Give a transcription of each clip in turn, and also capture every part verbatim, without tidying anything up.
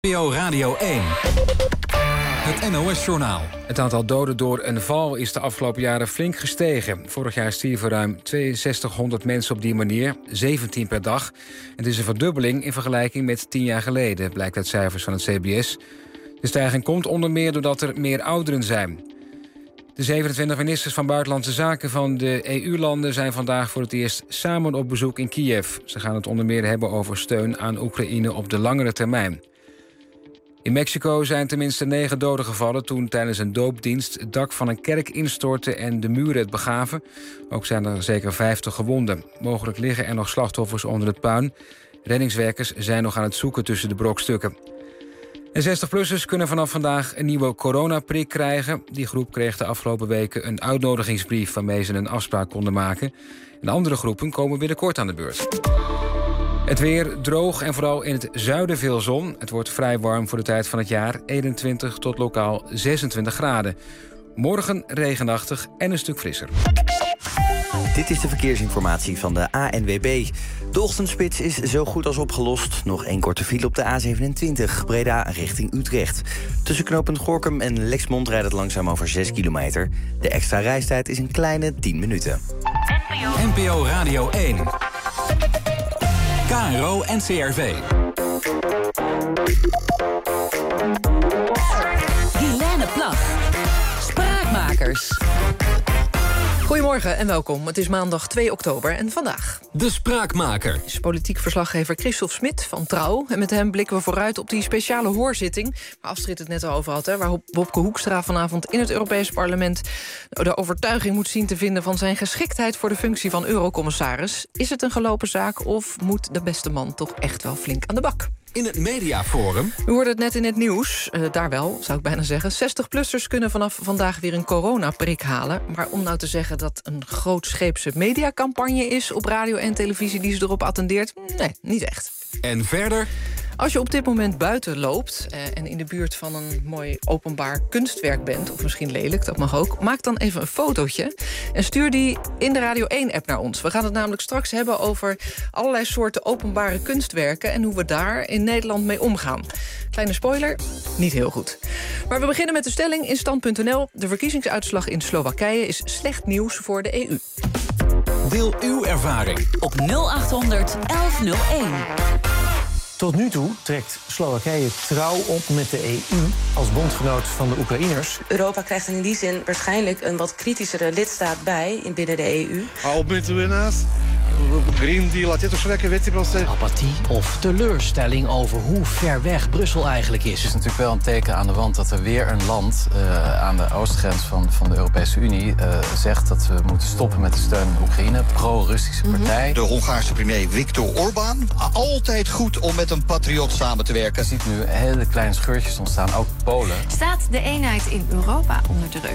N P O Radio één. Het N O S-journaal. Het aantal doden door een val is de afgelopen jaren flink gestegen. Vorig jaar stierven ruim tweeënzestighonderd mensen op die manier, zeventien per dag. Het is een verdubbeling in vergelijking met tien jaar geleden, blijkt uit cijfers van het C B S. De stijging komt onder meer doordat er meer ouderen zijn. De zevenentwintig ministers van Buitenlandse Zaken van de E U-landen zijn vandaag voor het eerst samen op bezoek in Kiev. Ze gaan het onder meer hebben over steun aan Oekraïne op de langere termijn. In Mexico zijn tenminste negen doden gevallen toen tijdens een doopdienst het dak van een kerk instortte en de muren het begaven. Ook zijn er zeker vijftig gewonden. Mogelijk liggen er nog slachtoffers onder het puin. Reddingswerkers zijn nog aan het zoeken tussen de brokstukken. En zestig-plussers kunnen vanaf vandaag een nieuwe coronaprik krijgen. Die groep kreeg de afgelopen weken een uitnodigingsbrief waarmee ze een afspraak konden maken. En andere groepen komen binnenkort aan de beurt. Het weer droog en vooral in het zuiden veel zon. Het wordt vrij warm voor de tijd van het jaar. eenentwintig tot lokaal zesentwintig graden. Morgen regenachtig en een stuk frisser. Dit is de verkeersinformatie van de A N W B. De ochtendspits is zo goed als opgelost. Nog één korte file op de A zevenentwintig, Breda richting Utrecht. Tussen knooppunt Gorinchem en Lexmond rijdt het langzaam over zes kilometer. De extra reistijd is een kleine tien minuten. N P O Radio één. K R O en C R V. Helene Plag. Spraakmakers. Goedemorgen en welkom. Het is maandag twee oktober en vandaag... De Spraakmaker. is politiek verslaggever Christophe Smit van Trouw. En met hem blikken we vooruit op die speciale hoorzitting... waar Astrid het net al over had, hè, waar Wopke Hoekstra vanavond in het Europees Parlement... de overtuiging moet zien te vinden van zijn geschiktheid... voor de functie van eurocommissaris. Is het een gelopen zaak of moet de beste man toch echt wel flink aan de bak? In het Mediaforum. U hoorde het net in het nieuws, uh, daar wel, zou ik bijna zeggen. zestig-plussers kunnen vanaf vandaag weer een coronaprik halen. Maar om nou te zeggen dat een grootscheepse mediacampagne is... op radio en televisie die ze erop attendeert, nee, niet echt. En verder... Als je op dit moment buiten loopt eh, en in de buurt van een mooi openbaar kunstwerk bent... of misschien lelijk, dat mag ook, maak dan even een fotootje... en stuur die in de Radio één-app naar ons. We gaan het namelijk straks hebben over allerlei soorten openbare kunstwerken... en hoe we daar in Nederland mee omgaan. Kleine spoiler, niet heel goed. Maar we beginnen met de stelling in stand punt n l. De verkiezingsuitslag in Slowakije is slecht nieuws voor de E U. Deel uw ervaring op nul acht honderd elf nul één. Tot nu toe trekt Slowakije trouw op met de E U als bondgenoot van de Oekraïners. Europa krijgt in die zin waarschijnlijk een wat kritischere lidstaat bij in binnen de E U. Green Deal, laat dit lekker weten. Apathie of teleurstelling over hoe ver weg Brussel eigenlijk is. Het is natuurlijk wel een teken aan de wand dat er weer een land uh, aan de oostgrens van, van de Europese Unie uh, zegt dat we moeten stoppen met de steun aan Oekraïne. Pro-Russische partij. De Hongaarse premier Viktor Orbán. Altijd goed om met een patriot samen te werken. Je ziet nu hele kleine scheurtjes ontstaan, ook Polen. Staat de eenheid in Europa onder druk?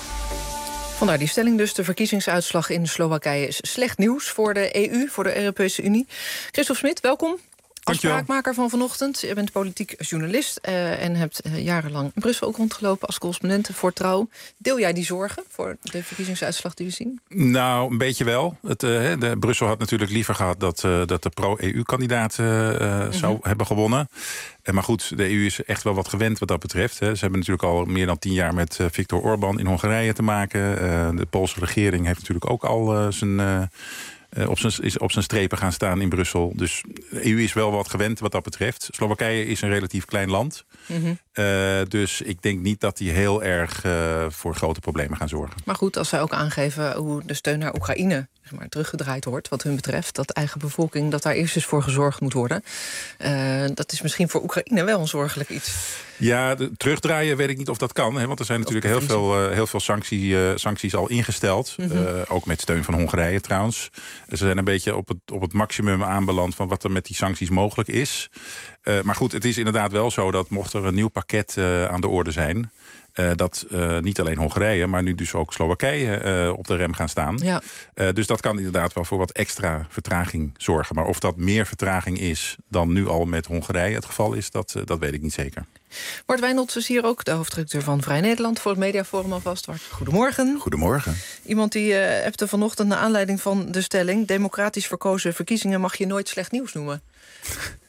Vandaar die stelling dus. De verkiezingsuitslag in Slowakije is slecht nieuws voor de E U, voor de Europese Unie. Christophe Smit, welkom. Als spraakmaker van vanochtend. Je bent politiek journalist uh, en hebt uh, jarenlang in Brussel ook rondgelopen als correspondent voor Trouw. Deel jij die zorgen voor de verkiezingsuitslag die we zien? Nou, een beetje wel. Het, uh, de, Brussel had natuurlijk liever gehad dat, uh, dat de pro-E U-kandidaat uh, mm-hmm. zou hebben gewonnen. Uh, maar goed, de E U is echt wel wat gewend wat dat betreft. Hè. Ze hebben natuurlijk al meer dan tien jaar met uh, Viktor Orbán in Hongarije te maken. Uh, de Poolse regering heeft natuurlijk ook al uh, zijn... Uh, Uh, op zijn, is op zijn strepen gaan staan in Brussel. Dus de E U is wel wat gewend wat dat betreft. Slowakije is een relatief klein land. Mm-hmm. Uh, dus ik denk niet dat die heel erg uh, voor grote problemen gaan zorgen. Maar goed, als zij ook aangeven hoe de steun naar Oekraïne zeg maar, teruggedraaid wordt, wat hun betreft, dat de eigen bevolking, dat daar eerst eens voor gezorgd moet worden. Uh, dat is misschien voor Oekraïne wel een zorgelijk iets. Ja, de, terugdraaien weet ik niet of dat kan. Hè, want er zijn natuurlijk heel veel, uh, heel veel sanctie, uh, sancties al ingesteld. Mm-hmm. Uh, ook met steun van Hongarije trouwens. Ze zijn een beetje op het, op het maximum aanbeland van wat er met die sancties mogelijk is. Uh, maar goed, het is inderdaad wel zo dat mocht er een nieuw pakket uh, aan de orde zijn, Uh, dat uh, niet alleen Hongarije, maar nu dus ook Slowakije uh, op de rem gaan staan. Ja. Uh, dus dat kan inderdaad wel voor wat extra vertraging zorgen. Maar of dat meer vertraging is dan nu al met Hongarije het geval is, dat, uh, dat weet ik niet zeker. Bart Wijnolds is hier ook, de hoofdredacteur van Vrij Nederland, voor het Mediaforum alvast. Bart, goedemorgen. Goedemorgen. Iemand die uh, appte vanochtend naar aanleiding van de stelling: democratisch verkozen verkiezingen mag je nooit slecht nieuws noemen.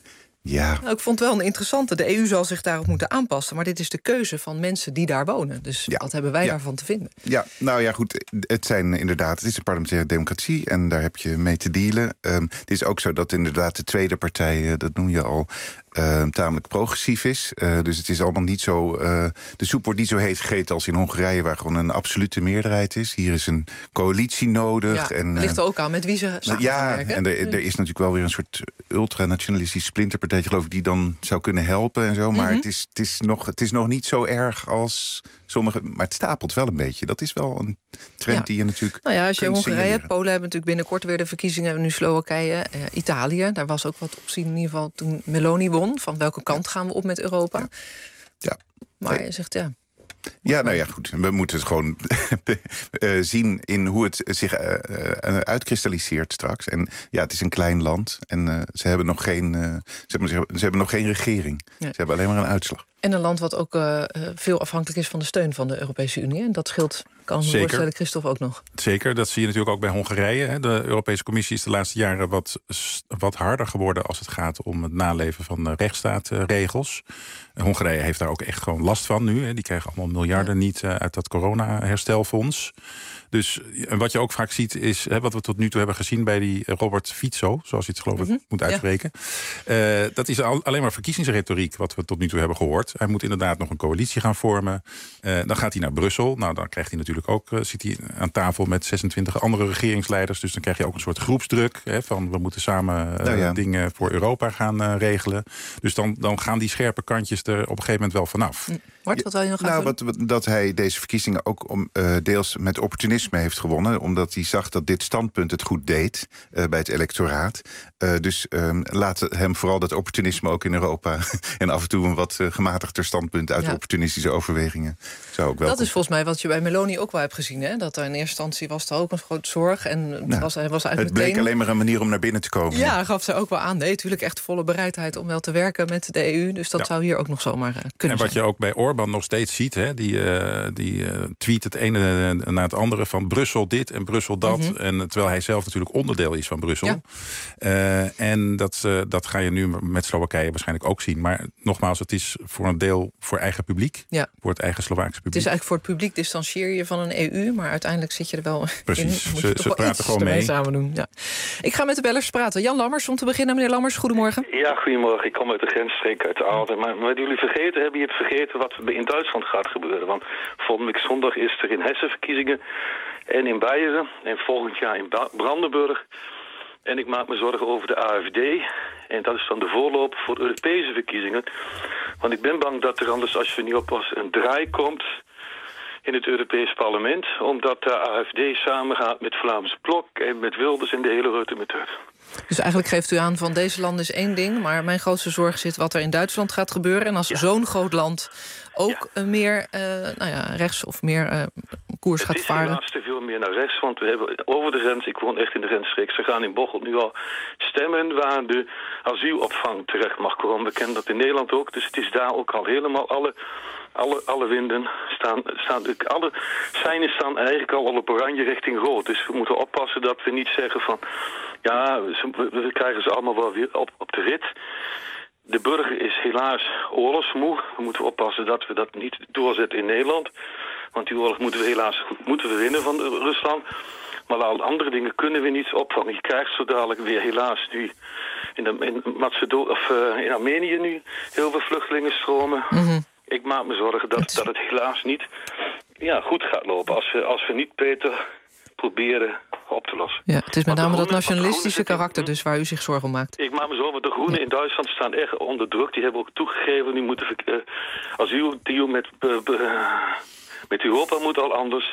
Ja. Nou, ik vond het wel een interessante. De E U zal zich daarop moeten aanpassen. Maar dit is de keuze van mensen die daar wonen. Dus ja. wat hebben wij ja. daarvan te vinden? Ja, nou ja, goed. Het zijn inderdaad, het is een parlementaire democratie. En daar heb je mee te dealen. Um, het is ook zo dat inderdaad de tweede partij, uh, dat noem je al, Uh, tamelijk progressief is. Uh, dus het is allemaal niet zo. Uh, de soep wordt niet zo heet gegeten als in Hongarije, waar gewoon een absolute meerderheid is. Hier is een coalitie nodig. Ja, en, ligt er ook aan met wie ze samen ja, gaan werken. En er, er is natuurlijk wel weer een soort ultranationalistisch splinterpartij, geloof ik, die dan zou kunnen helpen en zo. Maar mm-hmm. het, is, het, is nog, het is nog niet zo erg als sommige. Maar het stapelt wel een beetje. Dat is wel een trend ja. die je natuurlijk. Nou ja, als je Hongarije hebt, Polen hebben natuurlijk binnenkort weer de verkiezingen. Nu Slowakije, uh, Italië. Daar was ook wat opzien in ieder geval toen Meloni won. Van welke kant gaan we op met Europa? Ja. ja. Maar je zegt ja. Ja, nou ja, goed. We moeten het gewoon uh, zien in hoe het zich uh, uh, uitkristalliseert straks. En ja, het is een klein land en uh, ze hebben nog geen, uh, ze hebben, ze hebben nog geen regering. Nee. Ze hebben alleen maar een uitslag. En een land wat ook uh, veel afhankelijk is van de steun van de Europese Unie. En dat scheelt, kan me voorstellen, Christophe, ook nog. Zeker, dat zie je natuurlijk ook bij Hongarije. De Europese Commissie is de laatste jaren wat, wat harder geworden als het gaat om het naleven van rechtsstaatregels. Hongarije heeft daar ook echt gewoon last van nu. Die krijgen allemaal miljarden ja. niet uit dat corona-herstelfonds. Dus en wat je ook vaak ziet is, hè, wat we tot nu toe hebben gezien bij die Robert Fico, zoals je het geloof ik mm-hmm. moet uitspreken. Ja. Uh, dat is al, alleen maar verkiezingsretoriek wat we tot nu toe hebben gehoord. Hij moet inderdaad nog een coalitie gaan vormen. Uh, dan gaat hij naar Brussel. Nou, dan krijgt hij natuurlijk ook, uh, zit hij aan tafel met zesentwintig andere regeringsleiders. Dus dan krijg je ook een soort groepsdruk. Hè, van we moeten samen uh, nou ja. dingen voor Europa gaan uh, regelen. Dus dan, dan gaan die scherpe kantjes er op een gegeven moment wel vanaf. Bart, wat wil je nog gaan nou, wat, wat, dat hij deze verkiezingen ook om, uh, deels met opportunisme heeft gewonnen, omdat hij zag dat dit standpunt het goed deed uh, bij het electoraat. Uh, dus um, laat hem vooral dat opportunisme ook in Europa en af en toe een wat uh, gematigder standpunt uit ja. opportunistische overwegingen. Zou ook wel dat is volgens mij wat je bij Meloni ook wel hebt gezien. Hè? Dat er in eerste instantie was er ook een grote zorg. En het, nou, was, hij was eigenlijk het bleek meteen... alleen maar een manier om naar binnen te komen. Ja, gaf ze ook wel aan. Nee, natuurlijk echt volle bereidheid om wel te werken met de E U. Dus dat ja. zou hier ook nog zomaar uh, kunnen En wat zijn. je ook bij Orbán nog steeds ziet, hè, die, uh, die uh, tweet het ene naar het andere van Brussel dit en Brussel dat. Mm-hmm. En terwijl hij zelf natuurlijk onderdeel is van Brussel. Ja. Uh, en dat, uh, dat ga je nu met Slowakije waarschijnlijk ook zien. Maar nogmaals, het is voor een deel voor eigen publiek. Ja. Voor het eigen Slovaakse publiek. Het is eigenlijk voor het publiek distancieer je van een E U. Maar uiteindelijk zit je er wel Precies. in. Moet ze je ze praten gewoon mee. Samen doen. Ja. Ik ga met de bellers praten. Jan Lammers, om te beginnen. Meneer Lammers, goedemorgen. Ja, goedemorgen. Ik kom uit de grensstreek uit de Aarde. Maar wat jullie vergeten hebben, je hebt vergeten wat in Duitsland gaat gebeuren. Want volgende week zondag is er in Hessen verkiezingen. En in Beieren. En volgend jaar in Brandenburg. En ik maak me zorgen over de A F D. En dat is dan de voorloper voor de Europese verkiezingen. Want ik ben bang dat er anders, als je niet oppassen, een draai komt in het Europees parlement. Omdat de A F D samengaat met Vlaams Blok en met Wilders en de hele Rutte-methode. Dus eigenlijk geeft u aan van deze land is één ding, maar mijn grootste zorg zit wat er in Duitsland gaat gebeuren. En als ja. zo'n groot land ook ja. meer uh, nou ja, rechts of meer uh, koers het gaat varen. Het is helaas te veel meer naar rechts, want we hebben over de grens, ik woon echt in de grensstreek, ze gaan in Bocholt nu al stemmen waar de asielopvang terecht mag komen. We kennen dat in Nederland ook, dus het is daar ook al helemaal alle... Alle, alle winden staan, staan, alle seinen staan eigenlijk al op oranje richting rood. Dus we moeten oppassen dat we niet zeggen van, ja, we, we krijgen ze allemaal wel weer op, op de rit. De burger is helaas oorlogsmoe. We moeten oppassen dat we dat niet doorzetten in Nederland. Want die oorlog moeten we helaas moeten we winnen van Rusland. Maar alle andere dingen kunnen we niet opvangen. Je krijgt zo dadelijk weer helaas nu in, de, in, Macedonië, of, uh, in Armenië nu heel veel vluchtelingen stromen. Mm-hmm. Ik maak me zorgen dat, dat het helaas niet ja, goed gaat lopen als we, als we niet beter proberen op te lossen. Ja, het is met name dat nationalistische karakter dus waar u zich zorgen om maakt. Ik maak me zorgen, want de Groenen in Duitsland staan echt onder druk. Die hebben ook toegegeven, nu moeten we uh, asieldeal met, uh, uh, met Europa moet al anders.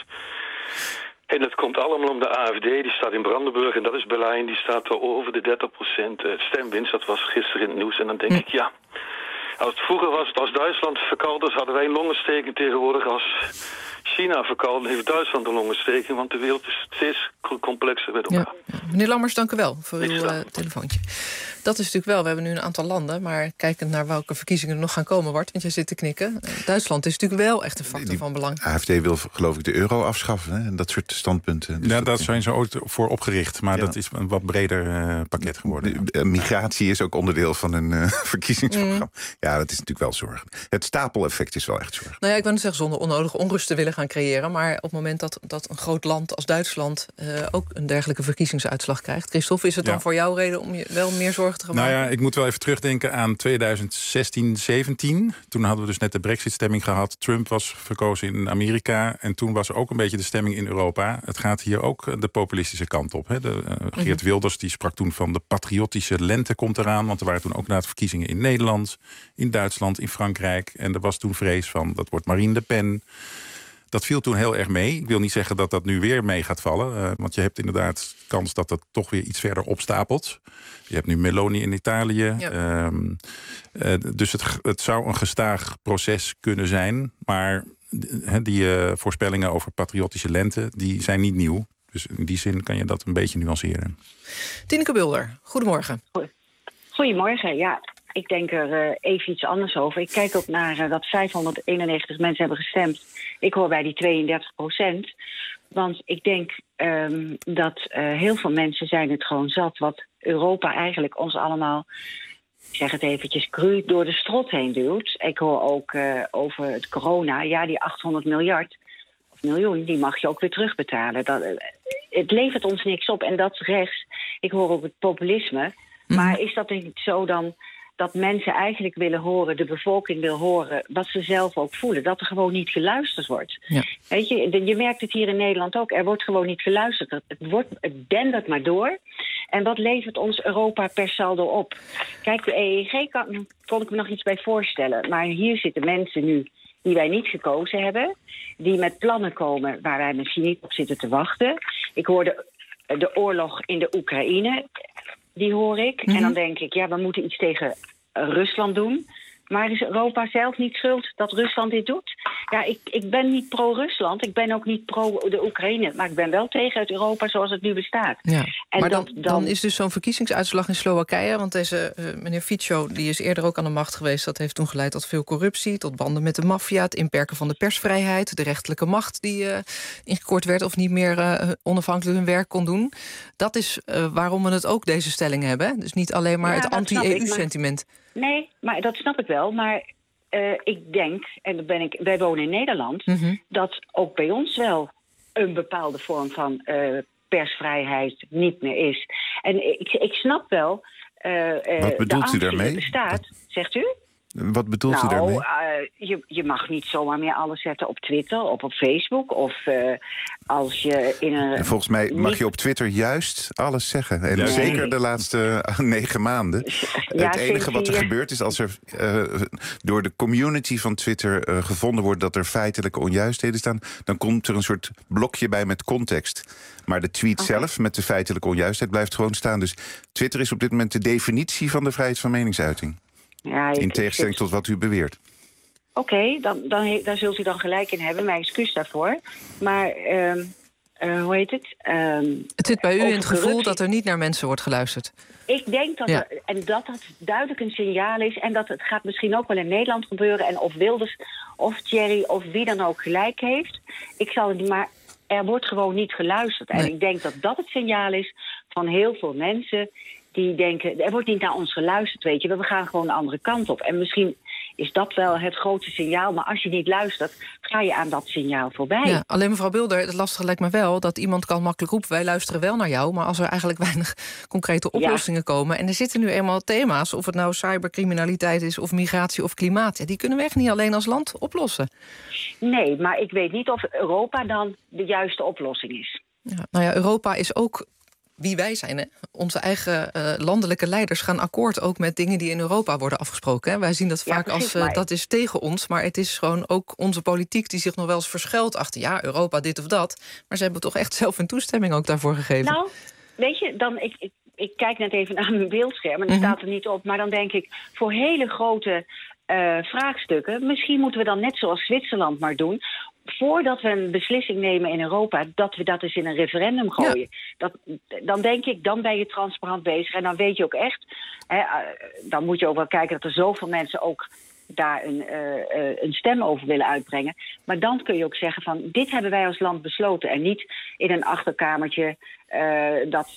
En dat komt allemaal om de A F D, die staat in Brandenburg en dat is Berlijn, die staat er over de dertig procent stemwinst. Dat was gisteren in het nieuws en dan denk hm. ik, ja... Als het vroeger was, als Duitsland verkouders, hadden wij longensteken tegenwoordig. Als China verkouden, heeft Duitsland een longontsteking, want de wereld is steeds complexer met elkaar. Ja. Meneer Lammers, dank u wel voor uw uh, telefoontje. Dat is natuurlijk wel, we hebben nu een aantal landen, maar kijkend naar welke verkiezingen er nog gaan komen, Bart, want jij zit te knikken. Duitsland is natuurlijk wel echt een factor die, van belang. A F D wil geloof ik de euro afschaffen, hè? En dat soort standpunten. Dus ja, dat, daar zijn ze ooit voor opgericht, maar ja. dat is een wat breder uh, pakket geworden. De, de, migratie is ook onderdeel van een uh, verkiezingsprogramma. Mm. Ja, dat is natuurlijk wel zorgelijk. Het stapeleffect is wel echt zorgelijk. Nou ja, ik wil niet zeggen zonder onnodige onrust te willen gaan creëren, maar op het moment dat, dat een groot land als Duitsland uh, ook een dergelijke verkiezingsuitslag krijgt. Christophe, is het dan ja. voor jou reden om je wel meer zorgen te gaan maken? Nou ja, ik moet wel even terugdenken aan tweeduizend zestien, zeventien. Toen hadden we dus net de Brexit-stemming gehad. Trump was verkozen in Amerika. En toen was ook een beetje de stemming in Europa. Het gaat hier ook de populistische kant op. Hè. De, uh, Geert mm-hmm. Wilders die sprak toen van de patriotische lente komt eraan. Want er waren toen ook na de verkiezingen in Nederland, in Duitsland, in Frankrijk. En er was toen vrees van, dat wordt Marine Le Pen. Dat viel toen heel erg mee. Ik wil niet zeggen dat dat nu weer mee gaat vallen. Uh, want je hebt inderdaad kans dat dat toch weer iets verder opstapelt. Je hebt nu Meloni in Italië. Ja. Um, uh, dus het, het zou een gestaag proces kunnen zijn. Maar uh, die uh, voorspellingen over patriotische lente, die zijn niet nieuw. Dus in die zin kan je dat een beetje nuanceren. Tineke Bulder, goedemorgen. Goedemorgen, ja. Ik denk er uh, even iets anders over. Ik kijk ook naar uh, dat vijfhonderdeenennegentig mensen hebben gestemd. Ik hoor bij die tweeëndertig procent. Want ik denk um, dat uh, heel veel mensen zijn het gewoon zat. Wat Europa eigenlijk ons allemaal, ik zeg het eventjes cru, door de strot heen duwt. Ik hoor ook uh, over het corona. Ja, die achthonderd miljard of miljoen, die mag je ook weer terugbetalen. Dat, uh, het levert ons niks op en dat is rechts. Ik hoor ook het populisme. Mm. Maar is dat niet zo dan dat mensen eigenlijk willen horen, de bevolking wil horen wat ze zelf ook voelen. Dat er gewoon niet geluisterd wordt. Ja. Weet je, je merkt het hier in Nederland ook. Er wordt gewoon niet geluisterd. Het, wordt, het dendert maar door. En wat levert ons Europa per saldo op? Kijk, de E E G kan, kon ik me nog iets bij voorstellen. Maar hier zitten mensen nu die wij niet gekozen hebben, die met plannen komen waar wij misschien niet op zitten te wachten. Ik hoorde de oorlog in de Oekraïne, die hoor ik. Mm-hmm. En dan denk ik, ja, we moeten iets tegen Rusland doen. Maar is Europa zelf niet schuld dat Rusland dit doet? Ja, ik, ik ben niet pro-Rusland. Ik ben ook niet pro de Oekraïne. Maar ik ben wel tegen het Europa zoals het nu bestaat. Ja. En maar dan, dat, dan... dan is dus zo'n verkiezingsuitslag in Slowakije. Want deze uh, meneer Fico, die is eerder ook aan de macht geweest. Dat heeft toen geleid tot veel corruptie, tot banden met de maffia, het inperken van de persvrijheid, de rechterlijke macht die uh, ingekort werd of niet meer uh, onafhankelijk hun werk kon doen. Dat is uh, waarom we het ook deze stelling hebben. Dus niet alleen maar ja, het anti-E U-sentiment. Nee, maar dat snap ik wel. Maar uh, ik denk, en dan ben ik, wij wonen in Nederland, mm-hmm. dat ook bij ons wel een bepaalde vorm van uh, persvrijheid niet meer is. En ik, ik snap wel uh, Wat bedoelt de u daarmee? Die bestaat, zegt u? Wat bedoelt nou, u daarmee? Uh, je, je mag niet zomaar meer alles zetten op Twitter of op Facebook. Of uh, als je in een... En volgens mij mag niet... je op Twitter juist alles zeggen. En nee. zeker de laatste negen maanden. Ja, het enige wat er je... gebeurt is als er uh, door de community van Twitter uh, gevonden wordt dat er feitelijke onjuistheden staan, dan komt er een soort blokje bij met context. Maar de tweet okay. zelf met de feitelijke onjuistheid blijft gewoon staan. Dus Twitter is op dit moment de definitie van de vrijheid van meningsuiting. Ja, ik, in tegenstelling ik, tot wat u beweert. Oké, okay, dan, dan, daar zult u dan gelijk in hebben. Mijn excuus daarvoor. Maar, uh, uh, hoe heet het? Uh, het zit bij u in het gevoel corruptie. Dat er niet naar mensen wordt geluisterd. Ik denk dat, ja. er, en dat dat duidelijk een signaal is. En dat het gaat misschien ook wel in Nederland gebeuren. En of Wilders of Thierry of wie dan ook gelijk heeft. Ik zal het niet, maar er wordt gewoon niet geluisterd. Nee. En ik denk dat dat het signaal is van heel veel mensen die denken, er wordt niet naar ons geluisterd, weet je. We gaan gewoon een andere kant op. En misschien is dat wel het grootste signaal. Maar als je niet luistert, ga je aan dat signaal voorbij. Ja, alleen mevrouw Bulder, het lastige lijkt me wel dat iemand kan makkelijk roepen, wij luisteren wel naar jou, maar als er eigenlijk weinig concrete oplossingen ja. komen, en er zitten nu eenmaal thema's, of het nou cybercriminaliteit is, of migratie of klimaat, ja, die kunnen we echt niet alleen als land oplossen. Nee, maar ik weet niet of Europa dan de juiste oplossing is. Ja, nou ja, Europa is ook wie wij zijn, hè? Onze eigen uh, landelijke leiders gaan akkoord ook met dingen die in Europa worden afgesproken. Hè? Wij zien dat vaak ja, precies, als uh, dat is tegen ons, maar het is gewoon ook onze politiek die zich nog wel eens verschuilt achter ja, Europa dit of dat. Maar ze hebben toch echt zelf een toestemming ook daarvoor gegeven. Nou, weet je, dan ik, ik, ik kijk net even naar mijn beeldscherm en dat mm-hmm. staat er niet op, maar dan denk ik voor hele grote uh, vraagstukken, misschien moeten we dan net zoals Zwitserland maar doen, voordat we een beslissing nemen in Europa, dat we dat eens in een referendum gooien. Ja. Dat, dan denk ik, dan ben je transparant bezig. En dan weet je ook echt, hè, dan moet je ook wel kijken dat er zoveel mensen ook daar een, uh, een stem over willen uitbrengen. Maar dan kun je ook zeggen van, dit hebben wij als land besloten. En niet in een achterkamertje uh, dat,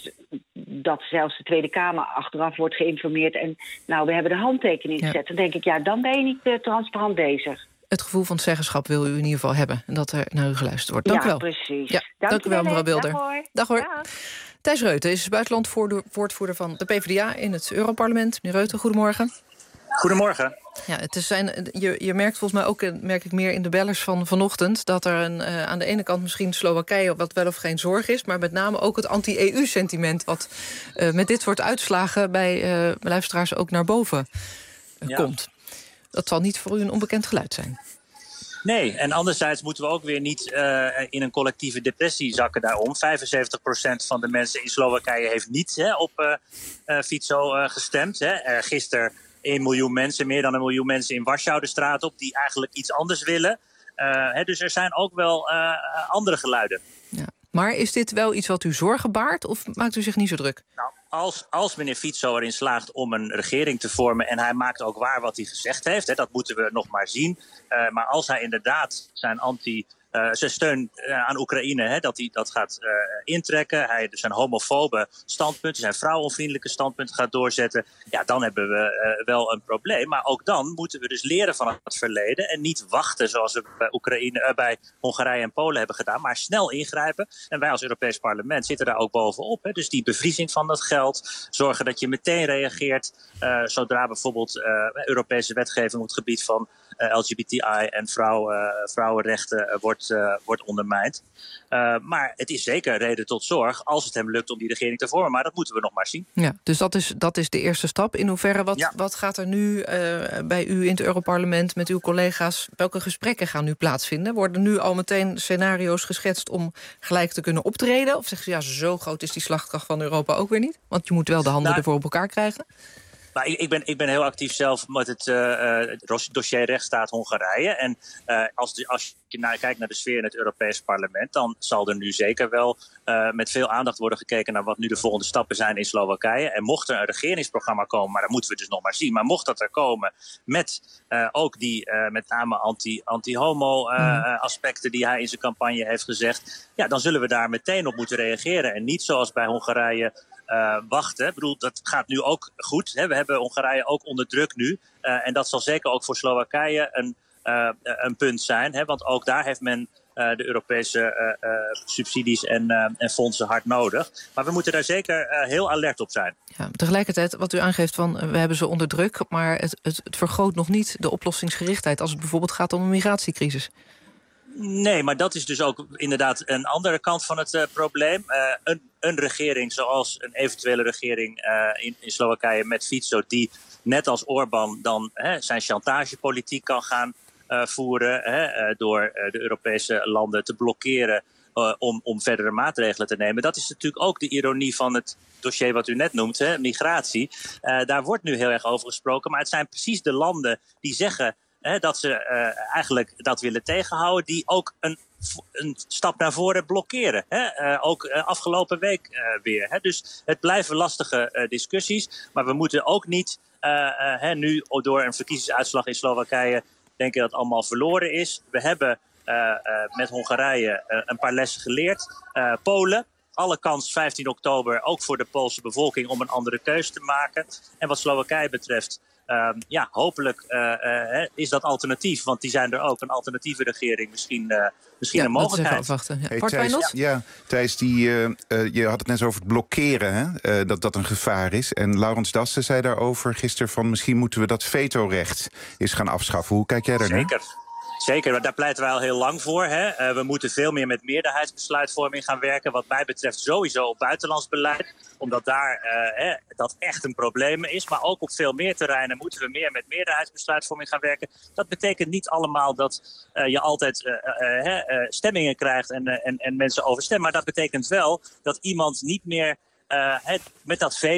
dat zelfs de Tweede Kamer achteraf wordt geïnformeerd. En nou, we hebben de handtekening gezet. Ja. Dan denk ik, ja, dan ben je niet uh, transparant bezig. Het gevoel van zeggenschap wil u in ieder geval hebben. En dat er naar u geluisterd wordt. Dank ja, u wel. Precies. Ja, dank, dank u wel, mevrouw Bilder. Dag hoor. Dag hoor. Dag. Thijs Reuten is buitenlandwoordvoerder van de PvdA in het Europarlement. Meneer Reuten, goedemorgen. Goedemorgen. Ja, het is zijn, je, je merkt volgens mij ook, merk ik meer in de bellers van vanochtend, dat er een, uh, aan de ene kant misschien Slowakije wat wel of geen zorg is, maar met name ook het anti-E U-sentiment wat uh, met dit soort uitslagen bij uh, luisteraars ook naar boven uh, ja. komt. Dat zal niet voor u een onbekend geluid zijn. Nee, en anderzijds moeten we ook weer niet uh, in een collectieve depressie zakken daarom. vijfenzeventig procent van de mensen in Slowakije heeft niet hè, op uh, uh, Fico uh, gestemd. Hè. Uh, gisteren één miljoen mensen, meer dan een miljoen mensen in Warschau de straat op, die eigenlijk iets anders willen. Uh, hè, dus er zijn ook wel uh, andere geluiden. Ja. Maar is dit wel iets wat u zorgen baart of maakt u zich niet zo druk? Nou, als, als meneer Fico erin slaagt om een regering te vormen en hij maakt ook waar wat hij gezegd heeft, hè, dat moeten we nog maar zien. Uh, maar als hij inderdaad zijn anti... Uh, zijn steun uh, aan Oekraïne, hè, dat hij dat gaat uh, intrekken. Hij dus zijn homofobe standpunten, zijn vrouwenvriendelijke standpunten gaat doorzetten. Ja, dan hebben we uh, wel een probleem. Maar ook dan moeten we dus leren van het verleden en niet wachten zoals we bij, Oekraïne, uh, bij Hongarije en Polen hebben gedaan, maar snel ingrijpen. En wij als Europees Parlement zitten daar ook bovenop. Hè. Dus die bevriezing van dat geld, zorgen dat je meteen reageert uh, zodra bijvoorbeeld uh, Europese wetgeving op het gebied van uh, L G B T I en vrouw, uh, vrouwenrechten uh, wordt Uh, wordt ondermijnd. Uh, maar het is zeker reden tot zorg als het hem lukt om die regering te vormen. Maar dat moeten we nog maar zien. Ja, dus dat is, dat is de eerste stap. In hoeverre, wat, ja. wat gaat er nu uh, bij u in het Europarlement met uw collega's? Welke gesprekken gaan nu plaatsvinden? Worden nu al meteen scenario's geschetst om gelijk te kunnen optreden? Of zeggen ze, ja, zo groot is die slagkracht van Europa ook weer niet? Want je moet wel de handen nou, ervoor op elkaar krijgen. Maar ik, ik, ben, ik ben heel actief zelf met het uh, dossier rechtsstaat Hongarije. En uh, als, de, als je naar, kijkt naar de sfeer in het Europees Parlement, dan zal er nu zeker wel uh, met veel aandacht worden gekeken naar wat nu de volgende stappen zijn in Slowakije. En mocht er een regeringsprogramma komen, maar dat moeten we dus nog maar zien. Maar mocht dat er komen met uh, ook die uh, met name anti, anti-homo uh, mm. aspecten die hij in zijn campagne heeft gezegd, ja, dan zullen we daar meteen op moeten reageren. En niet zoals bij Hongarije Uh, wachten. Ik bedoel, dat gaat nu ook goed. Hè. We hebben Hongarije ook onder druk nu. Uh, en dat zal zeker ook voor Slowakije een, uh, een punt zijn. Hè, want ook daar heeft men uh, de Europese uh, uh, subsidies en, uh, en fondsen hard nodig. Maar we moeten daar zeker uh, heel alert op zijn. Ja, tegelijkertijd, wat u aangeeft van uh, we hebben ze onder druk, maar het, het, het vergroot nog niet de oplossingsgerichtheid als het bijvoorbeeld gaat om een migratiecrisis. Nee, maar dat is dus ook inderdaad een andere kant van het uh, probleem. Uh, een, een regering zoals een eventuele regering uh, in, in Slowakije met Fico, die net als Orbán dan hè, zijn chantagepolitiek kan gaan uh, voeren, hè, uh, door uh, de Europese landen te blokkeren uh, om, om verdere maatregelen te nemen. Dat is natuurlijk ook de ironie van het dossier wat u net noemt, hè, migratie. Uh, daar wordt nu heel erg over gesproken, maar het zijn precies de landen die zeggen He, dat ze uh, eigenlijk dat willen tegenhouden, die ook een, een stap naar voren blokkeren. He, uh, ook uh, afgelopen week uh, weer. He. Dus het blijven lastige uh, discussies. Maar we moeten ook niet uh, uh, he, nu door een verkiezingsuitslag in Slowakije denken dat het allemaal verloren is. We hebben uh, uh, met Hongarije uh, een paar lessen geleerd. Uh, Polen. Alle kans vijftien oktober, ook voor de Poolse bevolking, om een andere keuze te maken. En wat Slowakije betreft, uh, ja, hopelijk uh, uh, is dat alternatief. Want die zijn er ook, een alternatieve regering, misschien, uh, misschien ja, een mogelijkheid. Afwachten. Ja. Hey, Thijs, ja, Thijs die, uh, uh, je had het net over het blokkeren, hè? Uh, dat dat een gevaar is. En Laurens Dassen zei daarover gisteren van misschien moeten we dat vetorecht eens gaan afschaffen. Hoe kijk jij daar naar? Zeker. Zeker, daar pleiten wij al heel lang voor. Hè. Uh, we moeten veel meer met meerderheidsbesluitvorming gaan werken. Wat mij betreft sowieso op buitenlands beleid. Omdat daar uh, hè, dat echt een probleem is. Maar ook op veel meer terreinen moeten we meer met meerderheidsbesluitvorming gaan werken. Dat betekent niet allemaal dat uh, je altijd uh, uh, uh, stemmingen krijgt en, uh, en, en mensen overstemmen. Maar dat betekent wel dat iemand niet meer Uh, het, met dat veto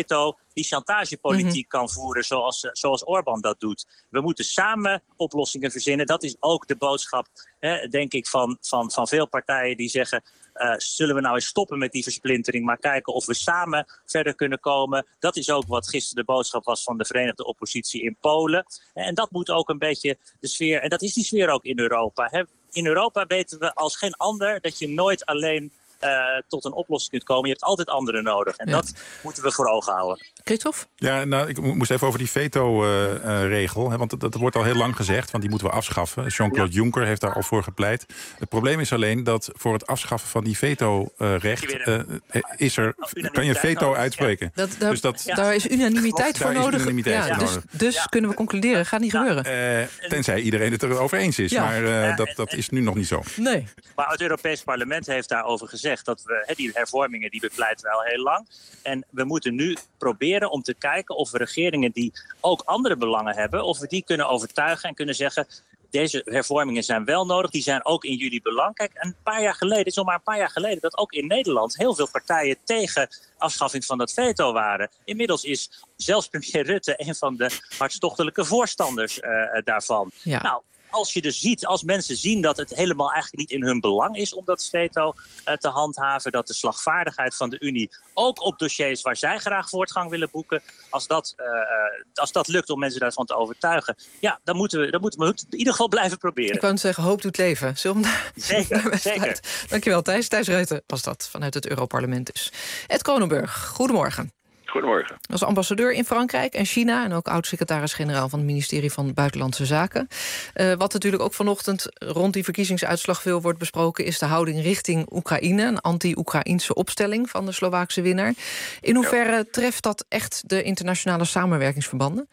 die chantagepolitiek mm-hmm. kan voeren zoals, zoals Orbán dat doet. We moeten samen oplossingen verzinnen. Dat is ook de boodschap, hè, denk ik, van, van, van veel partijen die zeggen... Uh, zullen we nou eens stoppen met die versplintering, maar kijken of we samen verder kunnen komen. Dat is ook wat gisteren de boodschap was van de Verenigde Oppositie in Polen. En dat moet ook een beetje de sfeer, en dat is die sfeer ook in Europa. Hè. In Europa weten we als geen ander dat je nooit alleen uh, tot een oplossing kunt komen. Je hebt altijd anderen nodig. En ja. dat moeten we voor ogen houden. Christophe? Ja, nou, ik moest even over die veto-regel. Uh, uh, want dat, dat wordt al heel lang gezegd, want die moeten we afschaffen. Jean-Claude ja. Juncker heeft daar al voor gepleit. Het probleem is alleen dat voor het afschaffen van die veto-recht... Uh, is er, kan je veto uitspreken. Ja. Dat, daar, dus dat, ja. daar is unanimiteit voor nodig. Unanimiteit ja, voor dus nodig. dus ja. kunnen we concluderen, gaat niet ja. gebeuren. Uh, tenzij iedereen het erover eens is. Ja. Maar uh, dat, dat is nu nog niet zo. Nee. Maar het Europees Parlement heeft daarover gezegd... dat we He, die hervormingen die bepleiten we al heel lang. En we moeten nu proberen om te kijken of we regeringen die ook andere belangen hebben... of we die kunnen overtuigen en kunnen zeggen... deze hervormingen zijn wel nodig, die zijn ook in jullie belang. Kijk, een paar jaar geleden, het is al maar een paar jaar geleden... dat ook in Nederland heel veel partijen tegen afschaffing van dat veto waren. Inmiddels is zelfs premier Rutte een van de hartstochtelijke voorstanders uh, daarvan. Ja. Nou, als je dus ziet, als mensen zien dat het helemaal eigenlijk niet in hun belang is om dat veto uh, te handhaven, dat de slagvaardigheid van de Unie ook op dossiers waar zij graag voortgang willen boeken, als dat, uh, als dat lukt om mensen daarvan te overtuigen, ja, dan moeten we, dan moeten we het in ieder geval blijven proberen. Ik wou zeggen, hoop doet leven. Zullen we daar... Zeker, zeker. Dankjewel Thijs. Thijs Reuten was dat, vanuit het Europarlement dus. Ed Kronenburg, goedemorgen. Goedemorgen. Als ambassadeur in Frankrijk en China en ook oud-secretaris-generaal van het ministerie van Buitenlandse Zaken. Uh, wat natuurlijk ook vanochtend rond die verkiezingsuitslag veel wordt besproken, is de houding richting Oekraïne, een anti-Oekraïnse opstelling van de Slovaakse winnaar. In hoeverre ja. treft dat echt de internationale samenwerkingsverbanden?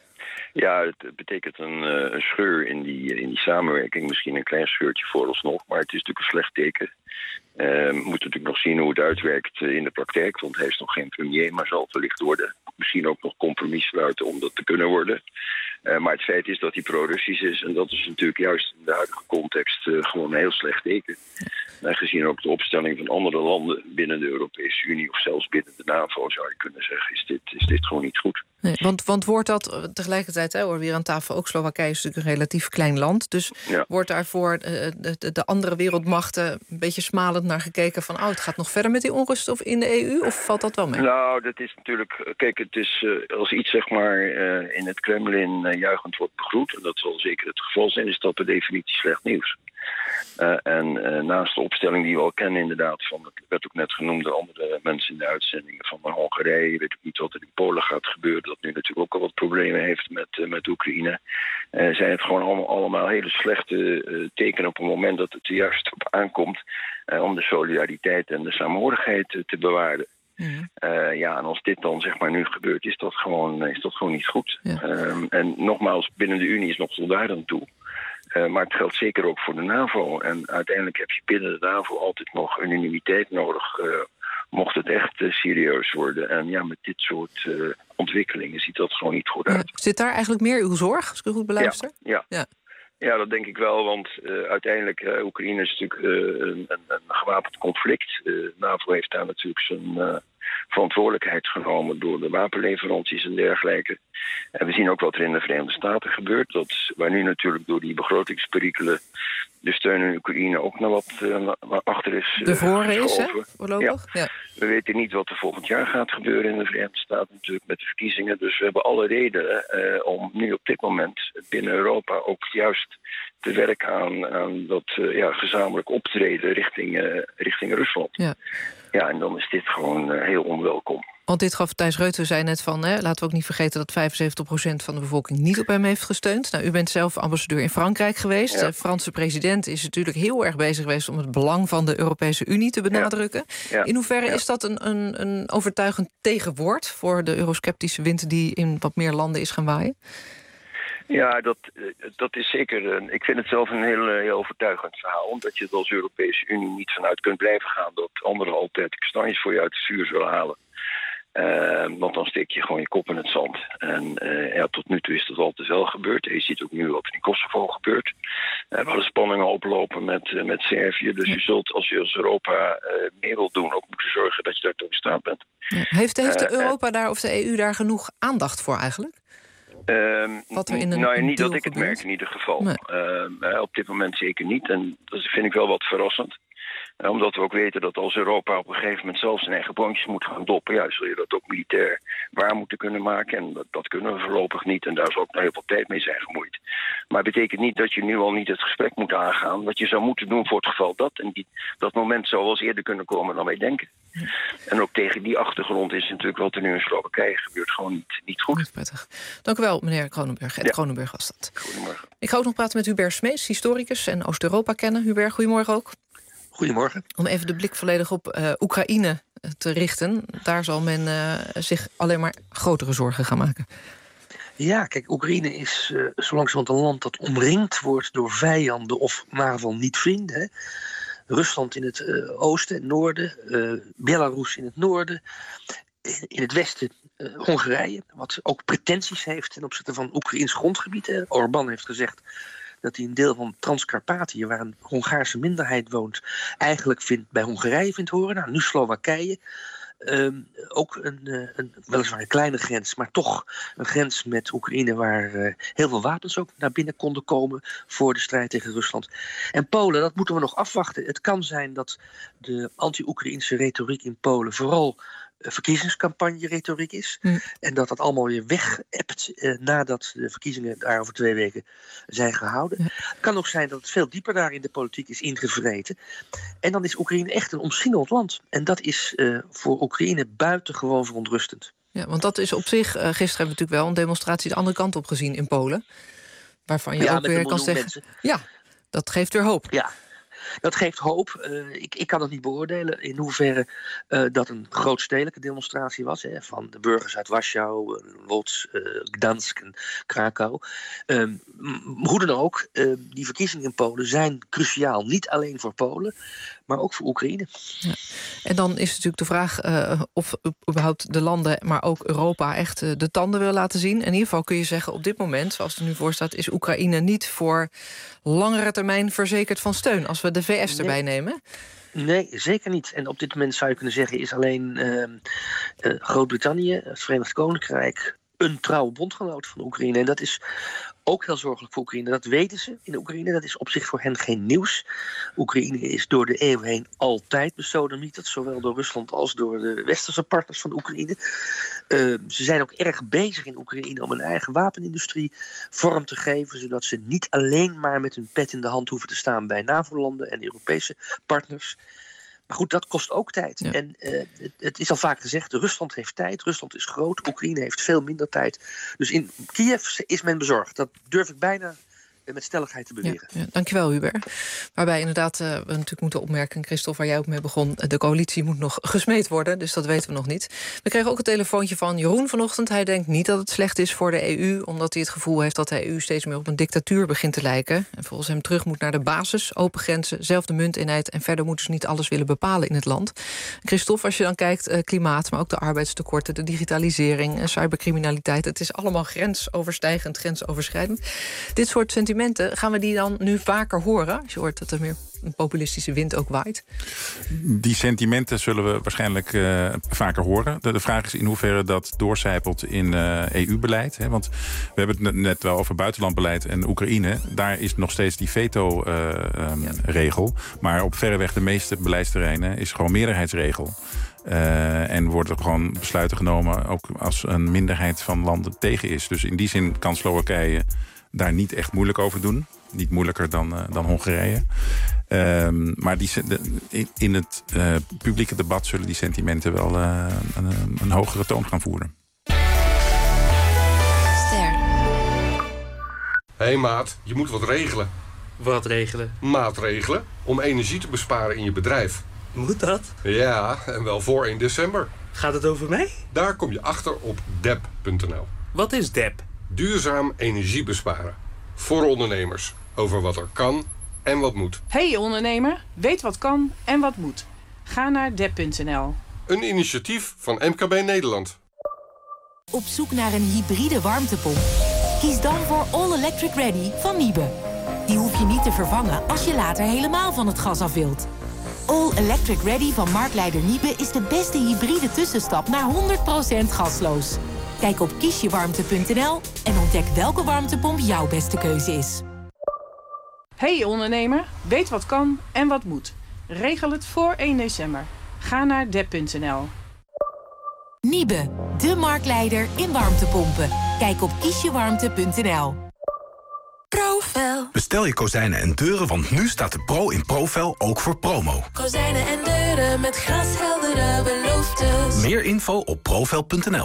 Ja, het betekent een, een scheur in die, in die samenwerking. Misschien een klein scheurtje vooralsnog, maar het is natuurlijk een slecht teken. Uh, we moeten natuurlijk nog zien hoe het uitwerkt in de praktijk, want hij is nog geen premier, maar zal wellicht worden. Misschien ook nog compromis sluiten om dat te kunnen worden. Uh, maar het feit is dat hij pro-Russisch is en dat is natuurlijk juist in de huidige context uh, gewoon een heel slecht teken. En gezien ook de opstelling van andere landen binnen de Europese Unie of zelfs binnen de NAVO zou je kunnen zeggen, is dit, is dit gewoon niet goed. Nee, want, want wordt dat tegelijkertijd, hè, hoor, weer aan tafel, ook Slowakije is natuurlijk een relatief klein land, dus ja. wordt daarvoor uh, de, de, de andere wereldmachten een beetje smalend naar gekeken van, oh, het gaat nog verder met die onrust of in de E U, of valt dat wel mee? Nou, dat is natuurlijk, kijk, het is uh, als iets zeg maar uh, in het Kremlin uh, juichend wordt begroet, en dat zal zeker het geval zijn, is dat per definitie slecht nieuws. Uh, en uh, naast de opstelling die we al kennen inderdaad, van, het werd ook net genoemd door andere mensen in de uitzendingen van Hongarije, weet ik niet wat er in Polen gaat gebeuren, dat nu natuurlijk ook al wat problemen heeft met, uh, met Oekraïne, uh, zijn het gewoon allemaal, allemaal hele slechte uh, tekenen op het moment dat het er juist op aankomt uh, om de solidariteit en de samenhorigheid uh, te bewaren. Mm. Uh, ja, en als dit dan zeg maar nu gebeurt, is dat gewoon, is dat gewoon niet goed. Ja. Um, en nogmaals, binnen de Unie is nog tot daar aan toe. Uh, maar het geldt zeker ook voor de NAVO. En uiteindelijk heb je binnen de NAVO altijd nog unanimiteit nodig, Uh, mocht het echt uh, serieus worden. En ja, met dit soort uh, ontwikkelingen ziet dat gewoon niet goed uit. Ja, zit daar eigenlijk meer uw zorg, als ik u goed beluister? Ja, ja. ja. Ja, dat denk ik wel, want uh, uiteindelijk, uh, Oekraïne is natuurlijk uh, een, een, een gewapend conflict. Uh, de NAVO heeft daar natuurlijk zijn uh, verantwoordelijkheid genomen door de wapenleveranties en dergelijke. En we zien ook wat er in de Verenigde Staten gebeurt. Dat, waar nu natuurlijk door die begrotingsperikelen de steun in Oekraïne ook naar wat uh, naar achter is uh, bevroren is, hè? Voorlopig? Ja. Ja. We weten niet wat er volgend jaar gaat gebeuren in de Verenigde Staten natuurlijk met de verkiezingen. Dus we hebben alle redenen uh, om nu op dit moment binnen Europa ook juist te werken aan, aan dat uh, ja, gezamenlijk optreden richting, uh, richting Rusland. Ja. Ja, en dan is dit gewoon uh, heel onwelkom. Want dit gaf Thijs Reuten, zei net van, hè, laten we ook niet vergeten dat vijfenzeventig procent van de bevolking niet op hem heeft gesteund. Nou, u bent zelf ambassadeur in Frankrijk geweest. Ja. De Franse president is natuurlijk heel erg bezig geweest om het belang van de Europese Unie te benadrukken. Ja. Ja. In hoeverre ja. is dat een, een, een overtuigend tegenwoord voor de eurosceptische wind die in wat meer landen is gaan waaien? Ja, dat, dat is zeker. Ik vind het zelf een heel, heel overtuigend verhaal. Omdat je er als Europese Unie niet vanuit kunt blijven gaan dat anderen altijd kastanjes voor je uit het vuur zullen halen. Uh, want dan steek je gewoon je kop in het zand. En uh, ja, tot nu toe is dat altijd wel gebeurd. En je ziet ook nu wat in Kosovo gebeurt. Uh, we hadden spanningen oplopen met, uh, met Servië. Dus je zult, als je als Europa uh, meer wilt doen, ook moeten zorgen dat je daar toch in staat bent. Ja. Heeft, heeft de uh, Europa daar of de E U daar genoeg aandacht voor eigenlijk? Um, Wat er in een, nou, een niet dat ik gebeurt? het merk in ieder geval. Nee. Uh, uh, op dit moment zeker niet. En dat vind ik wel wat verrassend. Uh, omdat we ook weten dat als Europa op een gegeven moment zelf zijn eigen boontjes moet gaan doppen, ja, zul je dat ook militair waar moeten kunnen maken. En dat, dat kunnen we voorlopig niet. En daar zal ook nog heel veel tijd mee zijn gemoeid. Maar het betekent niet dat je nu al niet het gesprek moet aangaan. Wat je zou moeten doen voor het geval dat. En die, dat moment zou wel eens eerder kunnen komen dan wij denken. Ja. En ook tegen die achtergrond is natuurlijk wat er nu in Slowakije gebeurt gewoon niet, niet goed. Niet prettig. Dank u wel, meneer Kronenburg. Ed ja. Kronenburg was dat. Goedemorgen. Ik ga ook nog praten met Hubert Smeets, historicus en Oost-Europa kennen. Hubert, goedemorgen ook. Goedemorgen. Om even de blik volledig op uh, Oekraïne te richten. Daar zal men uh, zich alleen maar grotere zorgen gaan maken. Ja, kijk, Oekraïne is uh, zo langzamerhand een land dat omringd wordt door vijanden of in ieder geval niet vrienden. Hè. Rusland in het uh, oosten en noorden, uh, Belarus in het noorden, in, in het westen uh, Hongarije, wat ook pretenties heeft ten opzichte van Oekraïns grondgebied. Hè. Orbán heeft gezegd dat hij een deel van Transcarpathië, waar een Hongaarse minderheid woont, eigenlijk vindt, bij Hongarije vindt horen. Nou, nu Slowakije. Um, ook een, uh, een weliswaar een kleine grens, maar toch een grens met Oekraïne waar uh, heel veel wapens ook naar binnen konden komen voor de strijd tegen Rusland. En Polen, dat moeten we nog afwachten. Het kan zijn dat de anti-Oekraïnse retoriek in Polen vooral verkiezingscampagne-retoriek is. Mm. En dat dat allemaal weer weg-appt eh, nadat de verkiezingen daar over twee weken zijn gehouden. Ja. Het kan ook zijn dat het veel dieper daar in de politiek is ingevreten. En dan is Oekraïne echt een omsingeld land. En dat is uh, voor Oekraïne buitengewoon verontrustend. Ja, want dat is op zich, uh, gisteren hebben we natuurlijk wel een demonstratie de andere kant op gezien in Polen. Waarvan je ja, ook weer kan zeggen, mensen. Ja, dat geeft weer hoop. Ja. Dat geeft hoop. Uh, ik, ik kan het niet beoordelen in hoeverre uh, dat een grootstedelijke demonstratie was. Hè, van de burgers uit Warschau, Łódź, uh, Gdansk en Krakau. Uh, hoe dan ook, uh, die verkiezingen in Polen zijn cruciaal. Niet alleen voor Polen, maar ook voor Oekraïne. Ja. En dan is natuurlijk de vraag uh, of überhaupt de landen, maar ook Europa, echt uh, de tanden willen laten zien. In ieder geval kun je zeggen, op dit moment, zoals het er nu voor staat, is Oekraïne niet voor langere termijn verzekerd van steun, als we de V S erbij nee. nemen. Nee, zeker niet. En op dit moment zou je kunnen zeggen, is alleen uh, uh, Groot-Brittannië, het Verenigd Koninkrijk, een trouwe bondgenoot van Oekraïne. En dat is ook heel zorgelijk voor Oekraïne. Dat weten ze in Oekraïne. Dat is op zich voor hen geen nieuws. Oekraïne is door de eeuwen heen altijd besodemieterd, zowel door Rusland als door de westerse partners van Oekraïne. Uh, ze zijn ook erg bezig in Oekraïne om een eigen wapenindustrie vorm te geven, zodat ze niet alleen maar met hun pet in de hand hoeven te staan bij NAVO-landen en Europese partners. Maar goed, dat kost ook tijd. Ja. En uh, het, het is al vaak gezegd, Rusland heeft tijd, Rusland is groot, Oekraïne heeft veel minder tijd. Dus in Kiev is men bezorgd. Dat durf ik bijna met stelligheid te beweren. Ja, ja, dankjewel, Hubert. Waarbij inderdaad uh, we natuurlijk moeten opmerken, Christophe, waar jij ook mee begon, de coalitie moet nog gesmeed worden, dus dat weten we nog niet. We kregen ook een telefoontje van Jeroen vanochtend. Hij denkt niet dat het slecht is voor de E U, omdat hij het gevoel heeft dat de E U steeds meer op een dictatuur begint te lijken. En volgens hem terug moet naar de basis, open grenzen, zelfde munteenheid, en verder moeten ze niet alles willen bepalen in het land. Christophe, als je dan kijkt, uh, klimaat, maar ook de arbeidstekorten, de digitalisering, uh, cybercriminaliteit, het is allemaal grensoverstijgend, grensoverschrijdend. Dit soort sentimenten, gaan we die dan nu vaker horen? Als je hoort dat er meer een populistische wind ook waait. Die sentimenten zullen we waarschijnlijk uh, vaker horen. De, de vraag is in hoeverre dat doorcijpelt in uh, E U-beleid. Hè? Want we hebben het net wel over buitenlandbeleid en Oekraïne. Daar is nog steeds die veto-regel. Uh, um, ja. Maar op verreweg de meeste beleidsterreinen is gewoon meerderheidsregel. Uh, en worden er gewoon besluiten genomen, ook als een minderheid van landen tegen is. Dus in die zin kan Slowakije daar niet echt moeilijk over doen. Niet moeilijker dan, uh, dan Hongarije. Um, maar die, de, in, in het uh, publieke debat zullen die sentimenten wel uh, een, een hogere toon gaan voeren. Ster. Hé hey maat, je moet wat regelen. Wat regelen? Maatregelen om energie te besparen in je bedrijf. Moet dat? Ja, en wel voor één december. Gaat het over mij? Daar kom je achter op dep punt n l. Wat is dep? Duurzaam energie besparen. Voor ondernemers. Over wat er kan en wat moet. Hey ondernemer, weet wat kan en wat moet. Ga naar dep punt n l. Een initiatief van M K B Nederland. Op zoek naar een hybride warmtepomp? Kies dan voor All Electric Ready van Niebe. Die hoef je niet te vervangen als je later helemaal van het gas af wilt. All Electric Ready van marktleider Niebe is de beste hybride tussenstap naar honderd procent gasloos. Kijk op kiesjewarmte punt n l en ontdek welke warmtepomp jouw beste keuze is. Hey ondernemer, weet wat kan en wat moet. Regel het voor één december. Ga naar dep punt n l. Niebe, de marktleider in warmtepompen. Kijk op kiesjewarmte punt n l. Profel. Bestel je kozijnen en deuren, want nu staat de pro in Profel ook voor promo. Kozijnen en deuren met glasheldere beloftes. Meer info op profel punt n l.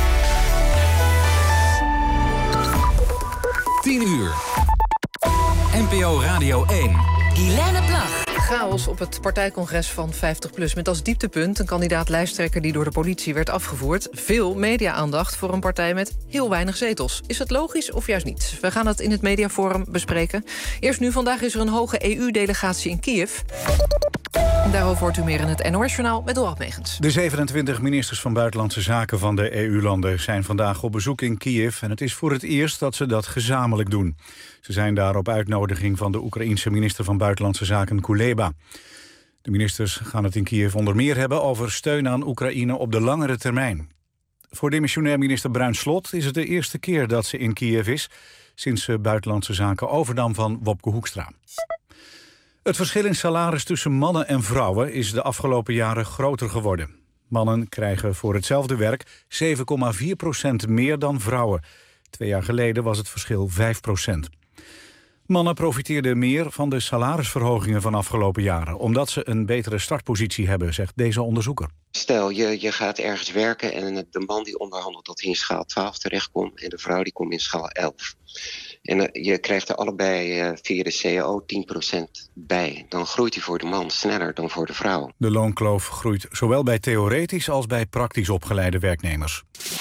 tien uur. N P O Radio één. Guilaine Plag. Chaos op het partijcongres van vijftig plus. Met als dieptepunt een kandidaat-lijsttrekker die door de politie werd afgevoerd. Veel media-aandacht voor een partij met heel weinig zetels. Is het logisch of juist niet? We gaan het in het mediaforum bespreken. Eerst nu, vandaag is er een hoge E U-delegatie in Kiev. Daarover hoort u meer in het N O S-journaal met Dorald Megens. De zevenentwintig ministers van Buitenlandse Zaken van de E U-landen zijn vandaag op bezoek in Kiev. En het is voor het eerst dat ze dat gezamenlijk doen. Ze zijn daar op uitnodiging van de Oekraïense minister van Buitenlandse Zaken Kuleba. De ministers gaan het in Kiev onder meer hebben over steun aan Oekraïne op de langere termijn. Voor demissionair minister Bruin Slot is het de eerste keer dat ze in Kiev is sinds ze Buitenlandse Zaken overnam van Wopke Hoekstra. Het verschil in salaris tussen mannen en vrouwen is de afgelopen jaren groter geworden. Mannen krijgen voor hetzelfde werk zeven komma vier procent meer dan vrouwen. Twee jaar geleden was het verschil vijf procent. Mannen profiteerden meer van de salarisverhogingen van afgelopen jaren, omdat ze een betere startpositie hebben, zegt deze onderzoeker. Stel, je, je gaat ergens werken en de man die onderhandelt dat hij in schaal twaalf terechtkomt en de vrouw die komt in schaal elf. En uh, je krijgt er allebei uh, via de C A O tien procent bij. Dan groeit hij voor de man sneller dan voor de vrouw. De loonkloof groeit zowel bij theoretisch als bij praktisch opgeleide werknemers.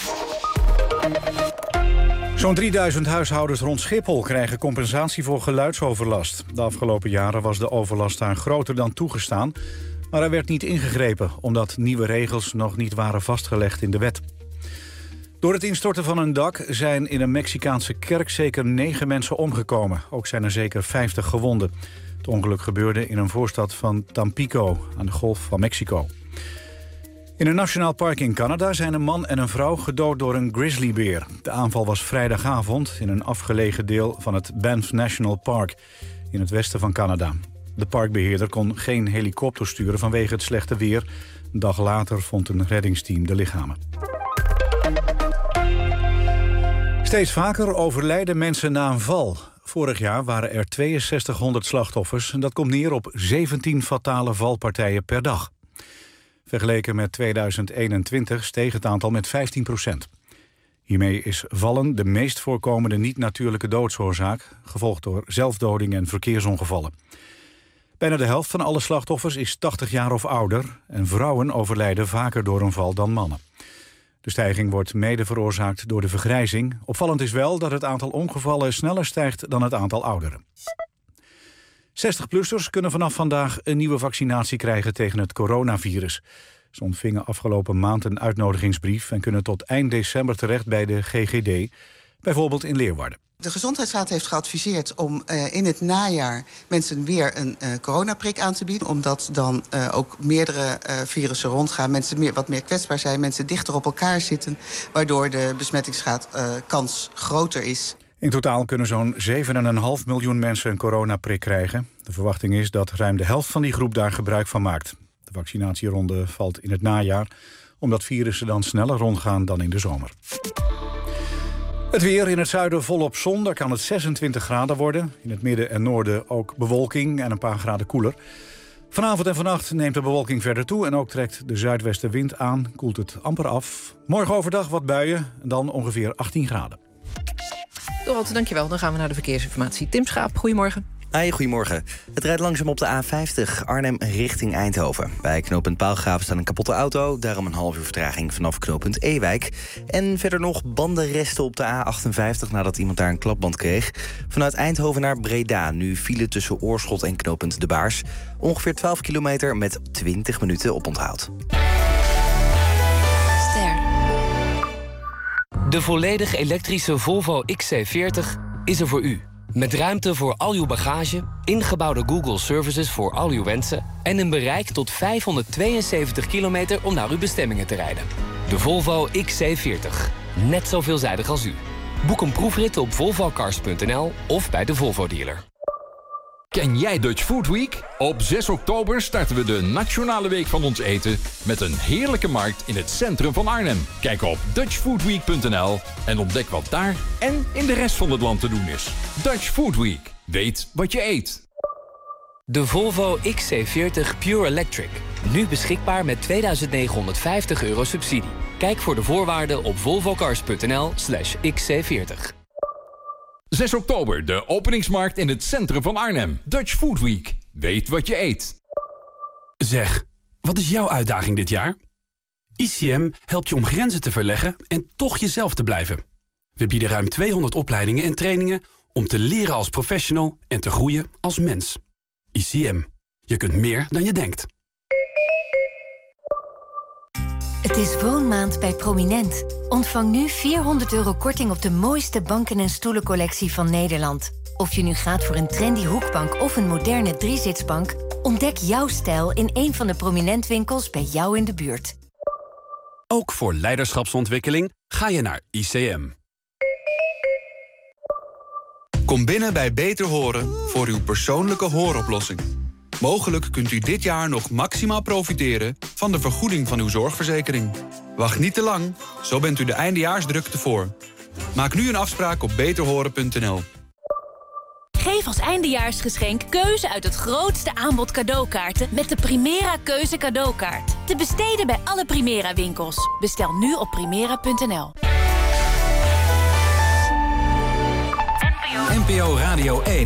Zo'n drieduizend huishoudens rond Schiphol krijgen compensatie voor geluidsoverlast. De afgelopen jaren was de overlast daar groter dan toegestaan, maar er werd niet ingegrepen omdat nieuwe regels nog niet waren vastgelegd in de wet. Door het instorten van een dak zijn in een Mexicaanse kerk zeker negen mensen omgekomen. Ook zijn er zeker vijftig gewonden. Het ongeluk gebeurde in een voorstad van Tampico aan de Golf van Mexico. In een nationaal park in Canada zijn een man en een vrouw gedood door een grizzlybeer. De aanval was vrijdagavond in een afgelegen deel van het Banff National Park in het westen van Canada. De parkbeheerder kon geen helikopter sturen vanwege het slechte weer. Een dag later vond een reddingsteam de lichamen. Steeds vaker overlijden mensen na een val. Vorig jaar waren er tweeënzestighonderd slachtoffers en dat komt neer op zeventien fatale valpartijen per dag. Vergeleken met tweeduizend eenentwintig steeg het aantal met vijftien procent. Hiermee is vallen de meest voorkomende niet-natuurlijke doodsoorzaak, gevolgd door zelfdoding en verkeersongevallen. Bijna de helft van alle slachtoffers is tachtig jaar of ouder en vrouwen overlijden vaker door een val dan mannen. De stijging wordt mede veroorzaakt door de vergrijzing. Opvallend is wel dat het aantal ongevallen sneller stijgt dan het aantal ouderen. zestig-plussers kunnen vanaf vandaag een nieuwe vaccinatie krijgen tegen het coronavirus. Ze ontvingen afgelopen maand een uitnodigingsbrief en kunnen tot eind december terecht bij de G G D, bijvoorbeeld in Leeuwarden. De Gezondheidsraad heeft geadviseerd om uh, in het najaar mensen weer een uh, coronaprik aan te bieden. Omdat dan uh, ook meerdere uh, virussen rondgaan, mensen meer, wat meer kwetsbaar zijn, mensen dichter op elkaar zitten, waardoor de besmettingskans uh, groter is. In totaal kunnen zo'n zeven komma vijf miljoen mensen een coronaprik krijgen. De verwachting is dat ruim de helft van die groep daar gebruik van maakt. De vaccinatieronde valt in het najaar, omdat virussen dan sneller rondgaan dan in de zomer. Het weer in het zuiden volop zon, daar kan het zesentwintig graden worden. In het midden en noorden ook bewolking en een paar graden koeler. Vanavond en vannacht neemt de bewolking verder toe en ook trekt de zuidwestenwind aan, koelt het amper af. Morgen overdag wat buien en dan ongeveer achttien graden. Dorald, dankjewel. Dan gaan we naar de verkeersinformatie. Tim Schaap, goedemorgen. Hey, goedemorgen. Het rijdt langzaam op de A vijftig, Arnhem richting Eindhoven. Bij knooppunt Paalgraven staat een kapotte auto, daarom een half uur vertraging vanaf knooppunt Ewijk. En verder nog bandenresten op de A achtenvijftig nadat iemand daar een klapband kreeg. Vanuit Eindhoven naar Breda, nu file tussen Oorschot en knooppunt De Baars. Ongeveer twaalf kilometer met twintig minuten oponthoud. De volledig elektrische Volvo X C veertig is er voor u. Met ruimte voor al uw bagage, ingebouwde Google Services voor al uw wensen... en een bereik tot vijfhonderdtweeënzeventig kilometer om naar uw bestemmingen te rijden. De Volvo X C veertig. Net zo veelzijdig als u. Boek een proefrit op volvo cars punt n l of bij de Volvo-dealer. Ken jij Dutch Food Week? Op zes oktober starten we de Nationale Week van ons eten... met een heerlijke markt in het centrum van Arnhem. Kijk op dutch food week punt n l en ontdek wat daar en in de rest van het land te doen is. Dutch Food Week. Weet wat je eet. De Volvo X C veertig Pure Electric. Nu beschikbaar met tweeduizend negenhonderdvijftig euro subsidie. Kijk voor de voorwaarden op volvo cars punt n l slash x c veertig. zes oktober, de openingsmarkt in het centrum van Arnhem. Dutch Food Week. Weet wat je eet. Zeg, wat is jouw uitdaging dit jaar? I C M helpt je om grenzen te verleggen en toch jezelf te blijven. We bieden ruim tweehonderd opleidingen en trainingen om te leren als professional en te groeien als mens. I C M. Je kunt meer dan je denkt. Het is woonmaand bij Prominent. Ontvang nu vierhonderd euro korting op de mooiste banken- en stoelencollectie van Nederland. Of je nu gaat voor een trendy hoekbank of een moderne driezitsbank... ontdek jouw stijl in een van de Prominent winkels bij jou in de buurt. Ook voor leiderschapsontwikkeling ga je naar I C M. Kom binnen bij Beter Horen voor uw persoonlijke hooroplossing. Mogelijk kunt u dit jaar nog maximaal profiteren van de vergoeding van uw zorgverzekering. Wacht niet te lang, zo bent u de eindejaarsdrukte voor. Maak nu een afspraak op beter horen punt n l. Geef als eindejaarsgeschenk keuze uit het grootste aanbod cadeaukaarten... met de Primera Keuze cadeaukaart. Te besteden bij alle Primera winkels. Bestel nu op primera punt n l. N P O Radio één.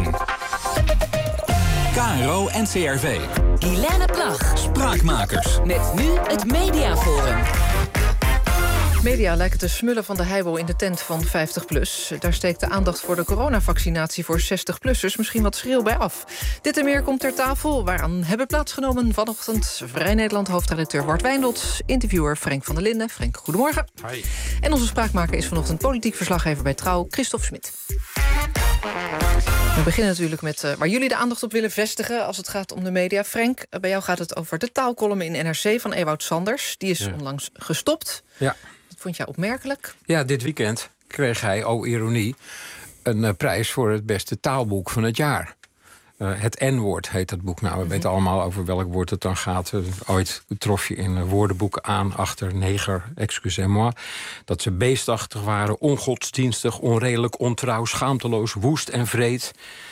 K R O en C R V. Guilaine Plag. Spraakmakers. Met nu het Mediaforum. Media lijken te smullen van de heibel in de tent van vijftig plus. Daar steekt de aandacht voor de coronavaccinatie voor zestig-plussers misschien wat schril bij af. Dit en meer komt ter tafel, waaraan hebben plaatsgenomen vanochtend Vrij Nederland hoofdredacteur Bart Wijndot, interviewer Frank van der Linden. Frank, goedemorgen. Hi. En onze spraakmaker is vanochtend politiek verslaggever bij Trouw, Christophe Smit. We beginnen natuurlijk met uh, waar jullie de aandacht op willen vestigen als het gaat om de media. Frank, uh, bij jou gaat het over de taalcolumn in N R C van Ewout Sanders. Die is ja. onlangs gestopt. Ja. Dat vond jij opmerkelijk? Ja, dit weekend kreeg hij, oh ironie, een uh, prijs voor het beste taalboek van het jaar. Uh, het N-woord heet dat boek. Nou, we mm-hmm. weten allemaal over welk woord het dan gaat. Uh, ooit trof je in uh, woordenboeken aan achter neger, excusez-moi, dat ze beestachtig waren, ongodsdienstig, onredelijk, ontrouw, schaamteloos, woest en vreed.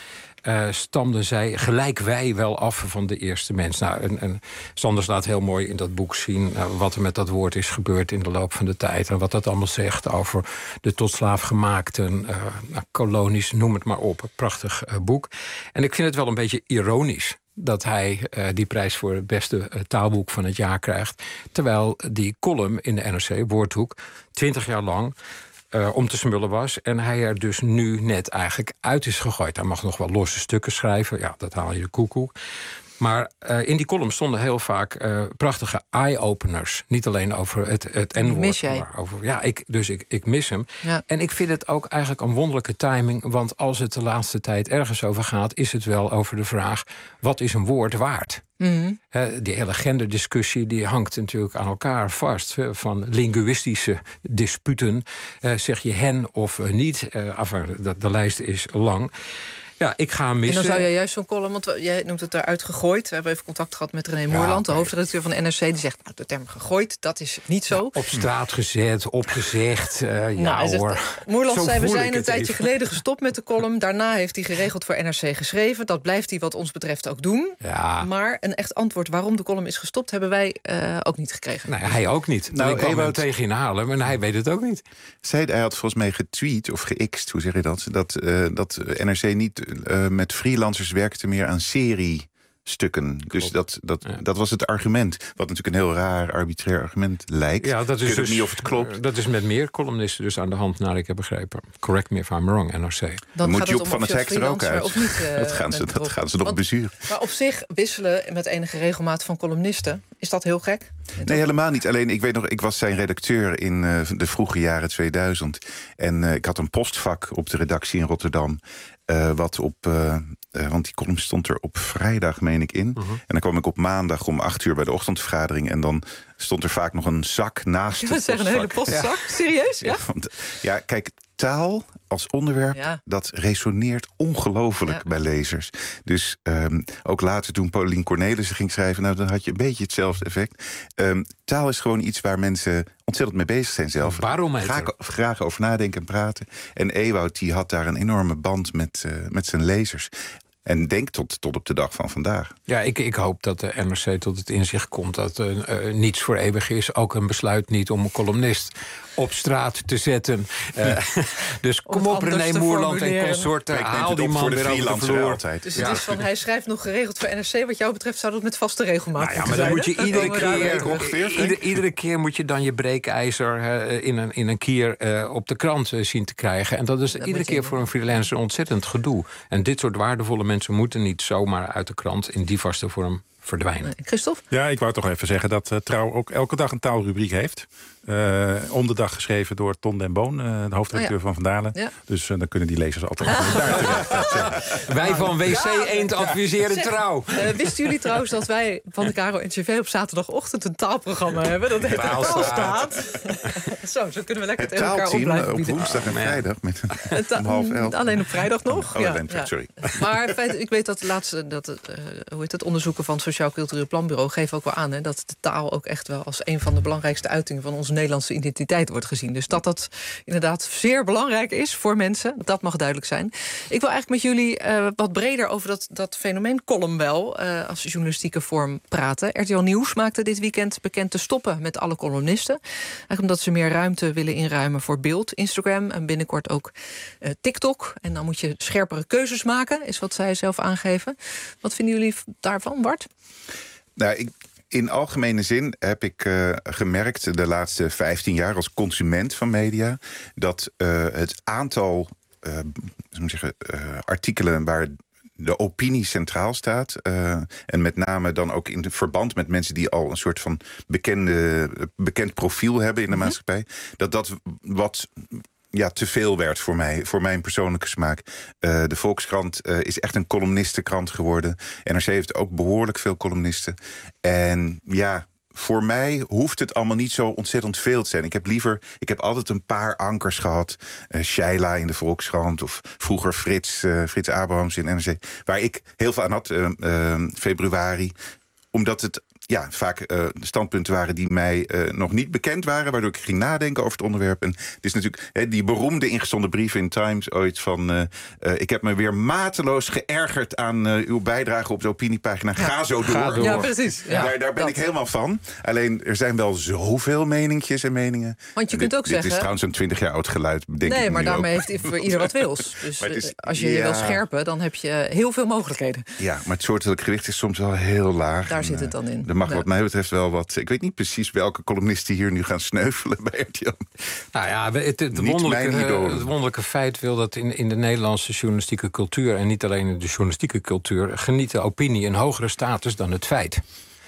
Uh, stamden zij, gelijk wij, wel af van de eerste mens. Nou, en, en Sanders laat heel mooi in dat boek zien uh, wat er met dat woord is gebeurd in de loop van de tijd. En wat dat allemaal zegt over de tot slaaf gemaakten, uh, nou, kolonies, noem het maar op. Een prachtig uh, boek. En ik vind het wel een beetje ironisch dat hij uh, die prijs voor het beste uh, taalboek van het jaar krijgt. Terwijl die column in de N R C, Woordhoek, twintig jaar lang Uh, om te smullen was. En hij er dus nu net eigenlijk uit is gegooid. Hij mag nog wel losse stukken schrijven. Ja, dat haal je de koekoek. Maar uh, in die column stonden heel vaak uh, prachtige eye-openers. Niet alleen over het, het N-woord. Mis jij? Maar over, ja, ik, dus ik, ik mis hem. Ja. En ik vind het ook eigenlijk een wonderlijke timing. Want als het de laatste tijd ergens over gaat, is het wel over de vraag: wat is een woord waard? Mm-hmm. He, die hele genderdiscussie die hangt natuurlijk aan elkaar vast. He, van linguïstische disputen. Uh, zeg je hen of uh, niet? Uh, enfin, de, de lijst is lang. Ja, ik ga hem missen. En dan zou jij juist zo'n column, want jij noemt het eruit gegooid. We hebben even contact gehad met René Moorland, ja, de hoofdredacteur van de N R C. Die zegt, nou, de term gegooid, dat is niet zo. Ja, op straat gezet, opgezegd. Uh, ja nou, zegt, hoor. Moorland Zo zei, we zijn een tijdje even. geleden gestopt met de column. Daarna heeft hij geregeld voor N R C geschreven. Dat blijft hij wat ons betreft ook doen. Ja. Maar een echt antwoord waarom de column is gestopt, hebben wij uh, ook niet gekregen. Nee, hij ook niet. Nou, ik kwam hem tegen inhalen, maar hij weet het ook niet. Zij, hij had volgens mij getweet of ge-x'd, hoe zeg je dat? Dat, uh, dat N R C niet uh, met freelancers werkte meer aan seriestukken. Dus dat, dat, ja. dat was het argument. Wat natuurlijk een heel raar, arbitrair argument lijkt. Ja, dat is ik weet dus, niet of het klopt. Uh, dat is met meer columnisten dus aan de hand, naar ik heb begrepen. Correct me if I'm wrong, N R C. Dan Dan moet je op van het hek er ook uit. Niet, uh, dat gaan ze, dat gaan ze nog Want, bezuren. Maar op zich wisselen met enige regelmaat van columnisten Is dat heel gek? Nee, helemaal niet. Alleen, ik weet nog, ik was zijn redacteur in uh, de vroege jaren tweeduizend. En uh, ik had een postvak op de redactie in Rotterdam. Uh, wat op, uh, uh, want die column stond er op vrijdag, meen ik, in. Uh-huh. En dan kwam ik op maandag om acht uur bij de ochtendvergadering. En dan stond er vaak nog een zak naast de postvak. Zeggen, een hele postzak? Ja. Serieus? Ja? Ja, want, ja, kijk, taal als onderwerp, ja. dat resoneert ongelooflijk ja. bij lezers. Dus um, ook later toen Paulien Cornelissen ging schrijven, nou, dan had je een beetje hetzelfde effect. Um, taal is gewoon iets waar mensen ontzettend mee bezig zijn zelf. Waarom graag, graag over nadenken en praten. En Ewout die had daar een enorme band met, uh, met zijn lezers. En denk tot, tot op de dag van vandaag. Ja, ik, ik hoop dat de M R C tot het inzicht komt dat uh, uh, niets voor eeuwig is. Ook een besluit niet om een columnist op straat te zetten. Uh, dus kom op, René Moerland en consorten. Haal die man weer over de vloer. Altijd. Dus het ja. is van, hij schrijft nog geregeld voor N R C. Wat jou betreft zou dat met vaste regelmaat nou ja, maar dan moet je iedere keer, ongeveer, ieder, iedere keer moet je dan je breekijzer uh, in, een, in een kier uh, op de krant uh, zien te krijgen. En dat is dat iedere keer voor een freelancer ontzettend gedoe. En dit soort waardevolle mensen moeten niet zomaar uit de krant in die vaste vorm verdwijnen. Nee. Christophe? Ja, ik wou toch even zeggen dat uh, Trouw ook elke dag een taalrubriek heeft. Uh, om de dag geschreven door Ton den Boon, uh, de hoofdredacteur oh ja. van Van Dalen. Ja. Dus uh, dan kunnen die lezers altijd daar terecht. Wij van W C Eend adviseren Trouw. Uh, wisten jullie trouwens dat wij van de Caro N C V op zaterdagochtend een taalprogramma hebben? Dat heet Taalstaat. Zo, zo kunnen we lekker tegen elkaar op blijven op woensdag en vrijdag met ta- om half elf. Alleen op vrijdag nog? Oh, ja, alleen, ja. sorry. Maar feit, ik weet dat het laatste, dat het, uh, hoe heet het, onderzoeken van het Sociaal Cultureel Planbureau geven ook wel aan hè, dat de taal ook echt wel als een van de belangrijkste uitingen van onze Nederlandse identiteit wordt gezien. Dus dat dat inderdaad zeer belangrijk is voor mensen, dat mag duidelijk zijn. Ik wil eigenlijk met jullie uh, wat breder over dat, dat fenomeen column wel uh, als journalistieke vorm praten. R T L Nieuws maakte dit weekend bekend te stoppen met alle columnisten. Eigenlijk omdat ze meer ruimte willen inruimen voor beeld, Instagram en binnenkort ook uh, TikTok. En dan moet je scherpere keuzes maken, is wat zij zelf aangeven. Wat vinden jullie daarvan, Bart? Nou, ik... In algemene zin heb ik uh, gemerkt de laatste vijftien jaar als consument van media dat uh, het aantal uh, zeggen, uh, artikelen waar de opinie centraal staat uh, en met name dan ook in verband met mensen die al een soort van bekende, bekend profiel hebben in de mm-hmm. maatschappij, dat dat wat ja, te veel werd voor mij, voor mijn persoonlijke smaak. Uh, de Volkskrant uh, is echt een columnistenkrant geworden. N R C heeft ook behoorlijk veel columnisten. En ja, voor mij hoeft het allemaal niet zo ontzettend veel te zijn. Ik heb liever, ik heb altijd een paar ankers gehad. Uh, Shaila in de Volkskrant of vroeger Frits, uh, Frits Abrahams in N R C. Waar ik heel veel aan had, uh, uh, februari. Omdat het ja, vaak uh, standpunten waren die mij uh, nog niet bekend waren, waardoor ik ging nadenken over het onderwerp. En het is natuurlijk he, die beroemde ingezonden brief in Times ooit van Uh, uh, ik heb me weer mateloos geërgerd aan uh, uw bijdrage op de opiniepagina. Ja. Ga zo door. Ga door. Ja, precies. Ja, daar daar ben dat. ik helemaal van. Alleen, er zijn wel zoveel meninkjes en meningen. Want je kunt dit, ook zeggen... Dit is trouwens een twintig jaar oud geluid, denk nee, ik. maar daarmee ook. heeft voor ieder wat wils. Dus is, als je ja. je wil scherpen, dan heb je heel veel mogelijkheden. Ja, maar het soortelijk gewicht is soms wel heel laag. Daar en, zit het dan in. Er mag ja. wat mij betreft wel wat. Ik weet niet precies welke columnisten hier nu gaan sneuvelen bij R T L. Nou ja, het, het, wonderlijke, het wonderlijke feit wil dat in, in de Nederlandse journalistieke cultuur, en niet alleen in de journalistieke cultuur, geniet de opinie een hogere status dan het feit.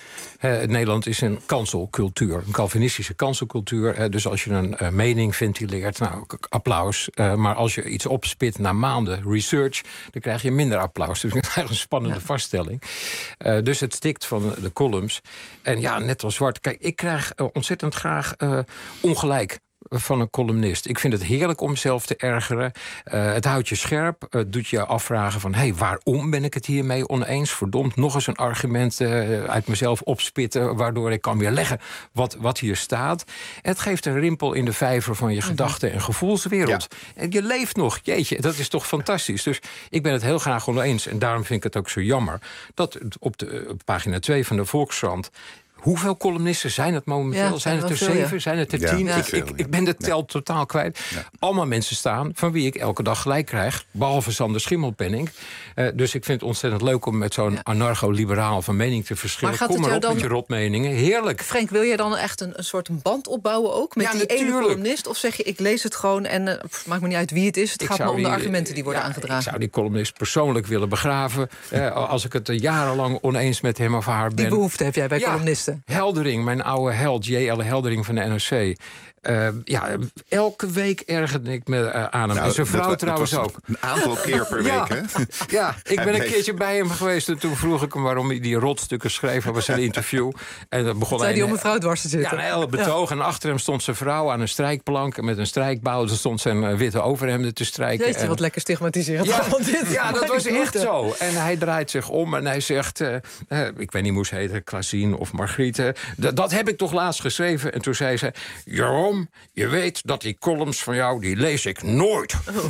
Uh, Nederland is een kanselcultuur, een Calvinistische kanselcultuur. Uh, dus als je een uh, mening ventileert, nou, applaus. Uh, maar als je iets opspit na maanden research, dan krijg je minder applaus. Dus dat is een spannende ja. vaststelling. Uh, dus het stikt van de columns. En ja, net als Zwart. Kijk, ik krijg uh, ontzettend graag uh, ongelijk van een columnist. Ik vind het heerlijk om zelf te ergeren. Uh, het houdt je scherp. Het uh, doet je afvragen van, hé, hey, waarom ben ik het hiermee oneens? Verdomd, nog eens een argument uh, uit mezelf opspitten, waardoor ik kan weerleggen wat, wat hier staat. Het geeft een rimpel in de vijver van je mm-hmm. gedachten- en gevoelswereld. Ja. En je leeft nog. Jeetje, dat is toch fantastisch. Dus ik ben het heel graag oneens. En daarom vind ik het ook zo jammer dat op de op pagina twee van de Volkskrant, hoeveel columnisten zijn het momenteel? Ja, zijn het er zeven? Ja. Zijn het er tien? Ja, ik, ik, ik ben de tel ja. totaal kwijt. Ja. Allemaal mensen staan van wie ik elke dag gelijk krijg. Behalve Sander Schimmelpenninck. Uh, dus ik vind het ontzettend leuk om met zo'n ja. anarcho-liberaal van mening te verschillen. Kom maar op dan met je rotmeningen. Heerlijk. Frank, wil je dan echt een, een soort een band opbouwen ook met ja, die natuurlijk. ene columnist? Of zeg je, ik lees het gewoon en uh, pff, maakt me niet uit wie het is. Het ik gaat maar om die, de argumenten die worden ja, aangedragen. Ik zou die columnist persoonlijk willen begraven. Uh, als ik het uh, jarenlang oneens met hem of haar ben. Die behoefte heb jij bij ja. columnisten. columnisten. Heldering, mijn oude held, J L Heldering van de N R C. Uh, ja, elke week ergerde ik me uh, aan hem. Nou, en zijn vrouw dat, trouwens dat ook. Een aantal keer per week, ja. hè? Ja, ik ben een keertje bij hem geweest. En toen vroeg ik hem waarom hij die rotstukken schreef over zijn interview. En dan begon zei hij die om een vrouw dwars te zitten. Ja, een hele betoog. Ja. En achter hem stond zijn vrouw aan een strijkplank. En met een strijkbouw. Er stond zijn uh, witte overhemden te strijken. Jeetje, en... wat lekker stigmatiserend. Ja, ja, dat was echt zo. En hij draait zich om en hij zegt... Uh, uh, ik weet niet hoe ze heet, Klasien of Margriete. D- dat heb ik toch laatst geschreven. En toen zei ze... Jeroen, je weet dat die columns van jou, die lees ik nooit. Oh. Uh,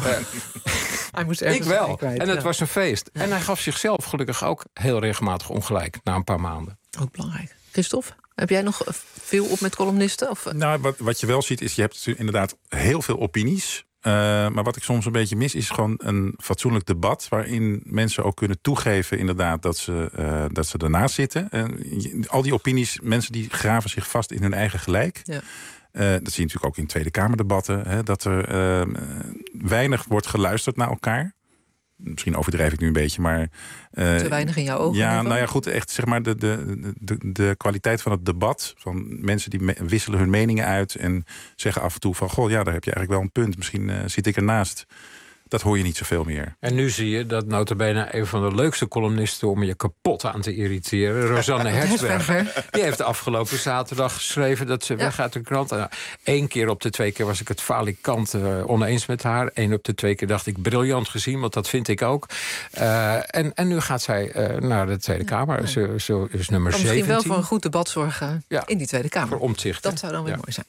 hij moest ik wel. Kwijt, en het ja. was een feest. Ja. En hij gaf zichzelf gelukkig ook heel regelmatig ongelijk. Na een paar maanden. Ook belangrijk. Christophe, heb jij nog veel op met columnisten? Of? Nou, wat, wat je wel ziet is, je hebt inderdaad heel veel opinies. Uh, maar wat ik soms een beetje mis, is gewoon een fatsoenlijk debat... waarin mensen ook kunnen toegeven inderdaad dat ze, uh, dat ze ernaast zitten. Uh, al die opinies, mensen die graven zich vast in hun eigen gelijk... Ja. Uh, dat zie je natuurlijk ook in Tweede Kamerdebatten. Hè, dat er uh, weinig wordt geluisterd naar elkaar. Misschien overdrijf ik nu een beetje, maar... Uh, Te weinig in jouw ogen? Ja, nou ja, goed, echt zeg maar de, de, de, de kwaliteit van het debat. Van mensen die me, wisselen hun meningen uit en zeggen af en toe van... goh, ja, daar heb je eigenlijk wel een punt. Misschien uh, zit ik ernaast. Dat hoor je niet zoveel meer. En nu zie je dat nota bene een van de leukste columnisten... om je kapot aan te irriteren, Rosanne Hertzberger... die heeft de afgelopen zaterdag geschreven dat ze ja. weg uit de krant. Nou, Eén keer op de twee keer was ik het falikant uh, oneens met haar. Eén op de twee keer dacht ik briljant gezien, want dat vind ik ook. Uh, en, en nu gaat zij uh, naar de Tweede Kamer. Ja. Ze, ze is nummer kan zeventien. Misschien wel voor een goed debat zorgen ja. in die Tweede Kamer. Voor Omtzigt. Dat zou dan weer ja. mooi zijn.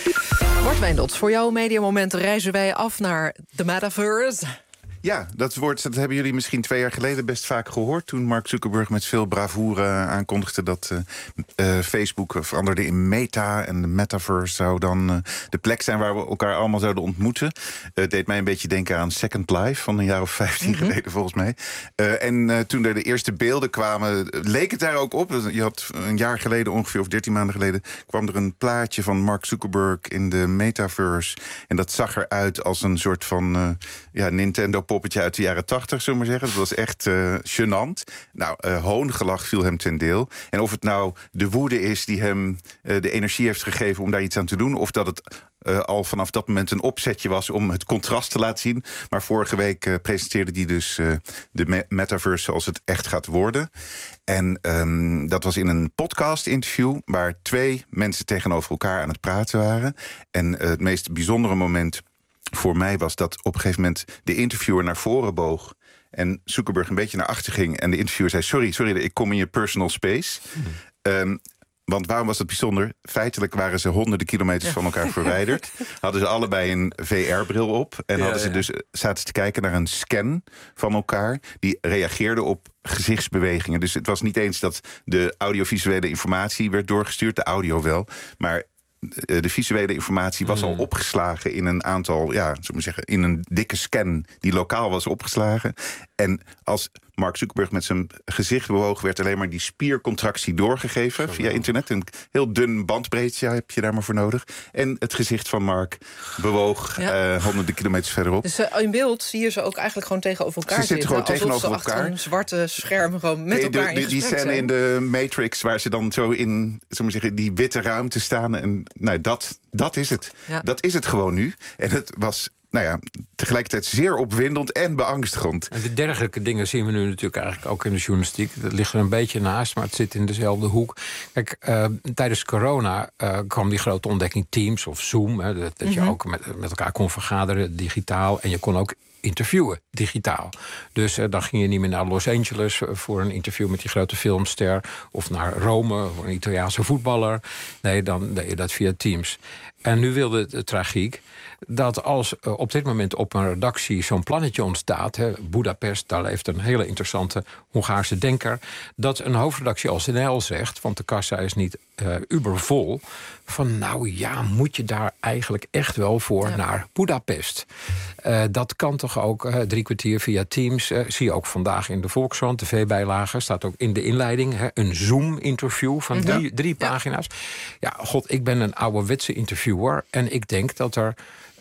Bart Wijndels, voor jouw mediamoment reizen wij af naar de Metaverse. Ja, dat woord dat hebben jullie misschien twee jaar geleden best vaak gehoord... toen Mark Zuckerberg met veel bravoure aankondigde... dat uh, uh, Facebook veranderde in Meta en de Metaverse zou dan uh, de plek zijn... waar we elkaar allemaal zouden ontmoeten. Het uh, deed mij een beetje denken aan Second Life van een jaar of vijftien mm-hmm. geleden volgens mij. Uh, en uh, toen er de eerste beelden kwamen, leek het daar ook op. Je had een jaar geleden ongeveer, of dertien maanden geleden... kwam er een plaatje van Mark Zuckerberg in de Metaverse. En dat zag eruit als een soort van uh, ja, Nintendo poppetje uit de jaren tachtig, zullen we maar zeggen. Dat was echt uh, gênant. Nou, uh, hoongelach viel hem ten deel. En of het nou de woede is die hem uh, de energie heeft gegeven om daar iets aan te doen... of dat het uh, al vanaf dat moment een opzetje was om het contrast te laten zien. Maar vorige week uh, presenteerde hij dus uh, de me- metaverse zoals het echt gaat worden. En um, dat was in een podcast-interview waar twee mensen tegenover elkaar aan het praten waren. En uh, het meest bijzondere moment voor mij was dat op een gegeven moment de interviewer naar voren boog en Zuckerberg een beetje naar achter ging. En de interviewer zei, sorry, sorry, ik kom in je personal space. Mm. Um, want waarom was dat bijzonder? Feitelijk waren ze honderden kilometers ja. van elkaar verwijderd. Hadden ze allebei een V R-bril op. En ja, hadden ze ja. dus, zaten ze te kijken naar een scan van elkaar. Die reageerde op gezichtsbewegingen. Dus het was niet eens dat de audiovisuele informatie werd doorgestuurd. De audio wel, maar de visuele informatie was al opgeslagen in een aantal, ja, zullen we zeggen, in een dikke scan die lokaal was opgeslagen. En als Mark Zuckerberg met zijn gezicht bewoog, werd alleen maar die spiercontractie doorgegeven via internet. Een heel dun bandbreedte heb je daar maar voor nodig. En het gezicht van Mark bewoog ja. uh, honderden kilometers verderop. Dus uh, in beeld zie je ze ook eigenlijk gewoon tegenover elkaar ze zitten. Gewoon alsof tegenover ze elkaar. achter een zwarte scherm gewoon met nee, elkaar de, in die gesprek scène zijn. in de Matrix waar ze dan zo in, zullen we zeggen, die witte ruimte staan. En nou, dat, dat is het. Ja. Dat is het gewoon nu. En het was, nou ja, tegelijkertijd zeer opwindend en beangstigend. En de dergelijke dingen zien we nu natuurlijk eigenlijk ook in de journalistiek. Dat ligt er een beetje naast, maar het zit in dezelfde hoek. Kijk, uh, tijdens corona uh, kwam die grote ontdekking Teams of Zoom. Hè, dat dat mm-hmm. je ook met, met elkaar kon vergaderen, digitaal. En je kon ook interviewen, digitaal. Dus uh, dan ging je niet meer naar Los Angeles voor een interview met die grote filmster, of naar Rome voor een Italiaanse voetballer. Nee, dan deed je dat via Teams. En nu wilde de tragiek dat als uh, op dit moment op een redactie zo'n plannetje ontstaat, hè, Budapest, daar leeft een hele interessante Hongaarse denker, dat een hoofdredactie als N L zegt, want de kassa is niet uh, ubervol, van nou ja, moet je daar eigenlijk echt wel voor ja. naar Budapest. Uh, dat kan toch ook uh, drie kwartier via Teams. Uh, zie je ook vandaag in de Volkskrant, tv-bijlage, staat ook in de inleiding, hè, een Zoom-interview van drie, ja. drie pagina's. Ja, god, ik ben een ouderwetse interviewer en ik denk dat er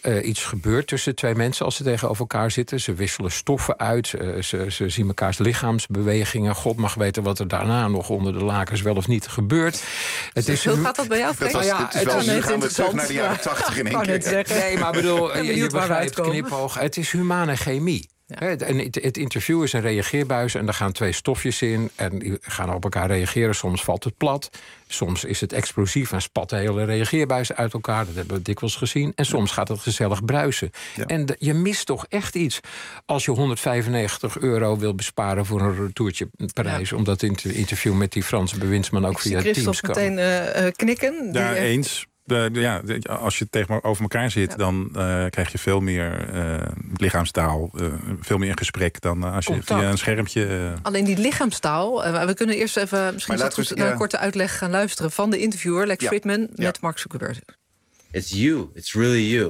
uh, iets gebeurt tussen twee mensen als ze tegenover elkaar zitten. Ze wisselen stoffen uit, uh, ze, ze zien mekaars lichaamsbewegingen. God mag weten wat er daarna nog onder de lakens wel of niet gebeurt. Het is, Hoe gaat dat bij jou, Frank? Dat was, ja, het is wel, het nu gaan we terug naar de jaren tachtig in één keer. Nee, maar bedoel, je, je begrijpt knipoog. Het is humane chemie. Ja. He, het, het interview is een reageerbuis en daar gaan twee stofjes in en die gaan op elkaar reageren. Soms valt het plat, soms is het explosief en spat de hele reageerbuis uit elkaar. Dat hebben we dikwijls gezien. En soms gaat het gezellig bruisen. Ja. En de, je mist toch echt iets als je honderdvijfennegentig euro wil besparen voor een retourtje Parijs. Ja. Omdat het interview met die Franse bewindsman ook Ik via Teams kan. meteen uh, knikken. Ja, die, uh... eens. De, de, ja, de, als je tegenover elkaar zit, ja. dan uh, krijg je veel meer uh, lichaamstaal, uh, veel meer in gesprek dan uh, als je Contact. via een schermpje. Uh... Alleen die lichaamstaal, uh, we kunnen eerst even misschien goed, we, naar ja. een korte uitleg gaan luisteren van de interviewer Lex ja. Fridman ja. met Mark Zuckerberg. It's you, it's really you,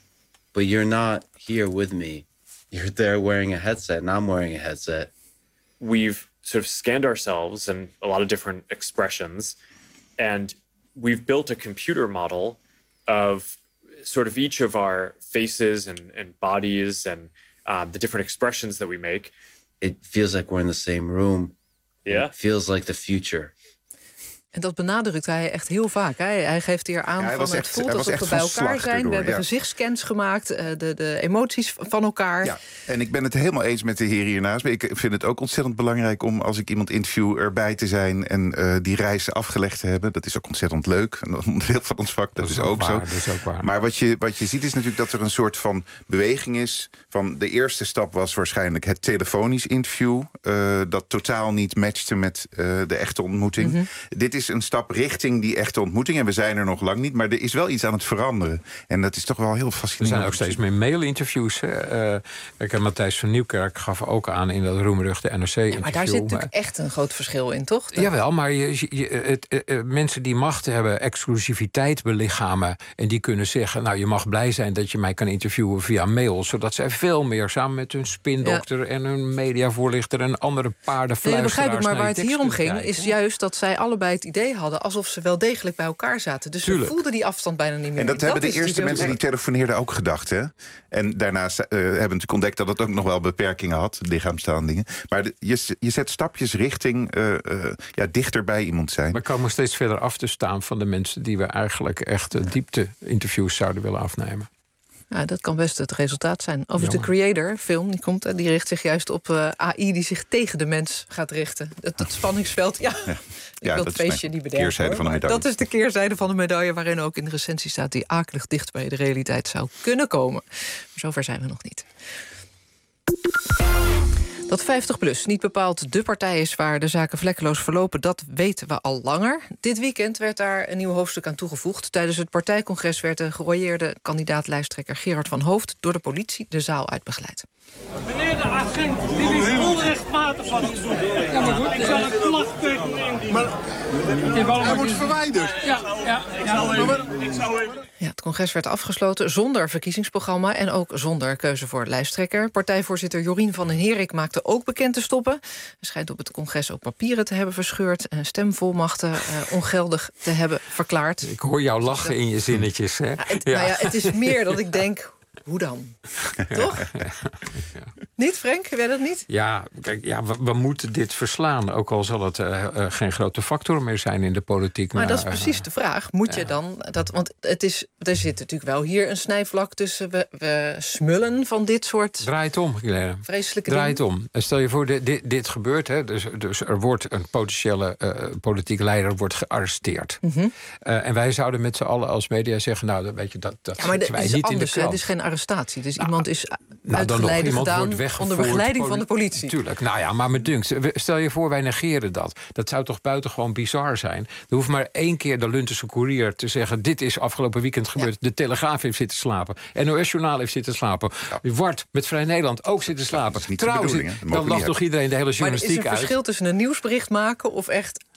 but you're not here with me. You're there wearing a headset, and I'm wearing a headset. We've sort of scanned ourselves and a lot of different expressions, and we've built a computer model of sort of each of our faces and, and bodies and uh, the different expressions that we make. It feels like we're in the same room. Yeah. It feels like the future. En dat benadrukt hij echt heel vaak. Hij, hij geeft hier aan ja, van het echt, voelt alsof we bij elkaar zijn. Erdoor, we hebben ja. gezichtscans gemaakt, uh, de, de emoties van elkaar. Ja, en ik ben het helemaal eens met de heren hiernaast. Maar ik vind het ook ontzettend belangrijk om, als ik iemand interview, erbij te zijn en uh, die reizen afgelegd te hebben. Dat is ook ontzettend leuk. Een onderdeel van ons vak, dat, dat is ook, ook waar, zo. Dat is ook waar. Maar wat je, wat je ziet is natuurlijk dat er een soort van beweging is. Van de eerste stap was waarschijnlijk het telefonisch interview. Uh, dat totaal niet matchte met uh, de echte ontmoeting. Mm-hmm. Dit is een stap richting die echte ontmoeting. En we zijn er nog lang niet, maar er is wel iets aan het veranderen. En dat is toch wel heel fascinerend. Er zijn ook steeds meer mailinterviews. Uh, kijk, Matthijs van Nieuwkerk gaf ook aan in dat roemruchte N R C-interview. Ja, maar daar zit natuurlijk echt een groot verschil in, toch? Dat... Jawel, maar je, je, het, uh, mensen die macht hebben, exclusiviteit belichamen. En die kunnen zeggen, nou, je mag blij zijn dat je mij kan interviewen via mail. Zodat zij veel meer samen met hun spindokter ja. en hun mediavoorlichter en andere paardenfluisteraars. Nee, begrijp ik, maar waar het hier om ging, is juist dat zij allebei het idee hadden alsof ze wel degelijk bij elkaar zaten. Dus Tuurlijk. we voelden die afstand bijna niet meer. En dat, dat hebben de eerste mensen die telefoneerden ook gedacht. Hè? En daarnaast uh, hebben we natuurlijk ontdekt dat het ook nog wel beperkingen had, lichaamstaal en dingen. Maar de, je, je zet stapjes richting uh, uh, ja, dichter bij iemand zijn. We komen steeds verder af te staan van de mensen die we eigenlijk echt uh, diepte-interviews zouden willen afnemen. Ja, dat kan best het resultaat zijn. Over de Creator film, die komt, die richt zich juist op uh, A I die zich tegen de mens gaat richten. Het, het spanningsveld, ja, ja. Ik ja, wil het feestje niet bederven. Van de dat is de keerzijde van de medaille, waarin ook in de recensie staat die akelig dicht bij de realiteit zou kunnen komen. Maar zover zijn we nog niet. Dat vijftig plus niet bepaald de partij is waar de zaken vlekkeloos verlopen, dat weten we al langer. Dit weekend werd daar een nieuw hoofdstuk aan toegevoegd. Tijdens het partijcongres werd de gerooieerde kandidaat-lijsttrekker Gerard van Hooft door de politie de zaal uitbegeleid. Meneer de agent, dit is onrechtmatig wat ik doe. Ja, maar goed, ik zal een klacht tegen. Maar hij wordt verwijderd. Ja, ja, ja. Ik zou even... Ja, het congres werd afgesloten zonder verkiezingsprogramma en ook zonder keuze voor lijsttrekker. Partijvoorzitter Jorien van den Herik maakte ook bekend te stoppen. Hij schijnt op het congres ook papieren te hebben verscheurd en stemvolmachten uh, ongeldig te hebben verklaard. Ik hoor jou lachen in je zinnetjes, hè? Ja, het, ja. Nou ja, het is meer dat ik denk, hoe dan? Toch? Ja. Niet, Frank? Heb jij dat niet? Ja, kijk, ja we, we moeten dit verslaan. Ook al zal het uh, uh, geen grote factor meer zijn in de politiek. Maar, maar dat is precies uh, de vraag. Moet ja. je dan dat? Want het is, er zit natuurlijk wel hier een snijvlak tussen. We, we smullen van dit soort. Draai het om, Guilherme. Vreselijke Draai dingen. het om. En stel je voor, dit, dit, dit gebeurt. Hè, dus, dus er wordt een potentiële uh, politieke leider wordt gearresteerd. Mm-hmm. Uh, en wij zouden met z'n allen als media zeggen, nou, dat weet je dat. dat ja, maar wij is niet anders, in de krant. Het is geen arrestatie. Dus nou, iemand is nou, uitgeleide gedaan onder begeleiding poli- van de politie. Tuurlijk. Nou ja, maar me dunkt. Stel je voor, wij negeren dat. Dat zou toch buitengewoon bizar zijn. Er hoeft maar één keer de Lunterse Courier te zeggen, dit is afgelopen weekend gebeurd. Ja. De Telegraaf heeft zitten slapen. N O S-journaal heeft zitten slapen. Ja. Wart met Vrij Nederland ook zitten slapen. Dat is niet Trouwens, de dan lacht toch iedereen de hele journalistiek uit. Maar er is een uit. verschil tussen een nieuwsbericht maken of echt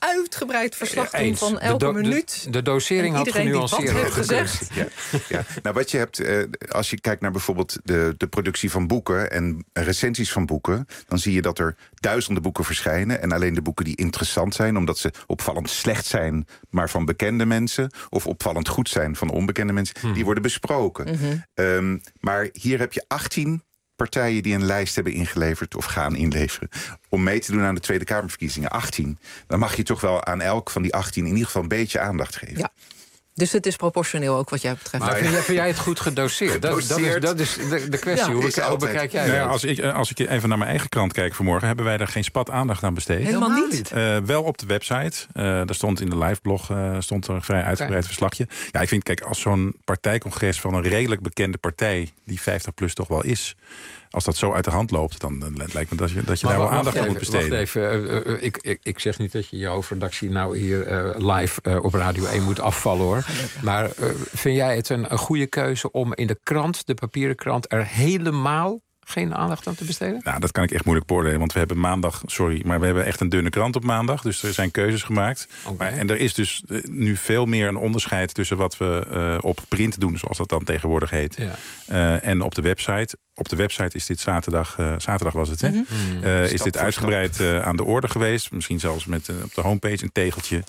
uitgebreid verslag doen Eens. van De elke do- de- minuut. de dosering En had iedereen die wat genuanceerder heeft gezegd. Ja, ja. Nou, wat je hebt, eh, als je kijkt naar bijvoorbeeld de, de productie van boeken en recensies van boeken, dan zie je dat er duizenden boeken verschijnen. En alleen de boeken die interessant zijn, omdat ze opvallend slecht zijn, maar van bekende mensen, of opvallend goed zijn van onbekende mensen, Hmm. die worden besproken. Mm-hmm. Um, maar hier heb je achttien partijen die een lijst hebben ingeleverd of gaan inleveren om mee te doen aan de Tweede Kamerverkiezingen. achttien. Dan mag je toch wel aan elk van die achttien in ieder geval een beetje aandacht geven. Ja. Dus het is proportioneel ook wat jij betreft. Maar vind jij, vind jij het goed gedoseerd? Dat, dat, is, dat is de, de kwestie. Ja, hoe, is bek- hoe altijd. bekijk jij Nou ja, dat? als, ik, eh, als ik even naar mijn eigen krant kijk vanmorgen, hebben wij daar geen spat aandacht aan besteed. Helemaal niet. Uh, wel op de website. Uh, daar stond in de liveblog uh, stond er een vrij uitgebreid Okay. verslagje. Ja, ik vind, kijk, als zo'n partijcongres van een redelijk bekende partij, die vijftig plus toch wel is, als dat zo uit de hand loopt, dan, dan lijkt me dat je, dat je daar wel wacht aandacht aan even, moet besteden. Wacht even, uh, uh, ik, ik, ik zeg niet dat je jouw redactie nou hier uh, live uh, op Radio één moet afvallen, hoor. Maar uh, vind jij het een, een goede keuze om in de krant, de papieren krant, er helemaal geen aandacht aan te besteden? Nou, dat kan ik echt moeilijk beoordelen. Want we hebben maandag, sorry, maar we hebben echt een dunne krant op maandag. Dus er zijn keuzes gemaakt. Okay. Maar, en er is dus uh, nu veel meer een onderscheid tussen wat we uh, op print doen, zoals dat dan tegenwoordig heet. Ja. Uh, en op de website. Op de website is dit zaterdag, uh, zaterdag was het, hè? Mm-hmm. Uh, is Stap dit voor uitgebreid uh, aan de orde geweest. Misschien zelfs met uh, op de homepage een tegeltje.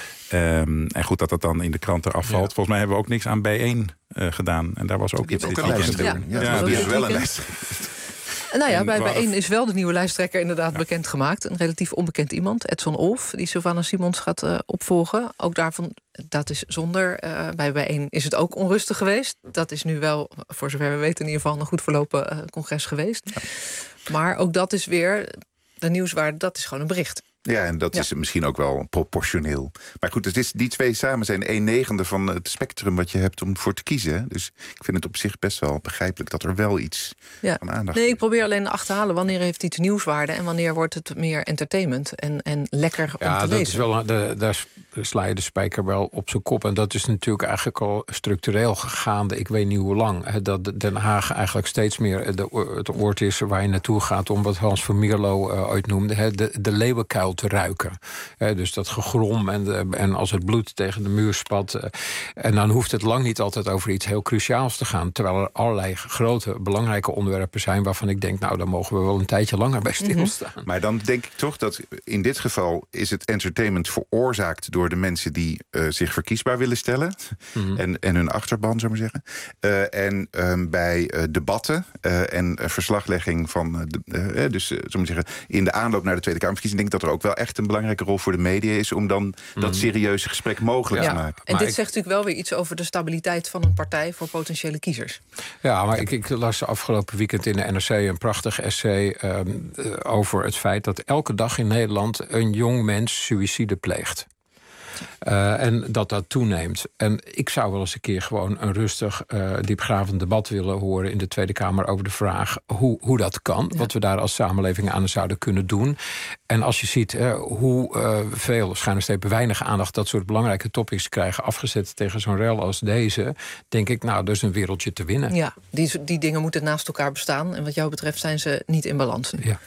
Um, en goed dat dat dan in de krant eraf valt. Ja. Volgens mij hebben we ook niks aan bijeen uh, gedaan. En daar was ook Die iets. heeft ook een lijsttrekker. Ja, ja, ja, die dat is wel een weekend. lijsttrekker. Nou ja, En bij we hadden- bijeen is wel de nieuwe lijsttrekker inderdaad ja. bekendgemaakt. Een relatief onbekend iemand, Edson Olf, die Sylvana Simons gaat uh, opvolgen. Ook daarvan, dat is zonder. Uh, bij bijeen is het ook onrustig geweest. Dat is nu wel, voor zover we weten, in ieder geval een goed verlopen uh, congres geweest. Ja. Maar ook dat is weer, de nieuwswaarde, dat is gewoon een bericht. Ja, en dat Ja. is misschien ook wel proportioneel. Maar goed, het is, die twee samen zijn een negende van het spectrum wat je hebt om voor te kiezen. Dus ik vind het op zich best wel begrijpelijk dat er wel iets Ja. aan aandacht Nee, is. ik probeer alleen achterhalen wanneer heeft iets nieuwswaarde en wanneer wordt het meer entertainment en, en lekker om Ja, te dat lezen. is wel, de, daar sla je de spijker wel op zijn kop. En dat is natuurlijk eigenlijk al structureel gaande. Ik weet niet hoe lang. Hè, dat Den Haag eigenlijk steeds meer de, het oord is waar je naartoe gaat, om wat Hans van Mierlo uh, ooit noemde, hè, de, de leeuwenkuil te ruiken. Hè, dus dat gegrom en, de, en als het bloed tegen de muur spat. Uh, en dan hoeft het lang niet altijd over iets heel cruciaals te gaan. Terwijl er allerlei grote, belangrijke onderwerpen zijn waarvan ik denk, nou, daar mogen we wel een tijdje langer bij stilstaan. Mm-hmm. Maar dan denk ik toch dat in dit geval is het entertainment veroorzaakt door de mensen die uh, zich verkiesbaar willen stellen. Mm-hmm. en, en hun achterban, zou ik maar zeggen. Uh, en um, bij uh, debatten uh, en uh, verslaglegging van, uh, de, uh, dus uh, zou ik zeggen, in de aanloop naar de Tweede Kamerverkiezing, denk ik dat er ook wel echt een belangrijke rol voor de media is om dan mm-hmm. dat serieuze gesprek mogelijk Ja. te maken. En Maar dit ik- zegt natuurlijk wel weer iets over de stabiliteit van een partij voor potentiële kiezers. Ja, maar ik, ik las afgelopen weekend in de N R C een prachtig essay um, uh, over het feit dat elke dag in Nederland een jong mens suïcide pleegt. Uh, en dat dat toeneemt. En ik zou wel eens een keer gewoon een rustig, uh, diepgravend debat willen horen in de Tweede Kamer over de vraag hoe, hoe dat kan. Ja. Wat we daar als samenleving aan zouden kunnen doen. En als je ziet uh, hoe uh, veel, schijnenstepen weinig aandacht dat soort belangrijke topics krijgen afgezet tegen zo'n rel als deze, denk ik, nou, dat is een wereldje te winnen. Ja, die, die dingen moeten naast elkaar bestaan. En wat jou betreft zijn ze niet in balans. Ja.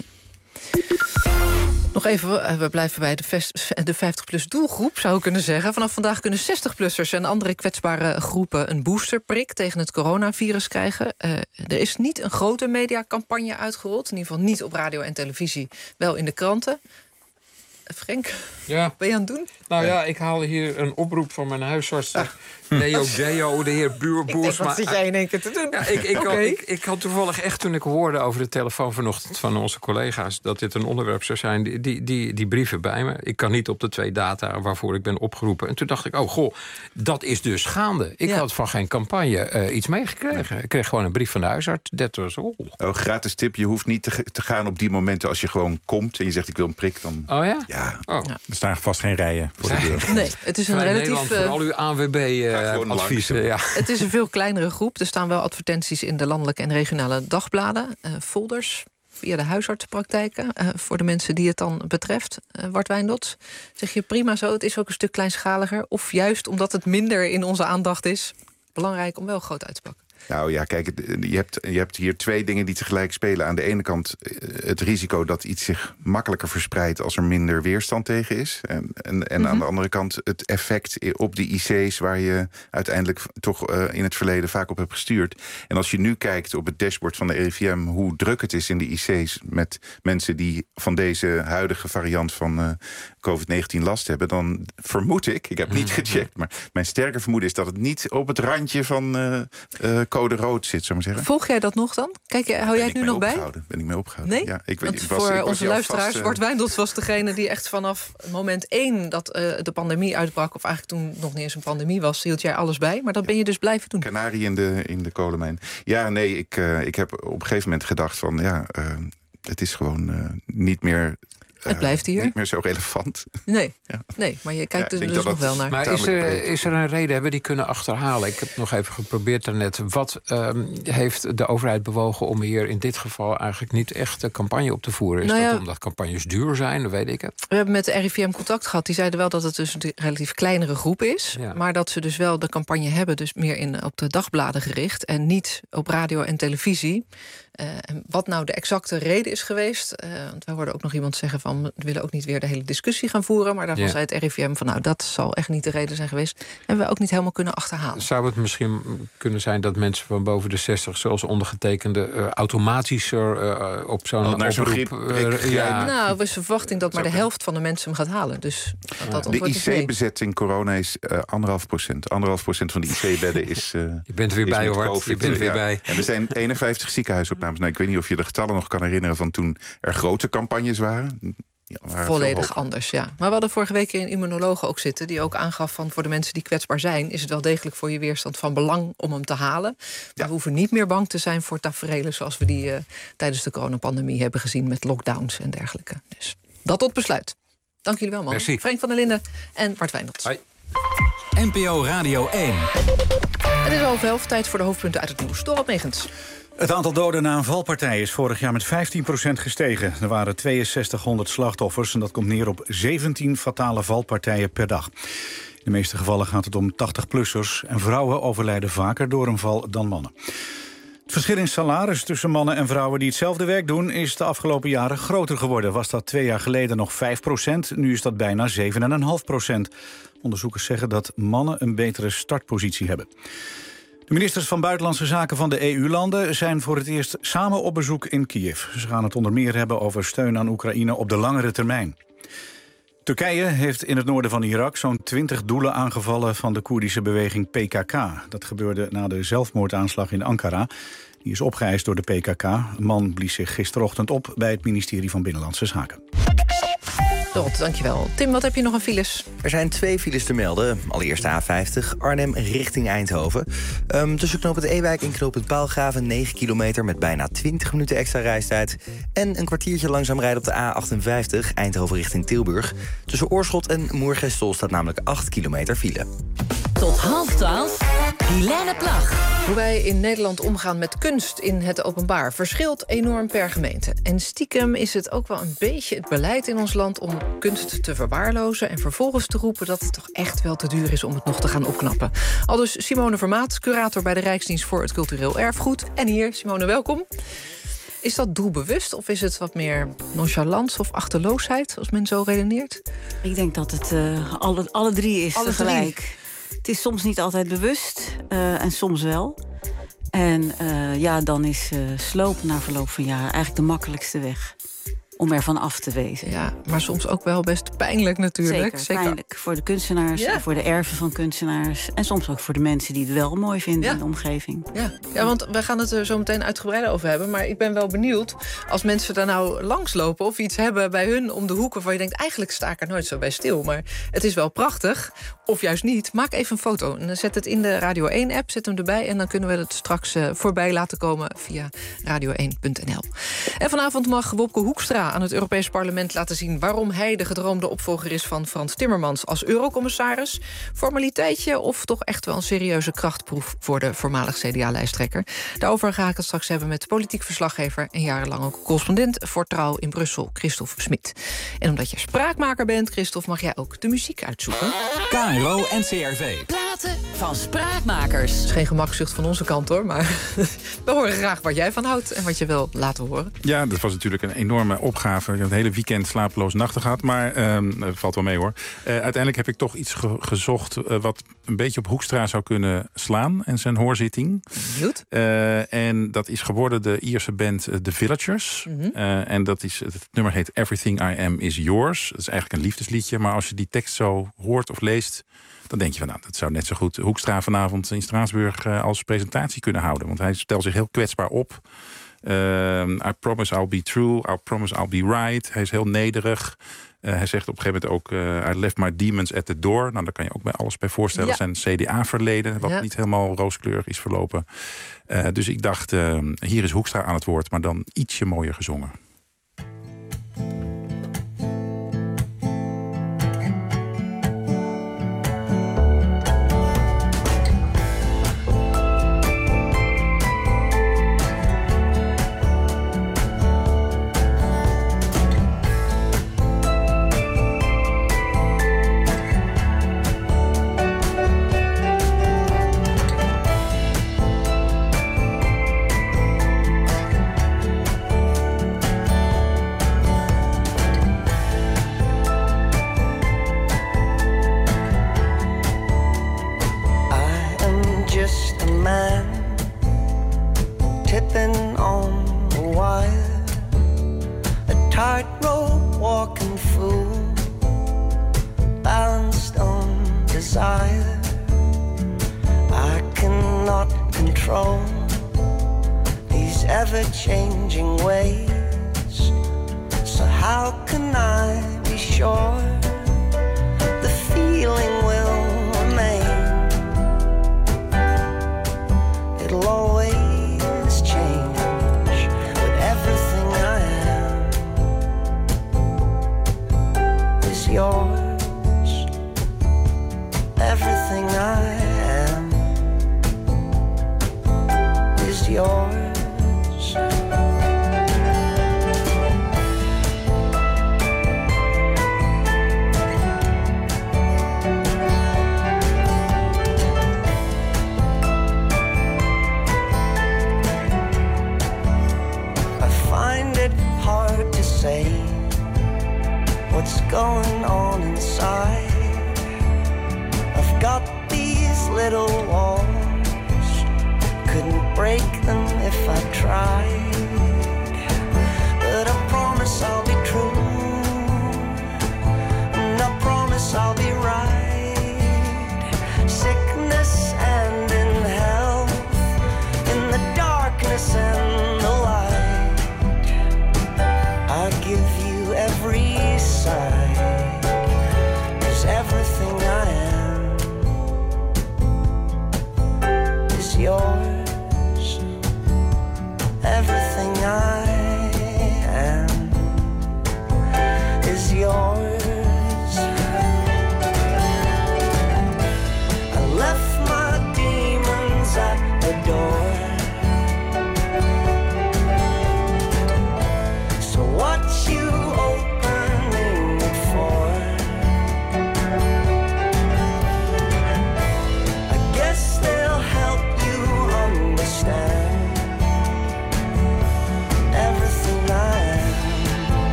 Nog even, we blijven bij de, de vijftig-plus doelgroep, zou ik kunnen zeggen. Vanaf vandaag kunnen zestig-plussers en andere kwetsbare groepen een boosterprik tegen het coronavirus krijgen. Uh, er is niet een grote mediacampagne uitgerold. In ieder geval niet op radio en televisie, wel in de kranten. Frank, ja. ben je aan het doen? Nou ja, ik haal hier een oproep van mijn huisarts. Ah. Neo Deo, de heer Buurboers. Wat zit jij in één keer te doen? Ja, ik, ik, okay. had, ik, ik had toevallig echt, toen ik hoorde over de telefoon vanochtend van onze collega's, dat dit een onderwerp zou zijn, die, die, die, die brieven bij me. Ik kan niet op de twee data waarvoor ik ben opgeroepen. En toen dacht ik, oh goh, dat is dus gaande. Ik ja. had van geen campagne uh, iets meegekregen. Ja. Ik kreeg gewoon een brief van de huisarts. Dat was all. Oh, gratis tip, je hoeft niet te, te gaan op die momenten als je gewoon komt en je zegt ik wil een prik. Dan... Oh ja? Ja. Oh. Er staan vast geen rijen voor de deur. Nee, het is een Vrij relatief... Nederland voor al uw A N W B-adviezen. Uh, ja. Het is een veel kleinere groep. Er staan wel advertenties in de landelijke en regionale dagbladen. Uh, folders via de huisartsenpraktijken. Uh, voor de mensen die het dan betreft. Uh, Wart Wijndot, zeg je prima zo. Het is ook een stuk kleinschaliger. Of juist omdat het minder in onze aandacht is, belangrijk om wel groot uit te pakken. Nou ja, kijk, je hebt, je hebt hier twee dingen die tegelijk spelen. Aan de ene kant het risico dat iets zich makkelijker verspreidt als er minder weerstand tegen is. En, en, en mm-hmm. aan de andere kant het effect op de I C's waar je uiteindelijk toch uh, in het verleden vaak op hebt gestuurd. En als je nu kijkt op het dashboard van de R I V M hoe druk het is in de I C's met mensen die van deze huidige variant van uh, covid negentien last hebben, dan vermoed ik, ik heb niet gecheckt, maar mijn sterke vermoeden is dat het niet op het randje van uh, uh, code rood zit, zou ik maar zeggen. Volg jij dat nog dan? Kijk, hou jij het nu nog bij? Ben ik mee opgehouden. Nee? Ja, ik, Want ik was, voor ik was onze luisteraars, vast, uh... Bart Wijndels was degene die echt vanaf moment één dat uh, de pandemie uitbrak, of eigenlijk toen nog niet eens een pandemie was, hield jij alles bij. Maar dat ben je dus blijven doen. Canarie in de, in de kolenmijn. Ja, nee, ik, uh, ik heb op een gegeven moment gedacht van, ja, uh, het is gewoon uh, niet meer... Het blijft hier. Niet meer zo relevant. Nee, ja. nee maar je kijkt ja, er dus nog wel naar. Maar is er, is er een reden, hebben we die kunnen achterhalen? Ik heb nog even geprobeerd daarnet. Wat um, heeft de overheid bewogen om hier in dit geval eigenlijk niet echt een campagne op te voeren? Is nou ja, dat omdat campagnes duur zijn? Dan weet ik het. We hebben met de R I V M contact gehad. Die zeiden wel dat het dus een relatief kleinere groep is. Ja. Maar dat ze dus wel de campagne hebben, dus meer in, op de dagbladen gericht. En niet op radio en televisie. Uh, en wat nou de exacte reden is geweest. Uh, want we hoorden ook nog iemand zeggen van, we willen ook niet weer de hele discussie gaan voeren. Maar daarvan ja. zei het R I V M van, nou, dat zal echt niet de reden zijn geweest. Hebben we ook niet helemaal kunnen achterhalen. Zou het misschien kunnen zijn dat mensen van boven de zestig, zoals ondergetekende, uh, automatischer uh, op zo'n oh, naar oproep... Uh, ja. Nou, is de verwachting dat maar de helft van de mensen hem gaat halen. Dus dat ja. De I C-bezetting corona is uh, anderhalf procent. Anderhalf procent van de I C-bedden is... Uh, je bent er weer bij, hoor. Je bent er weer ja. bij. En er zijn eenenvijftig ziekenhuisopnames. Nou, ik weet niet of je de getallen nog kan herinneren van toen er grote campagnes waren. Ja, volledig anders, ja. Maar we hadden vorige week een immunoloog ook zitten die ook aangaf van, voor de mensen die kwetsbaar zijn, is het wel degelijk voor je weerstand van belang om hem te halen. Maar ja. we hoeven niet meer bang te zijn voor taferelen zoals we die uh, tijdens de coronapandemie hebben gezien met lockdowns en dergelijke. Dus dat tot besluit. Dank jullie wel, man. Merci. Frank van der Linden en Bart Wijndels. Hoi. N P O Radio één. Het is half elf, tijd voor de hoofdpunten uit het nieuws. Dorot Megens. Het aantal doden na een valpartij is vorig jaar met vijftien procent gestegen. Er waren tweeënzestighonderd slachtoffers en dat komt neer op zeventien fatale valpartijen per dag. In de meeste gevallen gaat het om tachtig-plussers... en vrouwen overlijden vaker door een val dan mannen. Het verschil in salaris tussen mannen en vrouwen die hetzelfde werk doen... is de afgelopen jaren groter geworden. Was dat twee jaar geleden nog vijf procent, nu is dat bijna zeven komma vijf procent. Onderzoekers zeggen dat mannen een betere startpositie hebben. De ministers van Buitenlandse Zaken van de E U-landen zijn voor het eerst samen op bezoek in Kiev. Ze gaan het onder meer hebben over steun aan Oekraïne op de langere termijn. Turkije heeft in het noorden van Irak zo'n twintig doelen aangevallen van de Koerdische beweging P K K. Dat gebeurde na de zelfmoordaanslag in Ankara. Die is opgeëist door de P K K. Een man blies zich gisterochtend op bij het ministerie van Binnenlandse Zaken. Dorot, dankjewel. Tim, wat heb je nog aan files? Er zijn twee files te melden. Allereerst de A vijftig, Arnhem richting Eindhoven. Um, tussen knooppunt Ewijk en knooppunt Paalgraven negen kilometer... met bijna twintig minuten extra reistijd. En een kwartiertje langzaam rijden op de A achtenvijftig, Eindhoven richting Tilburg. Tussen Oorschot en Moergestel staat namelijk acht kilometer file. Tot half twaalf, Helene Plag. Hoe wij in Nederland omgaan met kunst in het openbaar verschilt enorm per gemeente. En stiekem is het ook wel een beetje het beleid in ons land om kunst te verwaarlozen en vervolgens te roepen dat het toch echt wel te duur is om het nog te gaan opknappen. Aldus Simone Vermaat, curator bij de Rijksdienst voor het Cultureel Erfgoed. En hier, Simone, welkom. Is dat doelbewust of is het wat meer nonchalance of achterloosheid, als men zo redeneert? Ik denk dat het uh, alle, alle drie is alle tegelijk. Drie. Het is soms niet altijd bewust uh, en soms wel. En uh, ja, dan is uh, sloop na verloop van jaren eigenlijk de makkelijkste weg om ervan af te wezen. Ja, maar soms ook wel best pijnlijk natuurlijk. Zeker, Zeker. pijnlijk voor de kunstenaars, ja. voor de erven van kunstenaars... en soms ook voor de mensen die het wel mooi vinden ja. in de omgeving. Ja. ja, want we gaan het er zo meteen uitgebreider over hebben... maar ik ben wel benieuwd, als mensen daar nou langslopen... of iets hebben bij hun om de hoek waarvan je denkt... eigenlijk sta ik er nooit zo bij stil, maar het is wel prachtig... of juist niet, maak even een foto. En zet het in de Radio één-app, zet hem erbij... en dan kunnen we het straks uh, voorbij laten komen via radio één punt n l. En vanavond mag Wopke Hoekstra aan het Europees Parlement laten zien... waarom hij de gedroomde opvolger is van Frans Timmermans als eurocommissaris. Formaliteitje of toch echt wel een serieuze krachtproef... voor de voormalig C D A-lijsttrekker. Daarover ga ik het straks hebben met politiek verslaggever... en jarenlang ook correspondent voor Trouw in Brussel, Christophe Smit. En omdat je spraakmaker bent, Christophe, mag jij ook de muziek uitzoeken. K R O N C R V. Praten van Spraakmakers. Het is geen gemakzucht van onze kant, hoor. Maar we horen graag wat jij van houdt en wat je wil laten horen. Ja, dat was natuurlijk een enorme opgave. Ik heb het hele weekend slapeloze nachten gehad. Maar uh, valt wel mee, hoor. Uh, uiteindelijk heb ik toch iets ge- gezocht... Uh, wat een beetje op Hoekstra zou kunnen slaan. En zijn hoorzitting. Goed. Uh, en dat is geworden de Ierse band uh, The Villagers. Mm-hmm. Uh, en dat is, het nummer heet Everything I Am Is Yours. Dat is eigenlijk een liefdesliedje. Maar als je die tekst zo hoort of leest... dan denk je van, nou, dat zou net zo goed Hoekstra vanavond in Straatsburg uh, als presentatie kunnen houden. Want hij stelt zich heel kwetsbaar op. Uh, I promise I'll be true. I promise I'll be right. Hij is heel nederig. Uh, hij zegt op een gegeven moment ook... Uh, I left my demons at the door. Nou, daar kan je ook bij alles bij voorstellen. Ja. Zijn C D A-verleden, wat ja. niet helemaal rooskleurig is verlopen. Uh, dus ik dacht, uh, hier is Hoekstra aan het woord... maar dan ietsje mooier gezongen.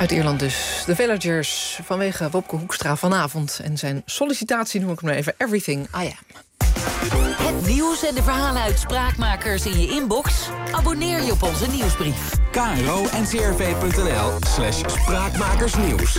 Uit Ierland dus. De Villagers vanwege Wopke Hoekstra vanavond. En zijn sollicitatie noem ik hem even Everything I Am. Het nieuws en de verhalen uit Spraakmakers in je inbox? Abonneer je op onze nieuwsbrief. K R O N C R V punt N L slash spraakmakersnieuws.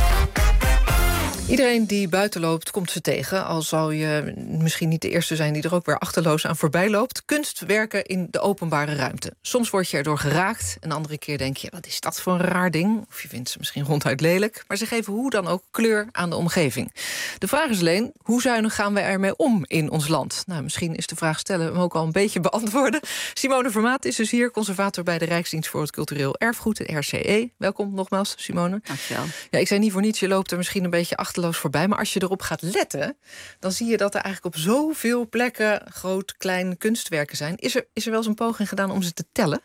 Iedereen die buiten loopt, komt ze tegen. Al zou je misschien niet de eerste zijn die er ook weer achterloos aan voorbij loopt. Kunstwerken in de openbare ruimte. Soms word je erdoor geraakt. Een andere keer denk je, wat is dat voor een raar ding? Of je vindt ze misschien ronduit lelijk. Maar ze geven hoe dan ook kleur aan de omgeving. De vraag is alleen, hoe zuinig gaan we ermee om in ons land? Nou, misschien is de vraag stellen hem ook al een beetje beantwoorden. Simone Vermaat is dus hier, conservator bij de Rijksdienst voor het Cultureel Erfgoed, de R C E. Welkom nogmaals, Simone. Dankjewel. Ja, ik zei niet voor niets, je loopt er misschien een beetje achter voorbij. Maar als je erop gaat letten, dan zie je dat er eigenlijk op zoveel plekken groot, klein kunstwerken zijn. Is er, is er wel eens een poging gedaan om ze te tellen?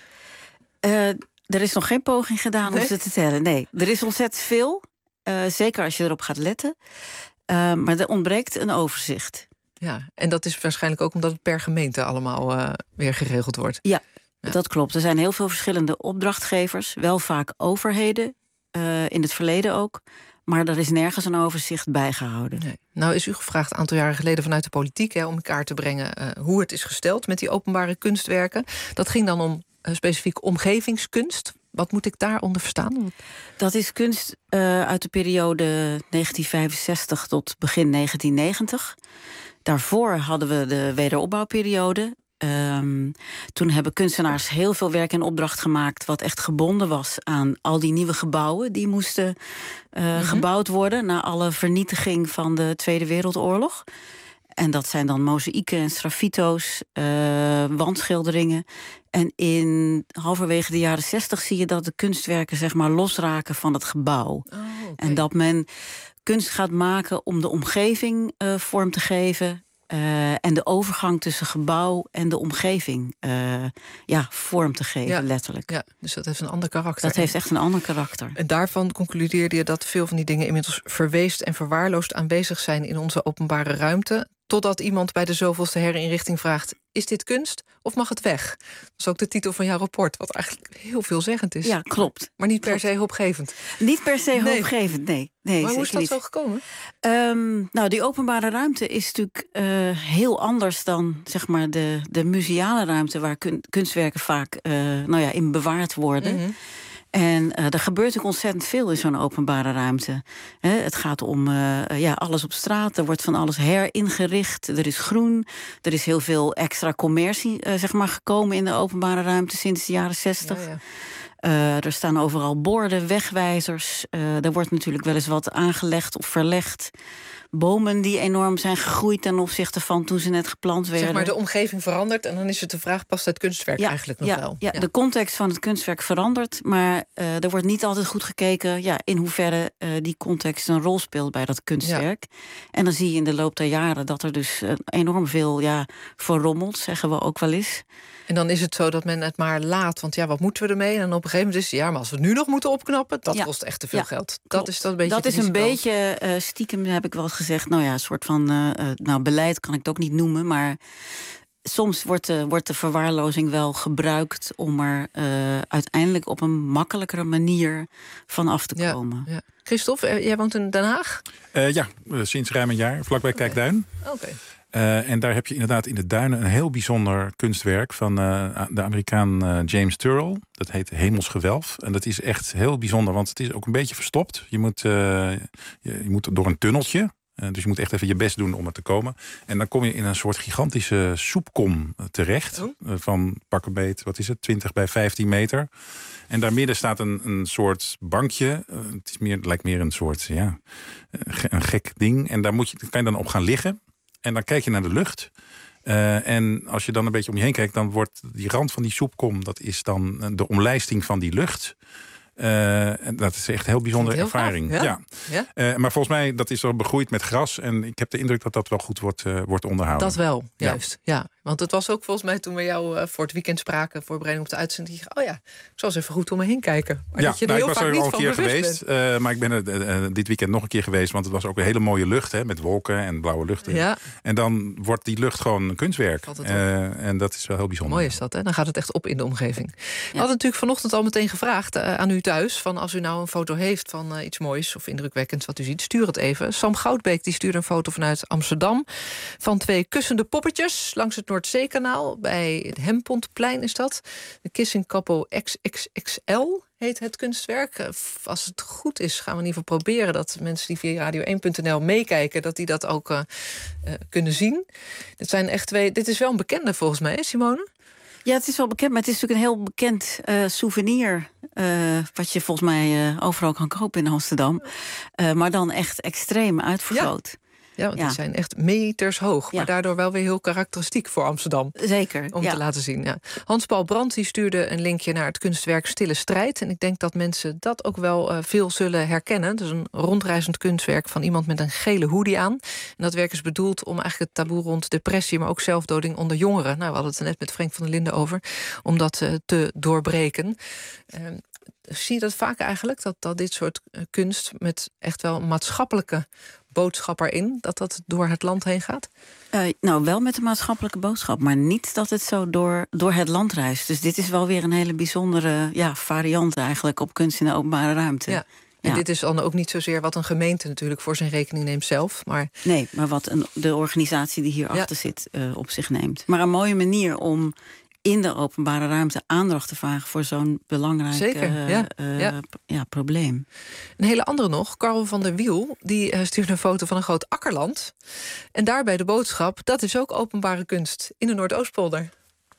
Uh, er is nog geen poging gedaan nee? om ze te tellen. Nee, er is ontzettend veel. Uh, zeker als je erop gaat letten. Uh, maar er ontbreekt een overzicht. Ja, en dat is waarschijnlijk ook omdat het per gemeente allemaal uh, weer geregeld wordt. Ja, ja, dat klopt. Er zijn heel veel verschillende opdrachtgevers. Wel vaak overheden. Uh, in het verleden ook. Maar er is nergens een overzicht bijgehouden. Nee. Nou is u gevraagd een aantal jaren geleden vanuit de politiek hè, om in kaart te brengen uh, hoe het is gesteld met die openbare kunstwerken. Dat ging dan om uh, specifiek omgevingskunst. Wat moet ik daaronder verstaan? Dat is kunst uh, uit de periode negentien vijfenzestig tot begin negentien negentig. Daarvoor hadden we de wederopbouwperiode. Um, toen hebben kunstenaars heel veel werk in opdracht gemaakt wat echt gebonden was aan al die nieuwe gebouwen die moesten uh, mm-hmm. gebouwd worden na alle vernietiging van de Tweede Wereldoorlog. En dat zijn dan mozaïeken en sgraffito's, uh, wandschilderingen. En in halverwege de jaren zestig zie je dat de kunstwerken zeg maar losraken van het gebouw. Oh, okay. En dat men kunst gaat maken om de omgeving uh, vorm te geven. Uh, en de overgang tussen gebouw en de omgeving uh, ja, vorm te geven, ja, letterlijk. Ja, dus dat heeft een ander karakter. Dat heeft echt een ander karakter. En daarvan concludeerde je dat veel van die dingen inmiddels verweest en verwaarloosd aanwezig zijn in onze openbare ruimte. Totdat iemand bij de zoveelste herinrichting vraagt, is dit kunst of mag het weg? Dat is ook de titel van jouw rapport, wat eigenlijk heel veelzeggend is. Ja, klopt. Maar niet per klopt. se hoopgevend. Niet per se nee. hoopgevend, nee. nee maar hoe is dat niet. zo gekomen? Um, nou, die openbare ruimte is natuurlijk uh, heel anders dan zeg maar de, de museale ruimte waar kun, kunstwerken vaak uh, nou ja, in bewaard worden. Mm-hmm. En uh, er gebeurt ook ontzettend veel in zo'n openbare ruimte. He, het gaat om uh, ja, alles op straat. Er wordt van alles heringericht. Er is groen. Er is heel veel extra commercie uh, zeg maar, gekomen in de openbare ruimte sinds de jaren zestig. Ja, ja. Uh, er staan overal borden, wegwijzers. Uh, er wordt natuurlijk wel eens wat aangelegd of verlegd. Bomen die enorm zijn gegroeid ten opzichte van toen ze net geplant werden. Zeg maar, de omgeving verandert en dan is het de vraag, past het kunstwerk ja, eigenlijk nog ja, wel? Ja, ja, de context van het kunstwerk verandert, maar uh, er wordt niet altijd goed gekeken ja, in hoeverre uh, die context een rol speelt bij dat kunstwerk. Ja. En dan zie je in de loop der jaren dat er dus uh, enorm veel ja, verrommelt, zeggen we ook wel eens. En dan is het zo dat men het maar laat, want ja, wat moeten we ermee? En dan op een gegeven moment is het, ja, maar als we het nu nog moeten opknappen, dat ja. kost echt te veel ja, geld. Dat is dat een beetje. Dat is een beetje uh, stiekem, heb ik wel eens gezegd, nou ja, een soort van uh, nou, beleid kan ik het ook niet noemen, maar soms wordt de, wordt de verwaarlozing wel gebruikt om er uh, uiteindelijk op een makkelijkere manier van af te komen. Ja, ja. Christophe, jij woont in Den Haag? Uh, ja, sinds ruim een jaar, vlakbij okay. Kijkduin. Oké. Okay. Uh, en daar heb je inderdaad in de duinen een heel bijzonder kunstwerk van uh, de Amerikaan uh, James Turrell. Dat heet Hemelsgewelf. En dat is echt heel bijzonder, want het is ook een beetje verstopt. Je moet, uh, je, je moet door een tunneltje. Uh, dus je moet echt even je best doen om er te komen. En dan kom je in een soort gigantische soepkom terecht. Oh. Uh, van pakkenbeet, wat is het, twintig bij vijftien meter. En daar midden staat een, een soort bankje. Uh, het, is meer, het lijkt meer een soort, ja, een gek ding. En daar moet je, kan je dan op gaan liggen. En dan kijk je naar de lucht. Uh, en als je dan een beetje om je heen kijkt, dan wordt die rand van die soepkom, dat is dan de omlijsting van die lucht. Uh, en dat is echt een heel bijzondere heel ervaring. Gaaf, ja. Ja. Ja? Uh, maar volgens mij, dat is al begroeid met gras. En ik heb de indruk dat dat wel goed wordt, uh, wordt onderhouden. Dat wel, juist. Ja. Ja. Want het was ook volgens mij toen we jou uh, voor het weekend spraken... voorbereiding op de uitzending. Oh ja, ik zal eens even goed om me heen kijken. Maar ja, dat je er nou, heel ik was vaak er al niet een van keer geweest. Uh, maar ik ben er uh, dit weekend nog een keer geweest. Want het was ook een hele mooie lucht. Hè, met wolken en blauwe lucht. Ja. En dan wordt die lucht gewoon een kunstwerk. Uh, en dat is wel heel bijzonder. Mooi is dat, hè? Dan gaat het echt op in de omgeving. Ja. We hadden natuurlijk vanochtend al meteen gevraagd uh, aan u thuis... van als u nou een foto heeft van uh, iets moois of indrukwekkends wat u ziet... stuur het even. Sam Goudbeek die stuurde een foto vanuit Amsterdam... van twee kussende poppetjes langs het Noordzeekanaal... bij het Hempontplein is dat. De Kissing Couple X X X L heet het kunstwerk. Uh, als het goed is, gaan we in ieder geval proberen... dat mensen die via radio één punt n l meekijken... dat die dat ook uh, uh, kunnen zien. Dit zijn echt twee... Dit is wel een bekende volgens mij, hè, Simone? Ja, het is wel bekend, maar het is natuurlijk een heel bekend uh, souvenir... Uh, wat je volgens mij uh, overal kan kopen in Amsterdam. Uh, maar dan echt extreem uitvergroot. Ja. Ja, want ja. die zijn echt meters hoog. Maar ja. daardoor wel weer heel karakteristiek voor Amsterdam. Zeker, Om ja. te laten zien, ja. Hans-Paul Brandt die stuurde een linkje naar het kunstwerk Stille Strijd. En ik denk dat mensen dat ook wel uh, veel zullen herkennen. Het is een rondreizend kunstwerk van iemand met een gele hoodie aan. En dat werk is bedoeld om eigenlijk het taboe rond depressie... maar ook zelfdoding onder jongeren. Nou, we hadden het er net met Frank van der Linden over. Om dat uh, te doorbreken. Uh, zie je dat vaak eigenlijk? Dat, dat dit soort uh, kunst met echt wel maatschappelijke... boodschap erin, dat dat door het land heen gaat? Uh, nou, wel met een maatschappelijke boodschap, maar niet dat het zo door, door het land reist. Dus dit is wel weer een hele bijzondere ja, variant eigenlijk op kunst in de openbare ruimte. Ja. En ja. dit is dan ook niet zozeer wat een gemeente natuurlijk voor zijn rekening neemt zelf. Maar... Nee, maar wat een, de organisatie die hierachter ja. zit uh, op zich neemt. Maar een mooie manier om in de openbare ruimte aandacht te vragen voor zo'n belangrijk Zeker, uh, ja. Uh, Ja. Ja, probleem. Een hele andere nog, Carl van der Wiel, die uh, stuurde een foto van een groot akkerland. En daarbij de boodschap, dat is ook openbare kunst in de Noordoostpolder.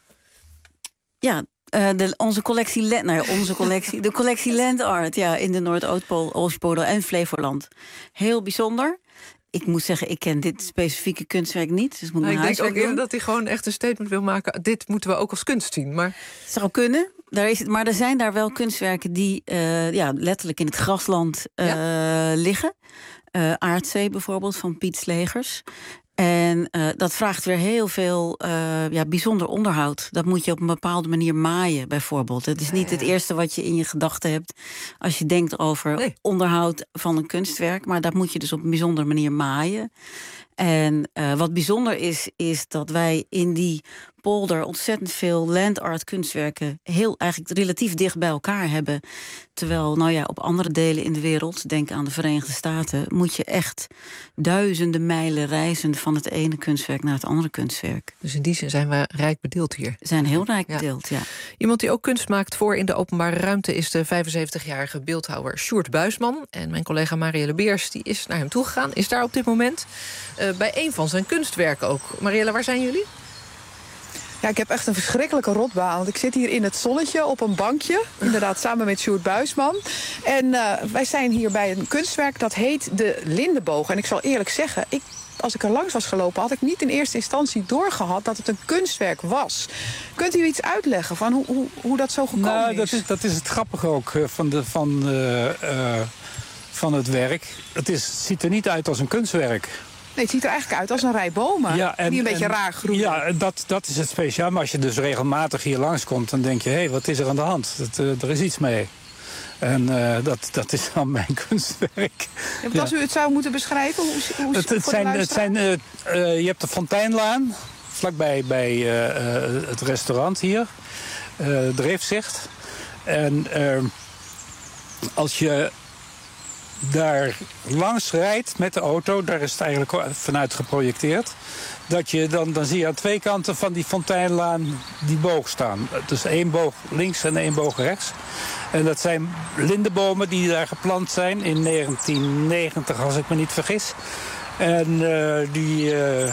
Ja, uh, de, onze collectie, nou ja, onze collectie, de collectie Land Art, ja, in de Noordoostpolder en Flevoland. Heel bijzonder. Ik moet zeggen, ik ken dit specifieke kunstwerk niet. Dus moet nou, mijn ik denk ook doen. dat hij gewoon echt een statement wil maken. Dit moeten we ook als kunst zien. Maar... Het zou kunnen. Daar is het, maar er zijn daar wel kunstwerken die uh, ja, letterlijk in het grasland uh, ja. liggen. Uh, Aardzee bijvoorbeeld, van Piet Slegers. En uh, dat vraagt weer heel veel uh, ja, bijzonder onderhoud. Dat moet je op een bepaalde manier maaien, bijvoorbeeld. Het is niet het eerste wat je in je gedachten hebt als je denkt over nee. onderhoud van een kunstwerk. Maar dat moet je dus op een bijzondere manier maaien. En uh, wat bijzonder is, is dat wij in die polder ontzettend veel land art kunstwerken heel eigenlijk relatief dicht bij elkaar hebben. Terwijl, nou ja, op andere delen in de wereld, denk aan de Verenigde Staten, moet je echt duizenden mijlen reizen van het ene kunstwerk naar het andere kunstwerk. Dus in die zin zijn we rijk bedeeld hier. We zijn heel rijk ja. bedeeld, ja. Iemand die ook kunst maakt voor in de openbare ruimte is de vijfenzeventigjarige beeldhouwer Sjoerd Buisman. En mijn collega Marielle Beers die is naar hem toegegaan, is daar op dit moment uh, bij een van zijn kunstwerken ook. Marielle, waar zijn jullie? Ja, ik heb echt een verschrikkelijke rotbaan. Want ik zit hier in het zonnetje op een bankje. Inderdaad, samen met Sjoerd Buisman. En uh, wij zijn hier bij een kunstwerk dat heet de Lindeboog. En ik zal eerlijk zeggen, ik, als ik er langs was gelopen, had ik niet in eerste instantie doorgehad dat het een kunstwerk was. Kunt u iets uitleggen van hoe, hoe, hoe dat zo gekomen nou, dat is? is? Dat is het grappige ook van, de, van, uh, uh, van het werk. Het is, ziet er niet uit als een kunstwerk. Nee, het ziet er eigenlijk uit als een rij bomen, ja, en, die een beetje en, raar groeien. Ja, dat, dat is het speciaal. Maar als je dus regelmatig hier langskomt, dan denk je, hé, hey, wat is er aan de hand? Dat, uh, er is iets mee. En uh, dat, dat is dan mijn kunstwerk. Ja, want als u het zou moeten beschrijven, hoe, hoe het, het zijn, het zijn, uh, uh, je hebt de Fonteinlaan, vlakbij bij uh, uh, het restaurant hier, uh, Dreefzicht. En uh, als je daar langs rijdt met de auto, daar is het eigenlijk vanuit geprojecteerd, dat je dan, dan zie je aan twee kanten van die Fonteinlaan die boog staan. Dus één boog links en één boog rechts. En dat zijn lindebomen die daar geplant zijn in negentien negentig, als ik me niet vergis. En uh, die, uh,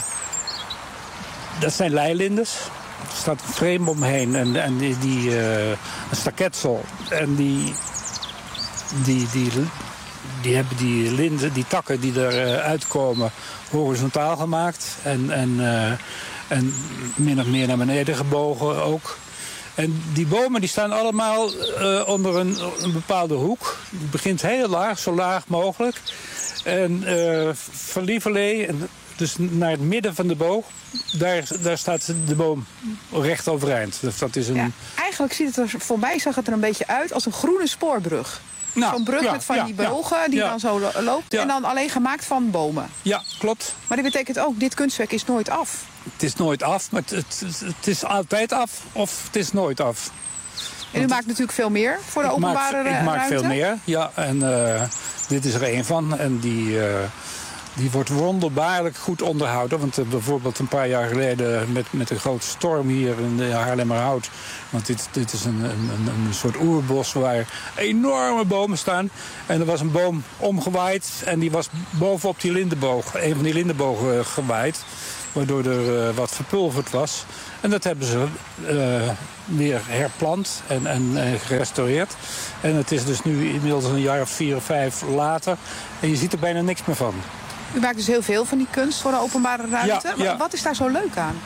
dat zijn leilindes. Er staat een frame omheen en, en die, die, uh, een staketsel. En die, die, die, die hebben die linden, die takken die eruit uh, uitkomen, horizontaal gemaakt. En, en, uh, en min of meer naar beneden gebogen ook. En die bomen die staan allemaal uh, onder een, een bepaalde hoek. Die begint heel laag, zo laag mogelijk. En uh, van lieverlee, en dus naar het midden van de boog, daar, daar staat de boom recht overeind. Dus dat is een... ja, eigenlijk ziet het er, voor mij zag het er een beetje uit als een groene spoorbrug. Nou, Zo'n brug ja, met van ja, die bogen ja, die ja. dan zo lo- loopt. Ja. En dan alleen gemaakt van bomen. Ja, klopt. Maar dat betekent ook, dit kunstwerk is nooit af. Het is nooit af, maar het, het, het is altijd af of het is nooit af. En u maakt natuurlijk veel meer voor de Ik maak- openbare Ik maak ruimte. veel meer, ja. En uh, dit is er één van. En die, uh, die wordt wonderbaarlijk goed onderhouden. Want uh, bijvoorbeeld een paar jaar geleden met, met een grote storm hier in de Haarlemmerhout. Want dit, dit is een, een, een soort oerbos waar enorme bomen staan. En er was een boom omgewaaid en die was bovenop die lindenboog. Een van die lindenbogen uh, gewaaid. Waardoor er uh, wat verpulverd was. En dat hebben ze uh, weer herplant en, en uh, gerestaureerd. En het is dus nu inmiddels een jaar of vier of vijf later. En je ziet er bijna niks meer van. U maakt dus heel veel van die kunst voor de openbare ruimte. Ja, ja. Wat is daar zo leuk aan?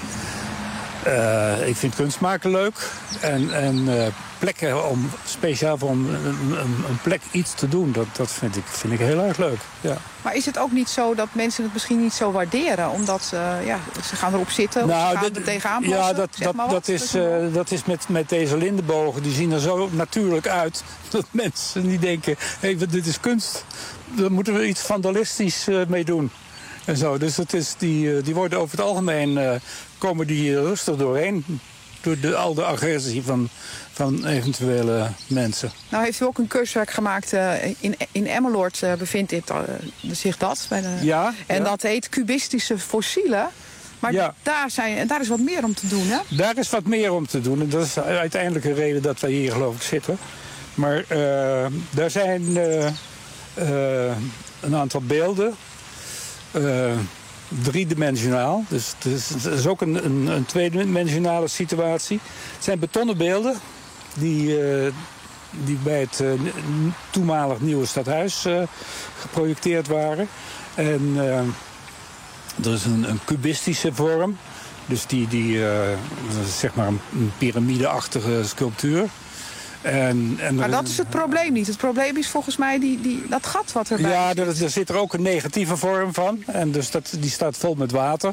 Uh, ik vind kunst maken leuk. En, en uh, plekken om speciaal voor een, een, een plek iets te doen, dat, dat vind, ik, vind ik heel erg leuk. Ja. Maar is het ook niet zo dat mensen het misschien niet zo waarderen? Omdat uh, ja, ze gaan erop zitten of nou, ze gaan dat, er tegenaan passen? Ja, dat, zeg dat, maar dat, wat. is, uh, dat is met, met deze lindenbogen. Die zien er zo natuurlijk uit dat mensen niet denken, hé, hey, dit is kunst. Daar moeten we iets vandalistisch uh, mee doen. En zo. Dus het is die, die worden over het algemeen uh, komen die rustig doorheen. Door de, al de agressie van, van eventuele mensen. Nou heeft u ook een kunstwerk gemaakt uh, in, in Emmeloord uh, bevindt dit, uh, zich dat. Bij de, ja. En ja. dat heet Cubistische fossielen. Maar ja. daar, zijn, daar is wat meer om te doen, hè? Daar is wat meer om te doen. En dat is uiteindelijk een reden dat wij hier geloof ik zitten. Maar uh, daar zijn uh, uh, een aantal beelden. Uh, driedimensionaal. Dus het is, het is ook een, een, een tweedimensionale situatie. Het zijn betonnen beelden die, uh, die bij het uh, toenmalig nieuwe stadhuis uh, geprojecteerd waren. En uh, er is een, een cubistische vorm. Dus die, die uh, zeg maar een, een piramideachtige sculptuur. En, en maar dat is het probleem niet. Het probleem is volgens mij die, die, dat gat wat erbij ja, zit. Ja, er, er zit er ook een negatieve vorm van. En dus dat, die staat vol met water.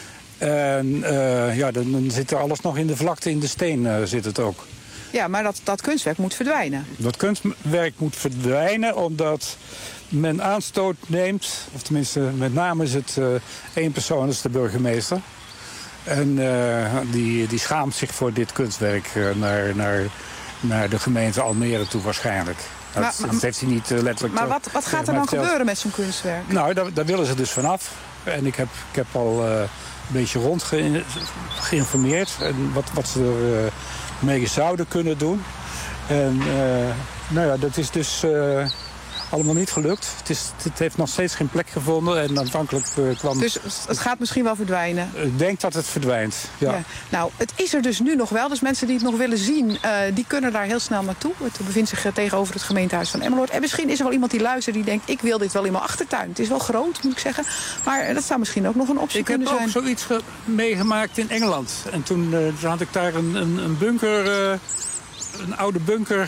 En uh, ja, dan, dan zit er alles nog in de vlakte, in de steen uh, zit het ook. Ja, maar dat, dat kunstwerk moet verdwijnen. Dat kunstwerk moet verdwijnen omdat men aanstoot neemt. Of tenminste, met name is het uh, één persoon, dat is de burgemeester. En uh, die, die schaamt zich voor dit kunstwerk uh, naar... naar naar de gemeente Almere toe waarschijnlijk. Maar, dat, dat heeft hij niet uh, letterlijk... Maar wat, wat gaat er dan verteld. gebeuren met zo'n kunstwerk? Nou, daar, daar willen ze dus vanaf. En ik heb, ik heb al uh, een beetje rond ge, geïnformeerd. En wat, wat ze er uh, mee zouden kunnen doen. En uh, nou ja, dat is dus uh, allemaal niet gelukt. Het, is, het heeft nog steeds geen plek gevonden. En aanvankelijk uh, kwam... Dus het gaat misschien wel verdwijnen? Ik denk dat het verdwijnt, ja. ja. Nou, het is er dus nu nog wel. Dus mensen die het nog willen zien, uh, die kunnen daar heel snel naartoe. Het bevindt zich uh, tegenover het gemeentehuis van Emmeloord. En misschien is er wel iemand die luistert die denkt... ik wil dit wel in mijn achtertuin. Het is wel groot, moet ik zeggen. Maar uh, dat zou misschien ook nog een optie ik kunnen zijn. Ik heb ook zoiets meegemaakt in Engeland. En toen, uh, toen had ik daar een, een, een bunker, uh, een oude bunker...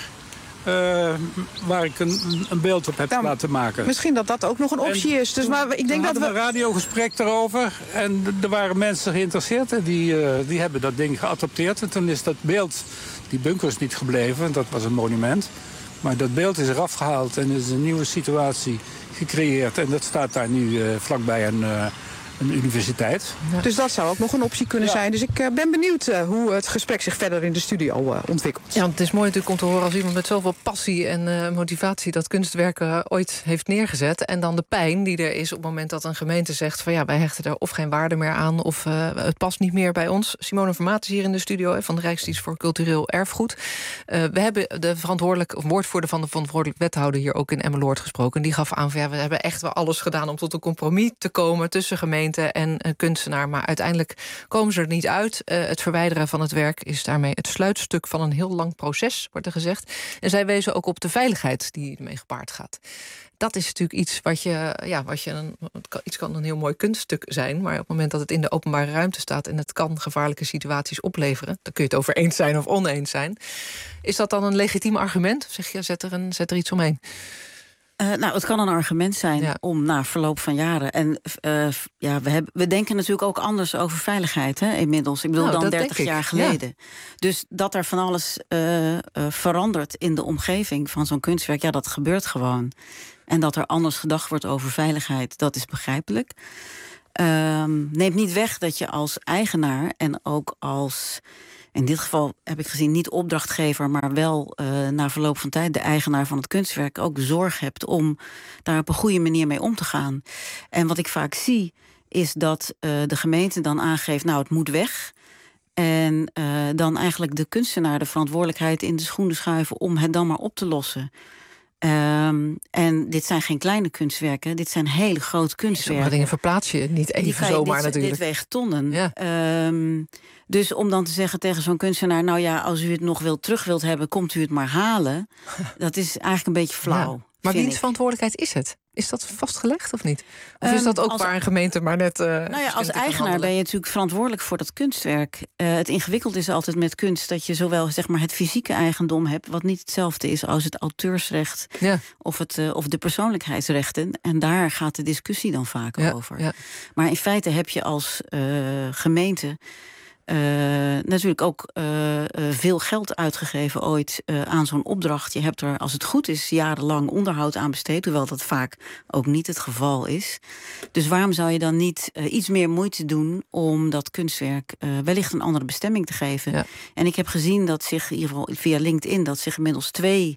Uh, waar ik een, een beeld op heb nou, laten maken. Misschien dat dat ook nog een optie en is. Dus, maar ik denk dat we een radiogesprek daarover. En er waren mensen geïnteresseerd. En die, uh, die hebben dat ding geadopteerd. En toen is dat beeld, die bunker is niet gebleven. Dat was een monument. Maar dat beeld is eraf gehaald. En er is een nieuwe situatie gecreëerd. En dat staat daar nu uh, vlakbij een... Uh, een universiteit. Ja. Dus dat zou ook nog een optie kunnen ja. zijn. Dus ik uh, ben benieuwd uh, hoe het gesprek zich verder in de studio uh, ontwikkelt. Ja, want het is mooi natuurlijk om te horen als iemand met zoveel passie en uh, motivatie dat kunstwerk uh, ooit heeft neergezet. En dan de pijn die er is op het moment dat een gemeente zegt van ja, wij hechten er of geen waarde meer aan of uh, het past niet meer bij ons. Simone Vermaat is hier in de studio hè, van de Rijksdienst voor Cultureel Erfgoed. Uh, we hebben de verantwoordelijk, of woordvoerder van de verantwoordelijk wethouder hier ook in Emmeloord gesproken. Die gaf aan van ja, we hebben echt wel alles gedaan om tot een compromis te komen tussen gemeenten en uh, kunstenaar. Maar uiteindelijk komen ze er niet uit. Uh, het verwijderen van het werk is daarmee het sluitstuk van een heel lang proces, wordt er gezegd. En zij wezen ook op de veiligheid die ermee gepaard gaat. Dat is natuurlijk iets wat je, ja, wat je een, iets kan een heel mooi kunststuk zijn, maar op het moment dat het in de openbare ruimte staat en het kan gevaarlijke situaties opleveren, dan kun je het over eens zijn of oneens zijn. Is dat dan een legitiem argument? Of zeg je, zet er, een, zet er iets omheen? Uh, nou, het kan een argument zijn ja. om na verloop van jaren... en uh, ja, we, hebben, we denken natuurlijk ook anders over veiligheid, hè, inmiddels. Ik bedoel, nou, dan dertig jaar geleden. Ja. Dus dat er van alles uh, uh, verandert in de omgeving van zo'n kunstwerk... ja, dat gebeurt gewoon. En dat er anders gedacht wordt over veiligheid, dat is begrijpelijk. Uh, neemt niet weg dat je als eigenaar en ook als... in dit geval heb ik gezien niet opdrachtgever... maar wel uh, na verloop van tijd de eigenaar van het kunstwerk... ook de zorg hebt om daar op een goede manier mee om te gaan. En wat ik vaak zie, is dat uh, de gemeente dan aangeeft... nou, het moet weg. En uh, dan eigenlijk de kunstenaar de verantwoordelijkheid in de schoenen schuiven... om het dan maar op te lossen. Um, en dit zijn geen kleine kunstwerken, dit zijn hele grote kunstwerken. Sommige dingen verplaats je niet even je, zomaar dit, natuurlijk. Dit weegt tonnen. Ja. Um, dus om dan te zeggen tegen zo'n kunstenaar... nou ja, als u het nog wilt, terug wilt hebben, komt u het maar halen. Dat is eigenlijk een beetje flauw. Ja. Maar wiens verantwoordelijkheid is het? Is dat vastgelegd of niet? Of is dat ook um, waar een gemeente maar net... Uh, nou ja, als eigenaar ben je natuurlijk verantwoordelijk voor dat kunstwerk. Uh, het ingewikkeld is altijd met kunst... dat je zowel zeg maar, het fysieke eigendom hebt... wat niet hetzelfde is als het auteursrecht... Ja. Of, het, uh, of de persoonlijkheidsrechten. En daar gaat de discussie dan vaak ja, over. Ja. Maar in feite heb je als uh, gemeente... Uh, natuurlijk ook uh, uh, veel geld uitgegeven ooit uh, aan zo'n opdracht. Je hebt er, als het goed is, jarenlang onderhoud aan besteed... hoewel dat vaak ook niet het geval is. Dus waarom zou je dan niet uh, iets meer moeite doen... om dat kunstwerk uh, wellicht een andere bestemming te geven? Ja. En ik heb gezien dat zich, in ieder geval via LinkedIn... dat zich inmiddels twee...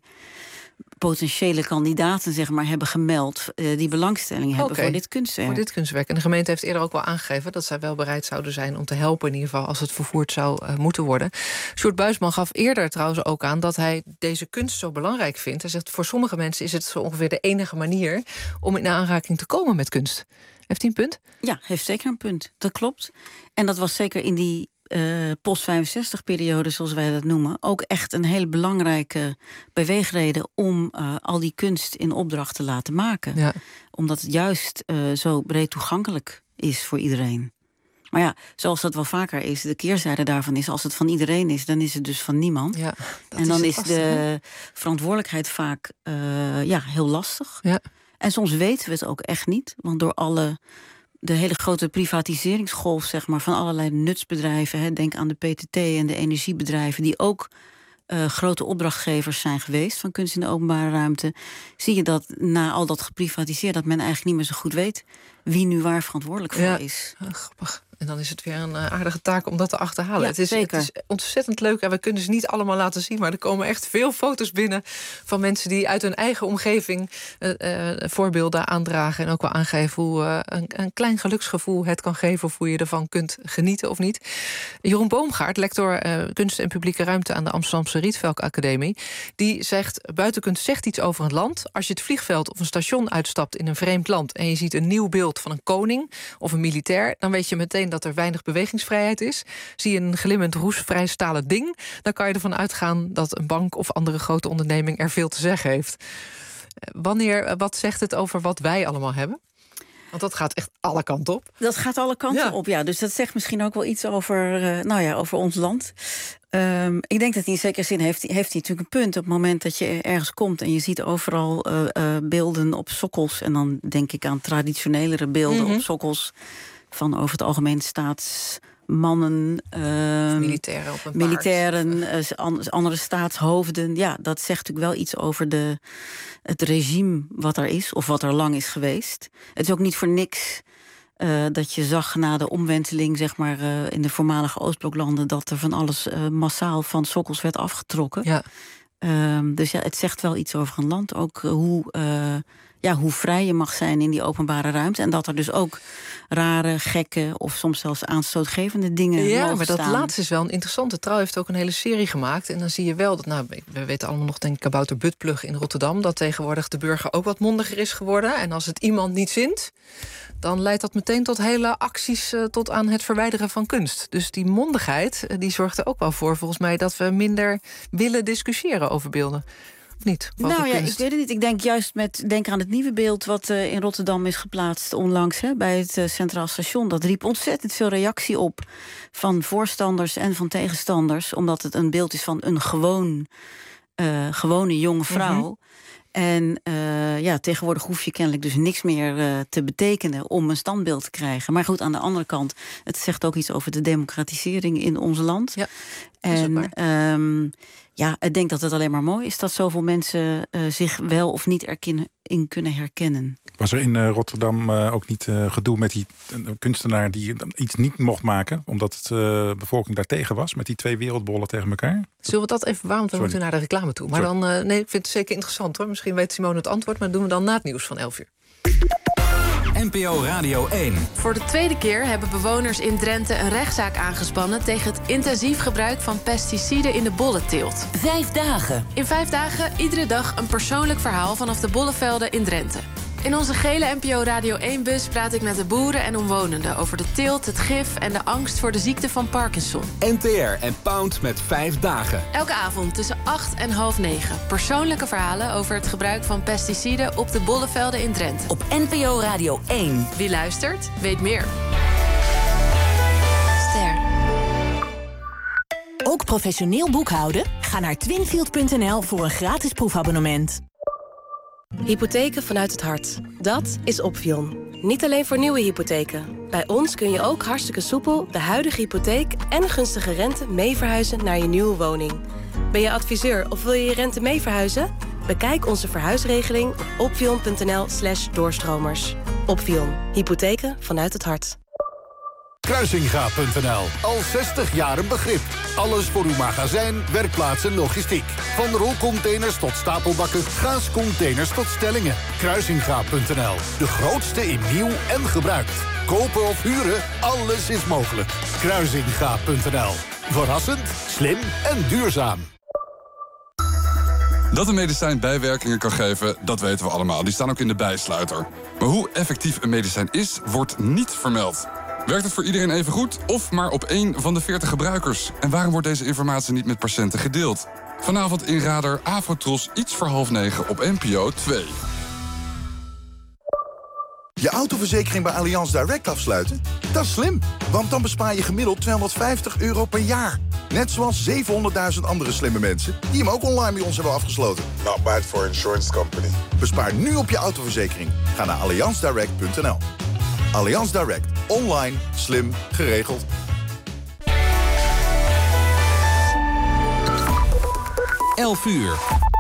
potentiële kandidaten zeg maar, hebben gemeld... Uh, die belangstelling hebben okay. voor dit kunstwerk. Voor dit kunstwerk. En de gemeente heeft eerder ook wel aangegeven... dat zij wel bereid zouden zijn om te helpen... in ieder geval als het vervoerd zou uh, moeten worden. Sjoerd Buisman gaf eerder trouwens ook aan... dat hij deze kunst zo belangrijk vindt. Hij zegt, voor sommige mensen is het zo ongeveer de enige manier... om in aanraking te komen met kunst. Heeft hij een punt? Ja, heeft zeker een punt. Dat klopt. En dat was zeker in die... Uh, post vijfenzestig-periode, zoals wij dat noemen... ook echt een hele belangrijke beweegreden... om uh, al die kunst in opdracht te laten maken. Ja. Omdat het juist uh, zo breed toegankelijk is voor iedereen. Maar ja, zoals dat wel vaker is, de keerzijde daarvan is... als het van iedereen is, dan is het dus van niemand. Ja, en dan is, is vast, de hè? verantwoordelijkheid vaak uh, ja, heel lastig. Ja. En soms weten we het ook echt niet, want door alle... de hele grote privatiseringsgolf zeg maar, van allerlei nutsbedrijven... Hè, denk aan de P T T en de energiebedrijven... die ook uh, grote opdrachtgevers zijn geweest van kunst in de openbare ruimte... zie je dat na al dat geprivatiseerd... dat men eigenlijk niet meer zo goed weet wie nu waar verantwoordelijk voor ja. is. Ja, grappig. En dan is het weer een uh, aardige taak om dat te achterhalen. Ja, het, is, het is ontzettend leuk en we kunnen ze niet allemaal laten zien... maar er komen echt veel foto's binnen van mensen... die uit hun eigen omgeving uh, uh, voorbeelden aandragen... en ook wel aangeven hoe uh, een, een klein geluksgevoel het kan geven... of hoe je ervan kunt genieten of niet. Jeroen Boomgaard, lector uh, kunst en publieke ruimte... aan de Amsterdamse Rietveld Academie... die zegt, buitenkunst zegt iets over een land. Als je het vliegveld of een station uitstapt in een vreemd land... en je ziet een nieuw beeld van een koning of een militair... dan weet je meteen dat er weinig bewegingsvrijheid is. Zie je een glimmend roestvrij stalen ding... dan kan je ervan uitgaan dat een bank of andere grote onderneming... er veel te zeggen heeft. Wanneer, wat zegt het over wat wij allemaal hebben? Want dat gaat echt alle kanten op. Dat gaat alle kanten ja. op, ja. Dus dat zegt misschien ook wel iets over, uh, nou ja, over ons land. Um, ik denk dat hij in zekere zin heeft, heeft hij natuurlijk een punt. Op het moment dat je ergens komt en je ziet overal uh, uh, beelden op sokkels... en dan denk ik aan traditionelere beelden mm-hmm. op sokkels... van over het algemeen staatsmannen... Uh, militairen op een militairen, uh, andere staatshoofden. Ja, dat zegt natuurlijk wel iets over de, het regime wat er is... of wat er lang is geweest. Het is ook niet voor niks uh, dat je zag na de omwenteling... zeg maar uh, in de voormalige Oostbloklanden... dat er van alles uh, massaal van sokkels werd afgetrokken. Ja. Uh, dus ja, het zegt wel iets over een land. Ook uh, hoe... Uh, Ja, hoe vrij je mag zijn in die openbare ruimte. En dat er dus ook rare, gekke of soms zelfs aanstootgevende dingen Ja, mogen maar dat staan. laatste is wel een interessante. Trouw heeft ook een hele serie gemaakt. En dan zie je wel dat, nou, we weten allemaal nog, denk ik, Kabouter Buttplug in Rotterdam... dat tegenwoordig de burger ook wat mondiger is geworden. En als het iemand niet zint, dan leidt dat meteen tot hele acties... Uh, tot aan het verwijderen van kunst. Dus die mondigheid, uh, die zorgt er ook wel voor, volgens mij... dat we minder willen discussiëren over beelden. Of niet? Nou ja, kunst. Ik weet het niet. Ik denk juist met denk aan het nieuwe beeld... wat uh, in Rotterdam is geplaatst onlangs hè, bij het uh, Centraal Station. Dat riep ontzettend veel reactie op van voorstanders en van tegenstanders. Omdat het een beeld is van een gewoon, uh, gewone jonge vrouw. Mm-hmm. En uh, ja, tegenwoordig hoef je kennelijk dus niks meer uh, te betekenen om een standbeeld te krijgen. Maar goed, aan de andere kant, het zegt ook iets over de democratisering in ons land. Ja, en um, ja, ik denk dat het alleen maar mooi is dat zoveel mensen uh, zich wel of niet erin in kunnen herkennen. Was er in uh, Rotterdam uh, ook niet uh, gedoe met die uh, kunstenaar die iets niet mocht maken, omdat het, uh, de bevolking daartegen was, met die twee wereldbollen tegen elkaar? Zullen we dat even, waarom we moeten naar de reclame toe? Maar Sorry. dan, uh, nee, ik vind het zeker interessant hoor. Misschien weet Simone het antwoord, maar dat doen we dan na het nieuws van elf uur. N P O Radio één. Voor de tweede keer hebben bewoners in Drenthe een rechtszaak aangespannen tegen het intensief gebruik van pesticiden in de bollenteelt. Vijf dagen. In vijf dagen iedere dag een persoonlijk verhaal vanaf de bollenvelden in Drenthe. In onze gele N P O Radio één-bus praat ik met de boeren en omwonenden over de teelt, het gif en de angst voor de ziekte van Parkinson. N T R en Pound met vijf dagen. Elke avond tussen acht en half negen. Persoonlijke verhalen over het gebruik van pesticiden op de bollenvelden in Drenthe. Op N P O Radio één. Wie luistert, weet meer. Ster. Ook professioneel boekhouden? Ga naar twinfield punt n l voor een gratis proefabonnement. Hypotheken vanuit het hart. Dat is Opvion. Niet alleen voor nieuwe hypotheken. Bij ons kun je ook hartstikke soepel de huidige hypotheek en gunstige rente mee verhuizen naar je nieuwe woning. Ben je adviseur of wil je je rente mee verhuizen? Bekijk onze verhuisregeling op opvion punt n l slash doorstromers. Opvion. Hypotheken vanuit het hart. Kruisinga punt n l. Al zestig jaar een begrip. Alles voor uw magazijn, werkplaats en logistiek. Van rolcontainers tot stapelbakken, gaascontainers tot stellingen. Kruisinga punt n l. De grootste in nieuw en gebruikt. Kopen of huren, alles is mogelijk. Kruisinga punt n l. Verrassend, slim en duurzaam. Dat een medicijn bijwerkingen kan geven, dat weten we allemaal. Die staan ook in de bijsluiter. Maar hoe effectief een medicijn is, wordt niet vermeld. Werkt het voor iedereen even goed of maar op één van de veertig gebruikers? En waarom wordt deze informatie niet met patiënten gedeeld? Vanavond in Radar Afrotros iets voor half negen op N P O twee. Je autoverzekering bij Allianz Direct afsluiten? Dat is slim, want dan bespaar je gemiddeld tweehonderdvijftig euro per jaar. Net zoals zevenhonderdduizend andere slimme mensen die hem ook online bij ons hebben afgesloten. Not bad for an insurance company. Bespaar nu op je autoverzekering. Ga naar allianz direct punt n l. Allianz Direct. Online, slim, geregeld. elf uur.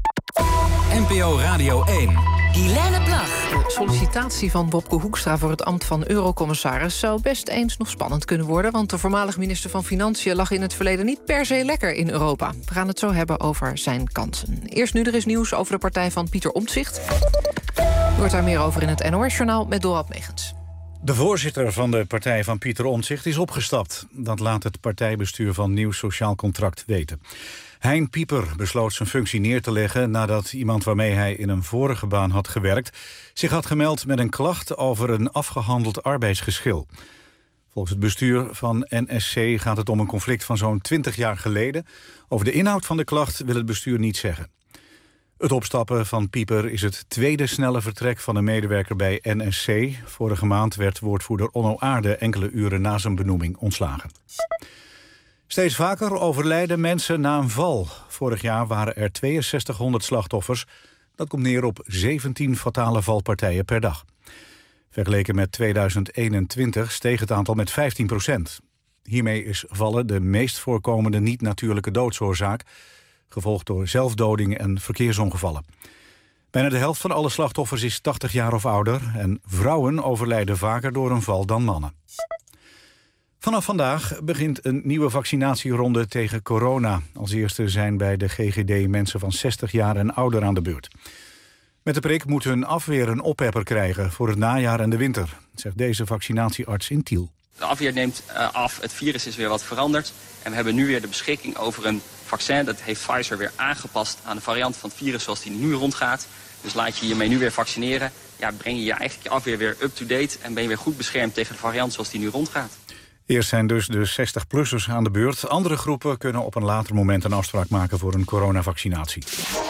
N P O Radio één. Guilaine Plag. De sollicitatie van Bobke Hoekstra voor het ambt van eurocommissaris zou best eens nog spannend kunnen worden, want de voormalig minister van Financiën lag in het verleden niet per se lekker in Europa. We gaan het zo hebben over zijn kansen. Eerst nu er is nieuws over de partij van Pieter Omtzigt. U hoort daar meer over in het N O S-journaal met Dorald Megens. De voorzitter van de partij van Pieter Omtzigt is opgestapt. Dat laat het partijbestuur van Nieuw Sociaal Contract weten. Hein Pieper besloot zijn functie neer te leggen nadat iemand waarmee hij in een vorige baan had gewerkt zich had gemeld met een klacht over een afgehandeld arbeidsgeschil. Volgens het bestuur van N S C gaat het om een conflict van zo'n twintig jaar geleden. Over de inhoud van de klacht wil het bestuur niet zeggen. Het opstappen van Pieper is het tweede snelle vertrek van een medewerker bij N S C. Vorige maand werd woordvoerder Onno Aarde enkele uren na zijn benoeming ontslagen. Steeds vaker overlijden mensen na een val. Vorig jaar waren er tweeënzestighonderd slachtoffers. Dat komt neer op zeventien fatale valpartijen per dag. Vergeleken met tweeduizend eenentwintig steeg het aantal met vijftien procent. Hiermee is vallen de meest voorkomende niet-natuurlijke doodsoorzaak, gevolgd door zelfdoding en verkeersongevallen. Bijna de helft van alle slachtoffers is tachtig jaar of ouder en vrouwen overlijden vaker door een val dan mannen. Vanaf vandaag begint een nieuwe vaccinatieronde tegen corona. Als eerste zijn bij de G G D mensen van zestig jaar en ouder aan de beurt. Met de prik moet hun afweer een oppepper krijgen voor het najaar en de winter, zegt deze vaccinatiearts in Tiel. De afweer neemt uh, af, het virus is weer wat veranderd. En we hebben nu weer de beschikking over een vaccin. Dat heeft Pfizer weer aangepast aan de variant van het virus zoals die nu rondgaat. Dus laat je hiermee nu weer vaccineren. Ja, breng je je eigenlijk je afweer weer up-to-date en ben je weer goed beschermd tegen de variant zoals die nu rondgaat. Eerst zijn dus de zestig-plussers aan de beurt. Andere groepen kunnen op een later moment een afspraak maken voor een coronavaccinatie.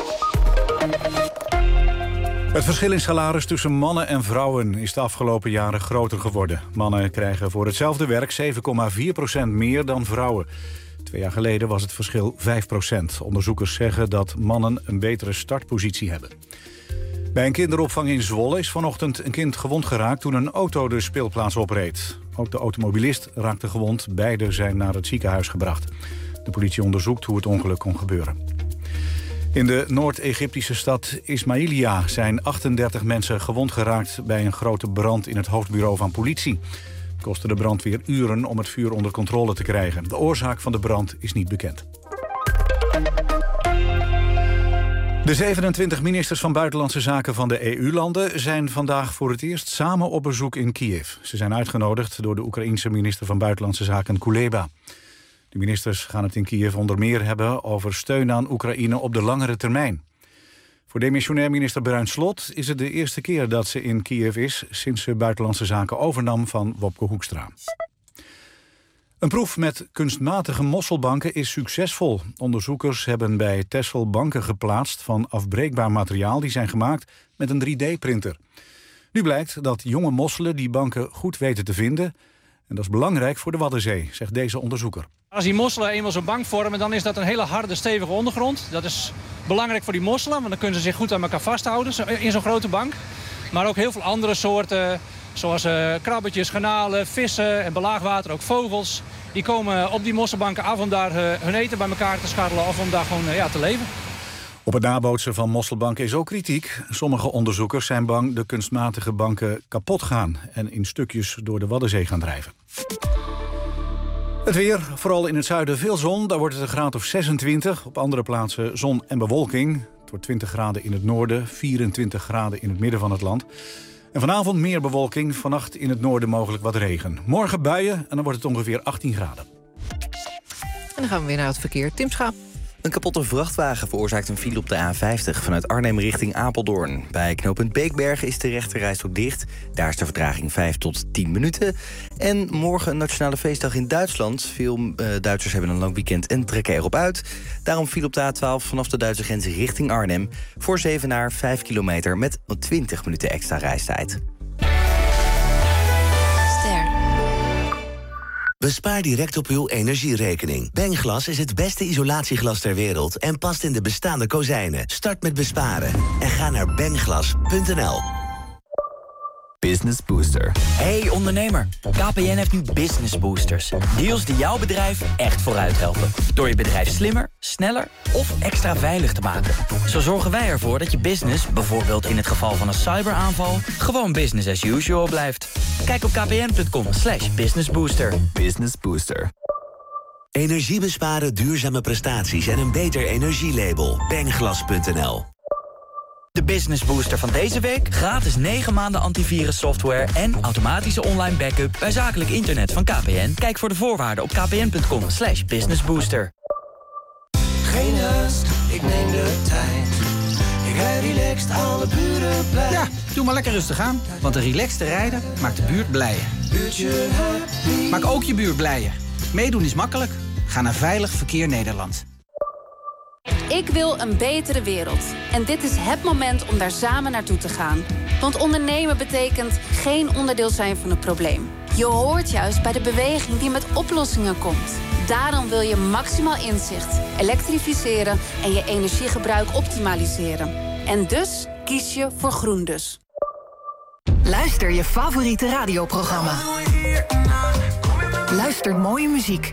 Het verschil in salaris tussen mannen en vrouwen is de afgelopen jaren groter geworden. Mannen krijgen voor hetzelfde werk zeven komma vier procent meer dan vrouwen. Twee jaar geleden was het verschil vijf procent. Onderzoekers zeggen dat mannen een betere startpositie hebben. Bij een kinderopvang in Zwolle is vanochtend een kind gewond geraakt toen een auto de speelplaats opreed. Ook de automobilist raakte gewond. Beiden zijn naar het ziekenhuis gebracht. De politie onderzoekt hoe het ongeluk kon gebeuren. In de Noord-Egyptische stad Ismailia zijn achtendertig mensen gewond geraakt bij een grote brand in het hoofdbureau van politie. Het kostte de brandweer uren om het vuur onder controle te krijgen. De oorzaak van de brand is niet bekend. De zevenentwintig ministers van Buitenlandse Zaken van de E U-landen zijn vandaag voor het eerst samen op bezoek in Kiev. Ze zijn uitgenodigd door de Oekraïense minister van Buitenlandse Zaken Kuleba. De ministers gaan het in Kiev onder meer hebben over steun aan Oekraïne op de langere termijn. Voor demissionair minister Bruin Slot is het de eerste keer dat ze in Kiev is sinds ze Buitenlandse Zaken overnam van Wopke Hoekstra. Een proef met kunstmatige mosselbanken is succesvol. Onderzoekers hebben bij Texel banken geplaatst van afbreekbaar materiaal die zijn gemaakt met een drie D-printer. Nu blijkt dat jonge mosselen die banken goed weten te vinden. En dat is belangrijk voor de Waddenzee, zegt deze onderzoeker. Als die mosselen eenmaal zo'n bank vormen, dan is dat een hele harde, stevige ondergrond. Dat is belangrijk voor die mosselen, want dan kunnen ze zich goed aan elkaar vasthouden in zo'n grote bank. Maar ook heel veel andere soorten, zoals uh, krabbetjes, garnalen, vissen en belaagwater, ook vogels. Die komen op die mosselbanken af om daar uh, hun eten bij elkaar te scharrelen of om daar gewoon uh, ja, te leven. Op het nabootsen van mosselbanken is ook kritiek. Sommige onderzoekers zijn bang de kunstmatige banken kapot gaan en in stukjes door de Waddenzee gaan drijven. Het weer, vooral in het zuiden veel zon. Daar wordt het een graad of zesentwintig. Op andere plaatsen zon en bewolking. Het wordt twintig graden in het noorden, vierentwintig graden in het midden van het land. En vanavond meer bewolking, vannacht in het noorden mogelijk wat regen. Morgen buien en dan wordt het ongeveer achttien graden. En dan gaan we weer naar het verkeer. Tim Schaap. Een kapotte vrachtwagen veroorzaakt een file op de A vijftig... vanuit Arnhem richting Apeldoorn. Bij knooppunt Beekbergen is de rechterrijstrook dicht. Daar is de vertraging vijf tot tien minuten. En morgen een nationale feestdag in Duitsland. Veel uh, Duitsers hebben een lang weekend en trekken erop uit. Daarom viel op de A twaalf vanaf de Duitse grens richting Arnhem. Voor Zevenaar vijf kilometer met twintig minuten extra reistijd. Bespaar direct op uw energierekening. Bengglas is het beste isolatieglas ter wereld en past in de bestaande kozijnen. Start met besparen en ga naar bengglas punt n l. Business Booster. Hey ondernemer, K P N heeft nu Business Boosters. Deals die jouw bedrijf echt vooruit helpen. Door je bedrijf slimmer, sneller of extra veilig te maken. Zo zorgen wij ervoor dat je business, bijvoorbeeld in het geval van een cyberaanval, gewoon business as usual blijft. Kijk op kpn punt com slash businessbooster. Business Booster. Energie besparen, duurzame prestaties en een beter energielabel. bengglas punt n l. De Business Booster van deze week. Gratis negen maanden antivirus software en automatische online backup bij zakelijk internet van K P N. Kijk voor de voorwaarden op kpn punt com slash businessbooster. Geen haast, ik neem de tijd. Ik rijd relaxed, alle buren blij. Ja, doe maar lekker rustig aan. Want een relaxte rijder maakt de buurt blijer. Buurtje happy. Maak ook je buurt blijer. Meedoen is makkelijk. Ga naar Veilig Verkeer Nederland. Ik wil een betere wereld. En dit is het moment om daar samen naartoe te gaan. Want ondernemen betekent geen onderdeel zijn van het probleem. Je hoort juist bij de beweging die met oplossingen komt. Daarom wil je maximaal inzicht, elektrificeren en je energiegebruik optimaliseren. En dus kies je voor GroenDus. Luister je favoriete radioprogramma. Luister mooie muziek.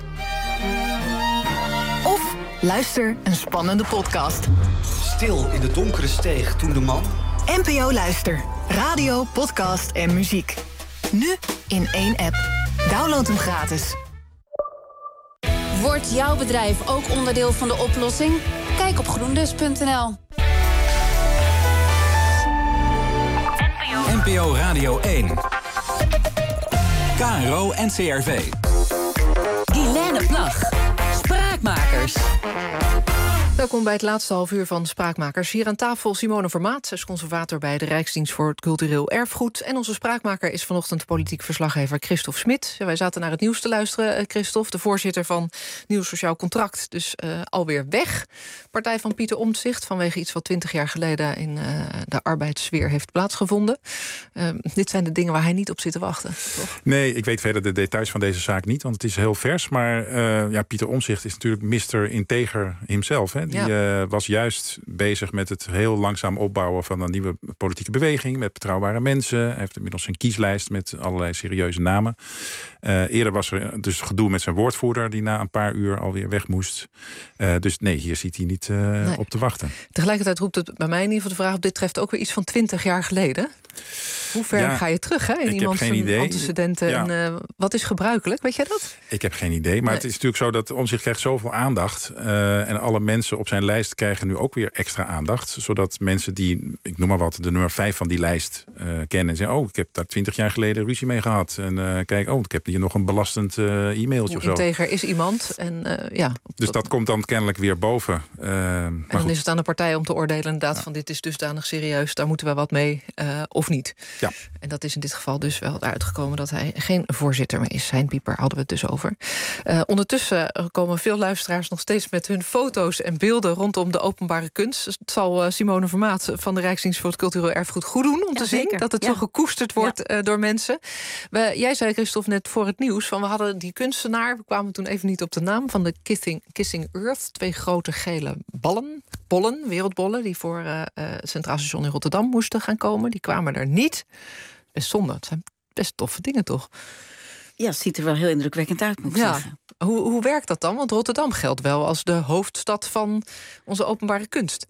Of luister een spannende podcast. Stil in de donkere steeg toen de man... N P O Luister. Radio, podcast en muziek. Nu in één app. Download hem gratis. Wordt jouw bedrijf ook onderdeel van de oplossing? Kijk op groendus punt n l. N P O Radio één. K R O N C R V. Guilaine Plag. Spraakmakers. Welkom bij het laatste half uur van Spraakmakers. Hier aan tafel Simone Vermaat, zij is conservator bij de Rijksdienst voor het Cultureel Erfgoed. En onze spraakmaker is vanochtend politiek verslaggever Christophe Smit. Wij zaten naar het nieuws te luisteren, Christophe, de voorzitter van Nieuw Sociaal Contract. Dus uh, alweer weg. Partij van Pieter Omtzigt vanwege iets wat twintig jaar geleden in uh, de arbeidssfeer heeft plaatsgevonden. Uh, dit zijn de dingen waar hij niet op zit te wachten, toch? Nee, ik weet verder de details van deze zaak niet, want het is heel vers. Maar uh, ja, Pieter Omtzigt is natuurlijk mister Integer himself. Hè? Die Die Ja. uh, was juist bezig met het heel langzaam opbouwen van een nieuwe politieke beweging. Met betrouwbare mensen. Hij heeft inmiddels een kieslijst met allerlei serieuze namen. Uh, eerder was er dus gedoe met zijn woordvoerder die na een paar uur alweer weg moest. Uh, dus nee, hier zit hij niet uh, nee. op te wachten. Tegelijkertijd roept het bij mij in ieder geval de vraag op: dit treft ook weer iets van twintig jaar geleden. Hoe ver ja, ga je terug hè, in iemand zijn antecedenten? Ja. En uh, wat is gebruikelijk? Weet jij dat? Ik heb geen idee. Maar nee. Het is natuurlijk zo dat Omtzigt krijgt zoveel aandacht. Uh, en alle mensen op zijn lijst krijgen nu ook weer extra aandacht. Zodat mensen die, ik noem maar wat, de nummer vijf van die lijst uh, kennen. En zeggen, oh, ik heb daar twintig jaar geleden ruzie mee gehad. En uh, kijk, oh, ik heb hier nog een belastend uh, e-mailtje Hoe of zo. integer is iemand. En, uh, ja, dus dat komt dan kennelijk weer boven. Uh, en dan goed. Is het aan de partij om te oordelen inderdaad ja. van dit is dusdanig serieus. Daar moeten we wat mee uh, of niet. Ja. En dat is in dit geval dus wel uitgekomen dat hij geen voorzitter meer is. Hein Pieper hadden we het dus over. Uh, ondertussen komen veel luisteraars nog steeds met hun foto's en beelden rondom de openbare kunst. Het zal uh, Simone Vermaat van de Rijksdienst voor het Cultureel Erfgoed goed doen om ja, te zeker. zien dat het ja. zo gekoesterd wordt ja. uh, door mensen. We, jij zei, Christophe, net voor het nieuws van we hadden die kunstenaar, we kwamen toen even niet op de naam van de Kissing, Kissing Earth, twee grote gele ballen, bollen, wereldbollen, die voor uh, uh, het Centraal Station in Rotterdam moesten gaan komen. Die kwamen er niet. Best zonde. Het zijn best toffe dingen, toch? Ja, het ziet er wel heel indrukwekkend uit, moet ik ja. zeggen. Hoe, hoe werkt dat dan? Want Rotterdam geldt wel als de hoofdstad van onze openbare kunst.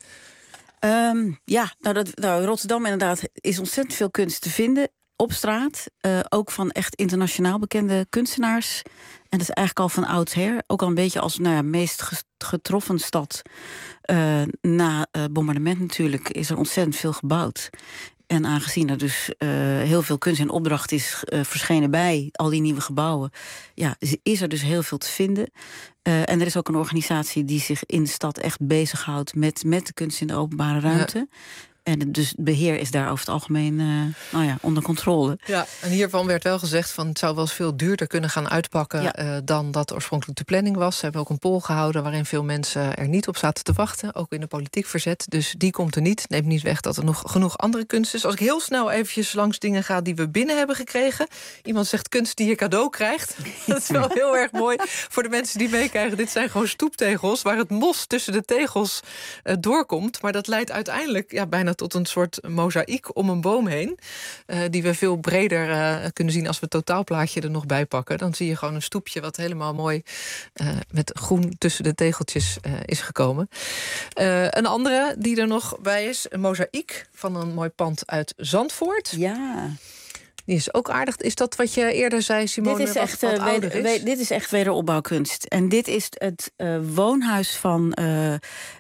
Um, ja, nou, dat, nou, Rotterdam inderdaad is ontzettend veel kunst te vinden op straat. Uh, ook van echt internationaal bekende kunstenaars. En dat is eigenlijk al van oudsher. Ook al een beetje als nou ja, meest getroffen stad. Uh, na uh, bombardement natuurlijk is er ontzettend veel gebouwd. En aangezien er dus uh, heel veel kunst in opdracht is uh, verschenen bij al die nieuwe gebouwen, ja, is er dus heel veel te vinden. Uh, en er is ook een organisatie die zich in de stad echt bezighoudt met, met de kunst in de openbare ruimte. Ja. En dus het beheer is daar over het algemeen uh, nou ja, onder controle. Ja, en hiervan werd wel gezegd van het zou wel eens veel duurder kunnen gaan uitpakken ja. uh, dan dat oorspronkelijk de planning was. Ze hebben ook een poll gehouden waarin veel mensen er niet op zaten te wachten. Ook in de politiek verzet. Dus die komt er niet. Neemt niet weg dat er nog genoeg andere kunst is. Als ik heel snel eventjes langs dingen ga die we binnen hebben gekregen. Iemand zegt kunst die je cadeau krijgt. Dat is wel heel erg mooi voor de mensen die meekrijgen. Dit zijn gewoon stoeptegels waar het mos tussen de tegels uh, doorkomt. Maar dat leidt uiteindelijk ja, bijna tot een soort mozaïek om een boom heen. Uh, die we veel breder uh, kunnen zien als we het totaalplaatje er nog bij pakken. Dan zie je gewoon een stoepje wat helemaal mooi uh, met groen tussen de tegeltjes uh, is gekomen. Uh, een andere die er nog bij is, een mozaïek van een mooi pand uit Zandvoort. Ja. Die is ook aardig. Is dat wat je eerder zei, Simone? Dit is echt, wat, wat weder, is? We, dit is echt wederopbouwkunst. En dit is het uh, woonhuis van uh,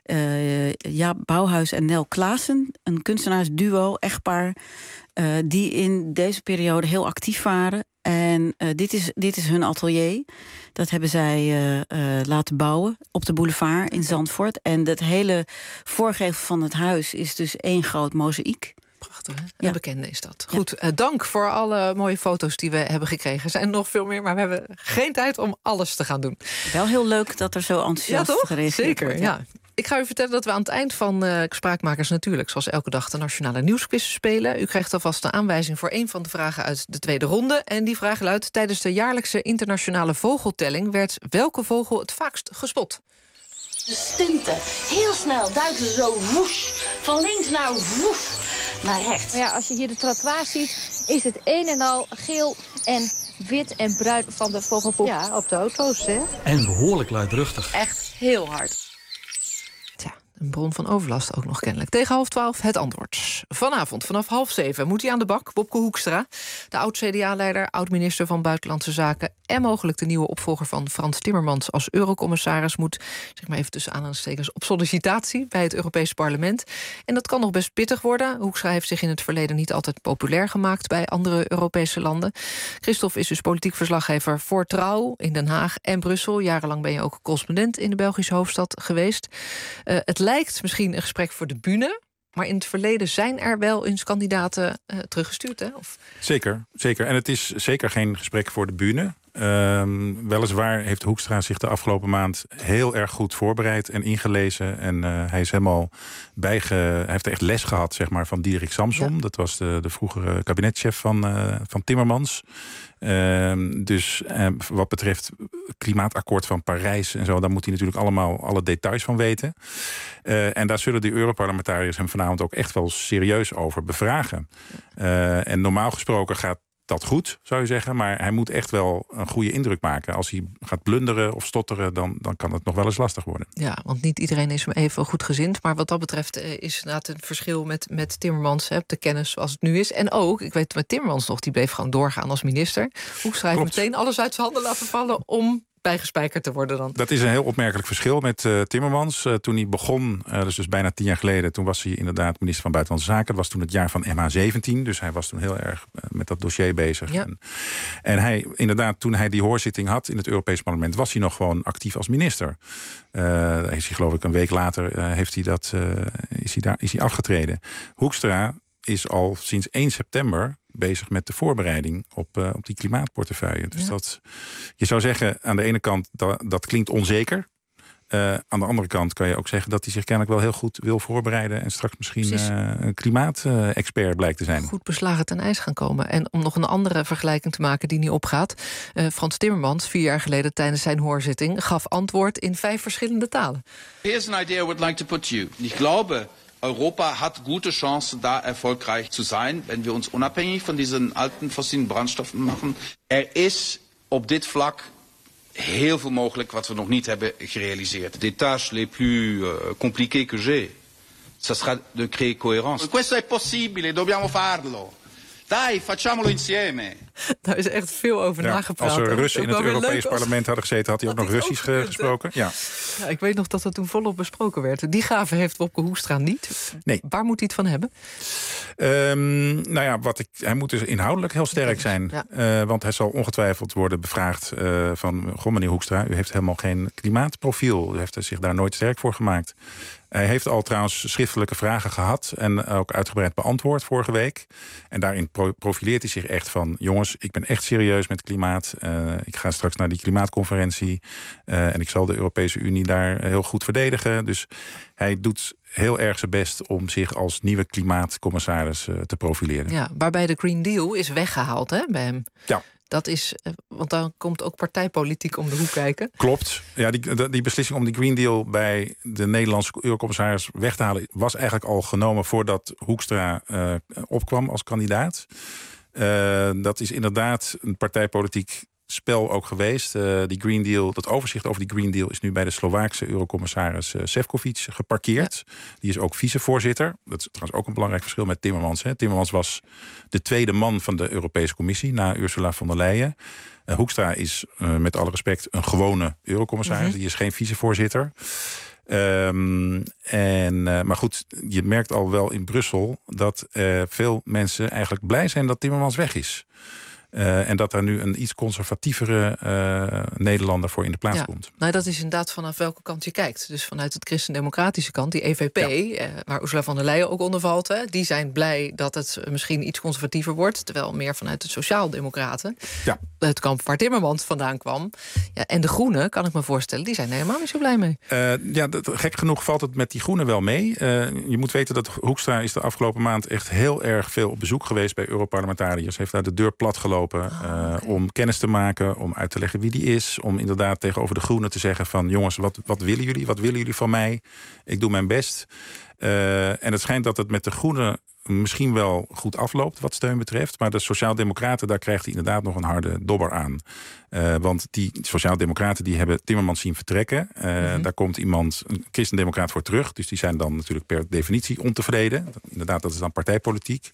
uh, ja, Bouwhuis en Nel Klaassen. Een kunstenaarsduo, echtpaar, uh, die in deze periode heel actief waren. En uh, dit, is, dit is hun atelier. Dat hebben zij uh, uh, laten bouwen op de boulevard in Zandvoort. En het hele voorgevel van het huis is dus één groot mozaïek. Prachtig, hè? Een ja. bekende is dat. Goed, uh, dank voor alle mooie foto's die we hebben gekregen. Er zijn nog veel meer, maar we hebben geen tijd om alles te gaan doen. Wel heel leuk dat er zo enthousiast ja, gereageerd Zeker, wordt. Ja. Ik ga u vertellen dat we aan het eind van uh, Spraakmakers natuurlijk, zoals elke dag, de Nationale Nieuwsquiz spelen. U krijgt alvast een aanwijzing voor een van de vragen uit de tweede ronde. En die vraag luidt: tijdens de jaarlijkse internationale vogeltelling werd welke vogel het vaakst gespot? De stunten. Heel snel duiken ze zo woes. Van links naar woes. Naar rechts. Ja, als je hier de trottoir ziet, is het een en al geel en wit en bruin van de vogelpoep. Ja, op de auto's, hè. En behoorlijk luidruchtig. Echt heel hard. Een bron van overlast ook nog kennelijk. Tegen half twaalf het antwoord. Vanavond vanaf half zeven moet hij aan de bak. Wopke Hoekstra, de oud-C D A-leider, oud-minister van Buitenlandse Zaken en mogelijk de nieuwe opvolger van Frans Timmermans als eurocommissaris, moet, zeg maar even tussen aanhalingstekens, op sollicitatie bij het Europees Parlement. En dat kan nog best pittig worden. Hoekstra heeft zich in het verleden niet altijd populair gemaakt bij andere Europese landen. Christophe is dus politiek verslaggever voor Trouw in Den Haag en Brussel. Jarenlang ben je ook correspondent in de Belgische hoofdstad geweest. Uh, het lijkt misschien een gesprek voor de bühne, maar in het verleden zijn er wel eens kandidaten uh, teruggestuurd, hè? Of... Zeker, zeker. En het is zeker geen gesprek voor de bühne. Um, weliswaar heeft Hoekstra zich de afgelopen maand heel erg goed voorbereid en ingelezen. En uh, hij is helemaal bijge... Hij heeft echt les gehad, zeg maar, van Diederik Samsom. Ja. Dat was de, de vroegere kabinetchef van, uh, van Timmermans. Uh, dus uh, wat betreft klimaatakkoord van Parijs en zo, daar moet hij natuurlijk allemaal alle details van weten. Uh, en daar zullen de Europarlementariërs hem vanavond ook echt wel serieus over bevragen. Uh, en normaal gesproken gaat dat goed, zou je zeggen. Maar hij moet echt wel een goede indruk maken. Als hij gaat blunderen of stotteren, dan, dan kan het nog wel eens lastig worden. Ja, want niet iedereen is hem even goed gezind. Maar wat dat betreft is inderdaad een verschil met, met Timmermans, hè, de kennis zoals het nu is. En ook, ik weet met Timmermans nog, die bleef gewoon doorgaan als minister. Hoekstra heeft meteen alles uit zijn handen laten vallen om bijgespijkerd te worden dan. Dat is een heel opmerkelijk verschil met uh, Timmermans. Uh, toen hij begon, uh, dus, dus bijna tien jaar geleden, toen was hij inderdaad minister van Buitenlandse Zaken. Dat was toen het jaar van M H zeventien. Dus hij was toen heel erg uh, met dat dossier bezig. Ja. En, en hij, inderdaad, toen hij die hoorzitting had in het Europees Parlement, was hij nog gewoon actief als minister. Uh, is hij, geloof ik, een week later uh, heeft hij dat, uh, is hij daar, is hij afgetreden. Hoekstra is al sinds één september bezig met de voorbereiding op, uh, op die klimaatportefeuille. Dus ja. dat, je zou zeggen, aan de ene kant, dat, dat klinkt onzeker. Uh, aan de andere kant kan je ook zeggen dat hij zich kennelijk wel heel goed wil voorbereiden en straks misschien uh, een klimaatexpert blijkt te zijn. Goed beslagen ten ijs gaan komen. En om nog een andere vergelijking te maken die niet opgaat. Uh, Frans Timmermans, vier jaar geleden tijdens zijn hoorzitting, gaf antwoord in vijf verschillende talen. Here's an idea I would like to put to you. Ik glaube, Europa hat gute Chancen, da erfolgreich zu sein, wenn wir uns unabhängig von diesen alten fossilen Brandstoffen machen. Er is op dit vlak heel veel mogelijk wat we nog niet hebben gerealiseerd. Des tâches les plus uh, compliquées que j'ai, ça sera de créer cohérence. Questo è possibile, dobbiamo farlo. Dai, facciamolo insieme. Daar is echt veel over ja, nagepraat. Als er Russen in het Europees parlement hadden gezeten, had hij ook nog Russisch ook gesproken. Ja. Ja, ik weet nog dat dat toen volop besproken werd. Die gave heeft Wopke Hoekstra niet. Nee. Waar moet hij het van hebben? Um, nou ja, wat ik, hij moet dus inhoudelijk heel sterk zijn. Ja. Uh, want hij zal ongetwijfeld worden bevraagd uh, van... Goh, meneer Hoekstra, u heeft helemaal geen klimaatprofiel. U heeft zich daar nooit sterk voor gemaakt. Hij heeft al trouwens schriftelijke vragen gehad en ook uitgebreid beantwoord vorige week. En daarin pro- profileert hij zich echt van... jongens, ik ben echt serieus met klimaat. Uh, ik ga straks naar die klimaatconferentie. Uh, en ik zal de Europese Unie daar heel goed verdedigen. Dus hij doet heel erg zijn best om zich als nieuwe klimaatcommissaris uh, te profileren. Ja, waarbij de Green Deal is weggehaald, hè, bij hem. Ja. Dat is, want dan komt ook partijpolitiek om de hoek kijken. Klopt. Ja, die, die beslissing om die Green Deal bij de Nederlandse eurocommissaris weg te halen was eigenlijk al genomen voordat Hoekstra uh, opkwam als kandidaat. Uh, dat is inderdaad een partijpolitiek spel ook geweest. Uh, die Green Deal, dat overzicht over die Green Deal is nu bij de Slovaakse eurocommissaris uh, Šefčovič geparkeerd. Ja. Die is ook vicevoorzitter. Dat is trouwens ook een belangrijk verschil met Timmermans. Hè. Timmermans was de tweede man van de Europese Commissie na Ursula von der Leyen. Uh, Hoekstra is uh, met alle respect een gewone eurocommissaris. Mm-hmm. Die is geen vicevoorzitter. Um, en, uh, maar goed, je merkt al wel in Brussel dat uh, veel mensen eigenlijk blij zijn dat Timmermans weg is. Uh, en dat daar nu een iets conservatievere uh, Nederlander voor in de plaats ja. komt. Nou, dat is inderdaad vanaf welke kant je kijkt. Dus vanuit het christendemocratische kant, die E V P... Ja. Uh, waar Ursula von der Leyen ook onder valt... Hè, die zijn blij dat het misschien iets conservatiever wordt... terwijl meer vanuit de sociaaldemocraten... Ja. het kamp waar Timmermans vandaan kwam... Ja, en de Groenen, kan ik me voorstellen... die zijn er helemaal niet zo blij mee. Uh, ja, dat, gek genoeg valt het met die Groenen wel mee. Uh, je moet weten dat Hoekstra is de afgelopen maand... echt heel erg veel op bezoek geweest bij Europarlementariërs. Heeft daar de deur plat gelopen... Uh, okay. Om kennis te maken, om uit te leggen wie die is. Om inderdaad tegenover de Groenen te zeggen van... jongens, wat, wat willen jullie? Wat willen jullie van mij? Ik doe mijn best. Uh, en het schijnt dat het met de Groenen misschien wel goed afloopt wat steun betreft. Maar de Sociaaldemocraten, daar krijgt hij inderdaad nog een harde dobber aan. Uh, want die Sociaaldemocraten die hebben Timmermans zien vertrekken. Uh, mm-hmm. Daar komt iemand, een christendemocraat, voor terug. Dus die zijn dan natuurlijk per definitie ontevreden. Inderdaad, dat is dan partijpolitiek.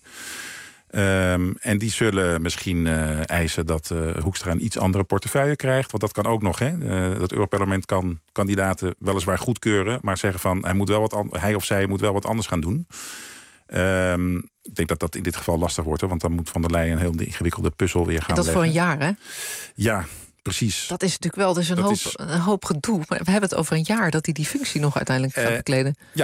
Um, en die zullen misschien uh, eisen dat uh, Hoekstra een iets andere portefeuille krijgt. Want dat kan ook nog. Hè? Uh, dat Europarlement kan kandidaten weliswaar goedkeuren, maar zeggen van hij, moet wel wat an- hij of zij moet wel wat anders gaan doen. Um, ik denk dat dat in dit geval lastig wordt. Hè? Want dan moet Van der Leyen een heel ingewikkelde puzzel weer gaan en dat leggen. voor een jaar, hè? Ja, precies. Dat is natuurlijk wel dus een, hoop, is... een hoop gedoe. Maar we hebben het over een jaar dat hij die functie nog uiteindelijk gaat uh, bekleden. Ja.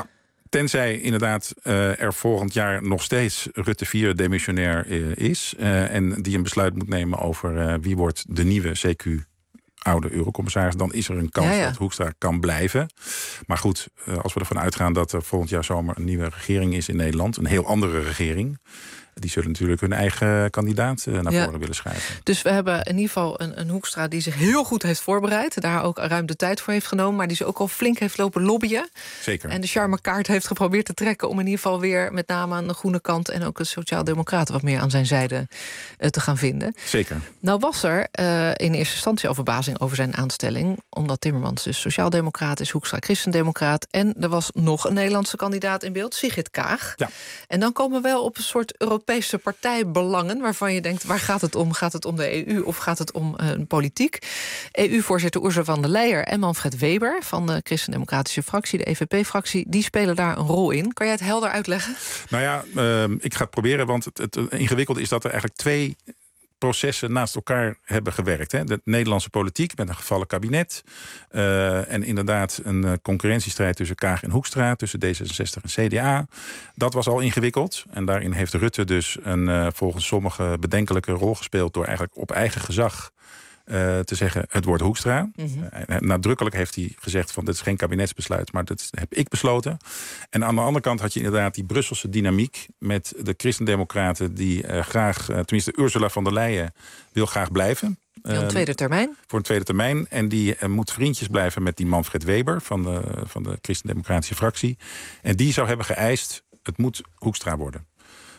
Tenzij inderdaad uh, er volgend jaar nog steeds Rutte vier demissionair uh, is. Uh, en die een besluit moet nemen over uh, wie wordt de nieuwe C Q oude eurocommissaris. Dan is er een kans ja, ja. dat Hoekstra kan blijven. Maar goed, uh, als we ervan uitgaan dat er volgend jaar zomer een nieuwe regering is in Nederland. Een heel andere regering. Die zullen natuurlijk hun eigen kandidaat naar ja. voren willen schrijven. Dus we hebben in ieder geval een, een Hoekstra die zich heel goed heeft voorbereid. Daar ook ruim de tijd voor heeft genomen. Maar die ze ook al flink heeft lopen lobbyen. Zeker. En de charmekaart heeft geprobeerd te trekken. Om in ieder geval weer met name aan de groene kant. En ook de Sociaaldemocraten wat meer aan zijn zijde uh, te gaan vinden. Zeker. Nou was er uh, in eerste instantie al verbazing over zijn aanstelling. Omdat Timmermans dus Sociaaldemocraat is. Hoekstra Christendemocraat. En er was nog een Nederlandse kandidaat in beeld. Sigrid Kaag. Ja. En dan komen we wel op een soort Europese Europese partijbelangen, waarvan je denkt, waar gaat het om? Gaat het om de E U of gaat het om uh, politiek? E U-voorzitter Ursula von der Leyen en Manfred Weber van de Christendemocratische fractie, de E V P-fractie, die spelen daar een rol in. Kan jij het helder uitleggen? Nou ja, uh, ik ga het proberen, want het, het ingewikkelde is dat er eigenlijk twee processen naast elkaar hebben gewerkt. Hè. De Nederlandse politiek met een gevallen kabinet. Uh, en inderdaad een uh, concurrentiestrijd tussen Kaag en Hoekstra, tussen D zesenzestig en C D A. Dat was al ingewikkeld. En daarin heeft Rutte dus een uh, volgens sommigen bedenkelijke rol gespeeld door eigenlijk op eigen gezag Uh, te zeggen, het wordt Hoekstra. Mm-hmm. Uh, nadrukkelijk heeft hij gezegd van dit is geen kabinetsbesluit, maar dat heb ik besloten. En aan de andere kant had je inderdaad die Brusselse dynamiek met de Christendemocraten die uh, graag, uh, tenminste Ursula von der Leyen wil graag blijven. Voor een tweede termijn? Voor een tweede termijn. En die uh, moet vriendjes blijven met die Manfred Weber van de, van de Christendemocratische fractie. En die zou hebben geëist, het moet Hoekstra worden.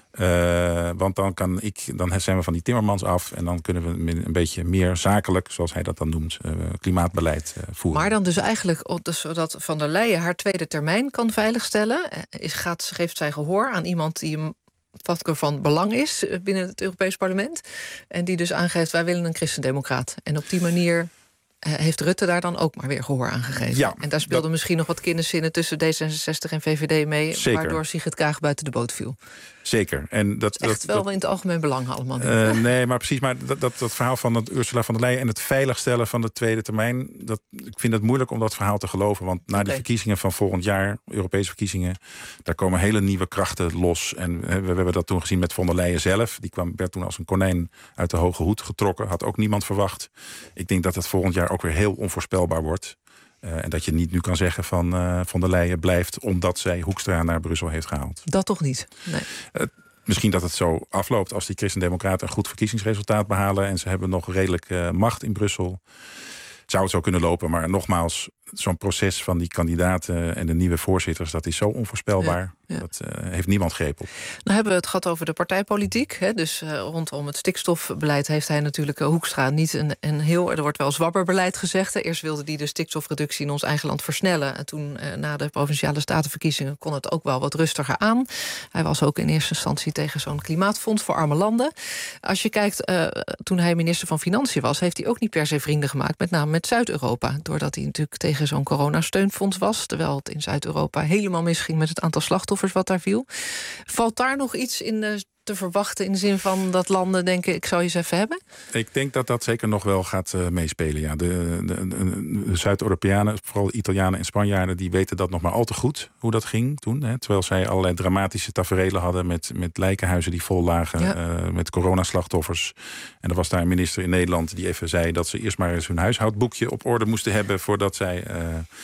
Uh, want dan, kan ik, dan zijn we van die Timmermans af en dan kunnen we een beetje meer zakelijk, zoals hij dat dan noemt, uh, klimaatbeleid uh, voeren. Maar dan dus eigenlijk dus zodat Van der Leyen haar tweede termijn kan veiligstellen, is, gaat, geeft zij gehoor aan iemand die hem wat van belang is binnen het Europees Parlement. En die dus aangeeft, wij willen een christendemocraat. En op die manier heeft Rutte daar dan ook maar weer gehoor aan gegeven. Ja, en daar speelde dat misschien nog wat kinderzinnen tussen D zesenzestig en V V D mee, zeker, waardoor Sigrid Kaag buiten de boot viel. Zeker. En dat, echt dat, wel dat, in het algemeen belang allemaal. Uh, nee, maar precies. Maar dat, dat, dat verhaal van het Ursula von der Leyen en het veiligstellen van de tweede termijn, dat, ik vind het moeilijk om dat verhaal te geloven. Want na okay. die verkiezingen van volgend jaar, Europese verkiezingen, daar komen hele nieuwe krachten los. En we, we hebben dat toen gezien met von der Leyen zelf. Die kwam, werd toen als een konijn uit de hoge hoed getrokken. Had ook niemand verwacht. Ik denk dat het volgend jaar ook weer heel onvoorspelbaar wordt. Uh, en dat je niet nu kan zeggen van uh, von der Leyen blijft omdat zij Hoekstra naar Brussel heeft gehaald. Dat toch niet? Nee. Uh, misschien dat het zo afloopt als die Christendemocraten een goed verkiezingsresultaat behalen en ze hebben nog redelijk uh, macht in Brussel. Zou het zo kunnen lopen, maar nogmaals, zo'n proces van die kandidaten en de nieuwe voorzitters, dat is zo onvoorspelbaar. Ja, ja. Dat uh, heeft niemand greep op. Dan hebben we het gehad over de partijpolitiek. Hè, dus uh, rondom het stikstofbeleid heeft hij natuurlijk uh, Hoekstra niet een, een heel, er wordt wel zwabberbeleid gezegd. Hè. Eerst wilde hij de stikstofreductie in ons eigen land versnellen. En toen uh, na de provinciale statenverkiezingen kon het ook wel wat rustiger aan. Hij was ook in eerste instantie tegen zo'n klimaatfonds voor arme landen. Als je kijkt, uh, toen hij minister van Financiën was, heeft hij ook niet per se vrienden gemaakt, met name met Zuid-Europa. Doordat hij natuurlijk tegen zo'n coronasteunfonds was, terwijl het in Zuid-Europa helemaal misging met het aantal slachtoffers wat daar viel. Valt daar nog iets in uh, te verwachten in de zin van dat landen denken, ik zou je eens even hebben? Ik denk dat dat zeker nog wel gaat uh, meespelen. Ja. De, de, de, de Zuid-Europeanen, vooral Italianen en Spanjaarden, die weten dat nog maar al te goed, hoe dat ging toen. Hè. Terwijl zij allerlei dramatische taferelen hadden met, met lijkenhuizen die vol lagen, ja. uh, met coronaslachtoffers. En er was daar een minister in Nederland die even zei dat ze eerst maar eens hun huishoudboekje op orde moesten hebben voordat zij Uh,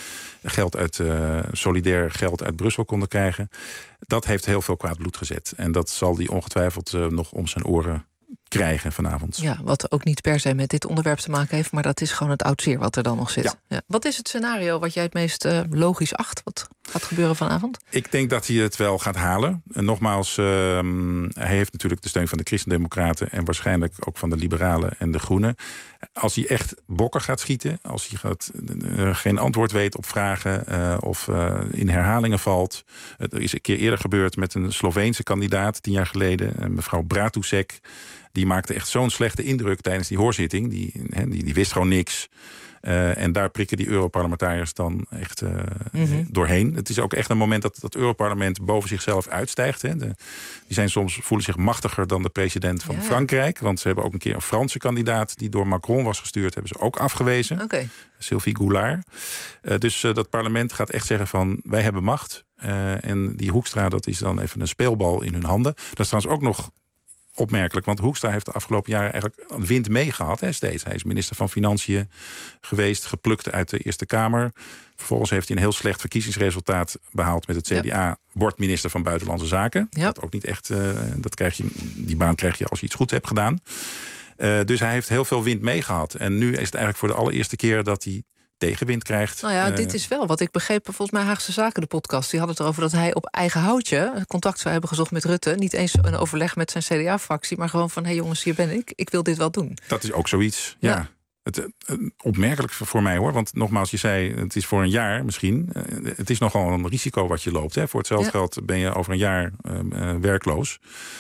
geld uit, uh, solidair geld uit Brussel konden krijgen. Dat heeft heel veel kwaad bloed gezet. En dat zal die ongetwijfeld uh, nog om zijn oren krijgen vanavond. Ja, wat ook niet per se met dit onderwerp te maken heeft, maar dat is gewoon het oud zeer wat er dan nog zit. Ja. Ja. Wat is het scenario wat jij het meest uh, logisch acht? Wat gaat gebeuren vanavond? Ik denk dat hij het wel gaat halen. En nogmaals, uh, hij heeft natuurlijk de steun van de Christendemocraten en waarschijnlijk ook van de Liberalen en de Groenen. Als hij echt bokken gaat schieten, als hij gaat, uh, geen antwoord weet op vragen uh, of uh, in herhalingen valt. Uh, er is een keer eerder gebeurd met een Sloveense kandidaat, tien jaar geleden, uh, mevrouw Bratusek. Die maakte echt zo'n slechte indruk tijdens die hoorzitting. Die, he, die, die wist gewoon niks. Uh, en daar prikken die Europarlementariërs dan echt uh, mm-hmm. doorheen. Het is ook echt een moment dat het Europarlement boven zichzelf uitstijgt. Hè. De, die zijn soms, voelen zich machtiger dan de president van ja. Frankrijk. Want ze hebben ook een keer een Franse kandidaat die door Macron was gestuurd, hebben ze ook afgewezen. Okay. Sylvie Goulard. Uh, dus uh, dat parlement gaat echt zeggen van wij hebben macht. Uh, en die Hoekstra, dat is dan even een speelbal in hun handen. Dat is trouwens ook nog opmerkelijk, want Hoekstra heeft de afgelopen jaren eigenlijk wind meegehad, hè, steeds. Hij is minister van Financiën geweest, geplukt uit de Eerste Kamer. Vervolgens heeft hij een heel slecht verkiezingsresultaat behaald met het C D A. Ja. Wordt minister van Buitenlandse Zaken. Ja. Dat ook niet echt. Uh, dat krijg je, die baan krijg je als je iets goed hebt gedaan. Uh, dus hij heeft heel veel wind meegehad. En nu is het eigenlijk voor de allereerste keer dat hij tegenwind krijgt. Nou ja, uh, dit is wel wat ik begreep. Volgens mij Haagse Zaken, de podcast, die had het erover dat hij op eigen houtje contact zou hebben gezocht met Rutte. Niet eens een overleg met zijn C D A-fractie, maar gewoon van, hé hey jongens, hier ben ik. Ik wil dit wel doen. Dat is ook zoiets, ja. ja. Het, uh, opmerkelijk voor mij hoor, want nogmaals, je zei het is voor een jaar misschien. Uh, het is nogal een risico wat je loopt. Hè. Voor hetzelfde ja. geld ben je over een jaar uh, uh, werkloos.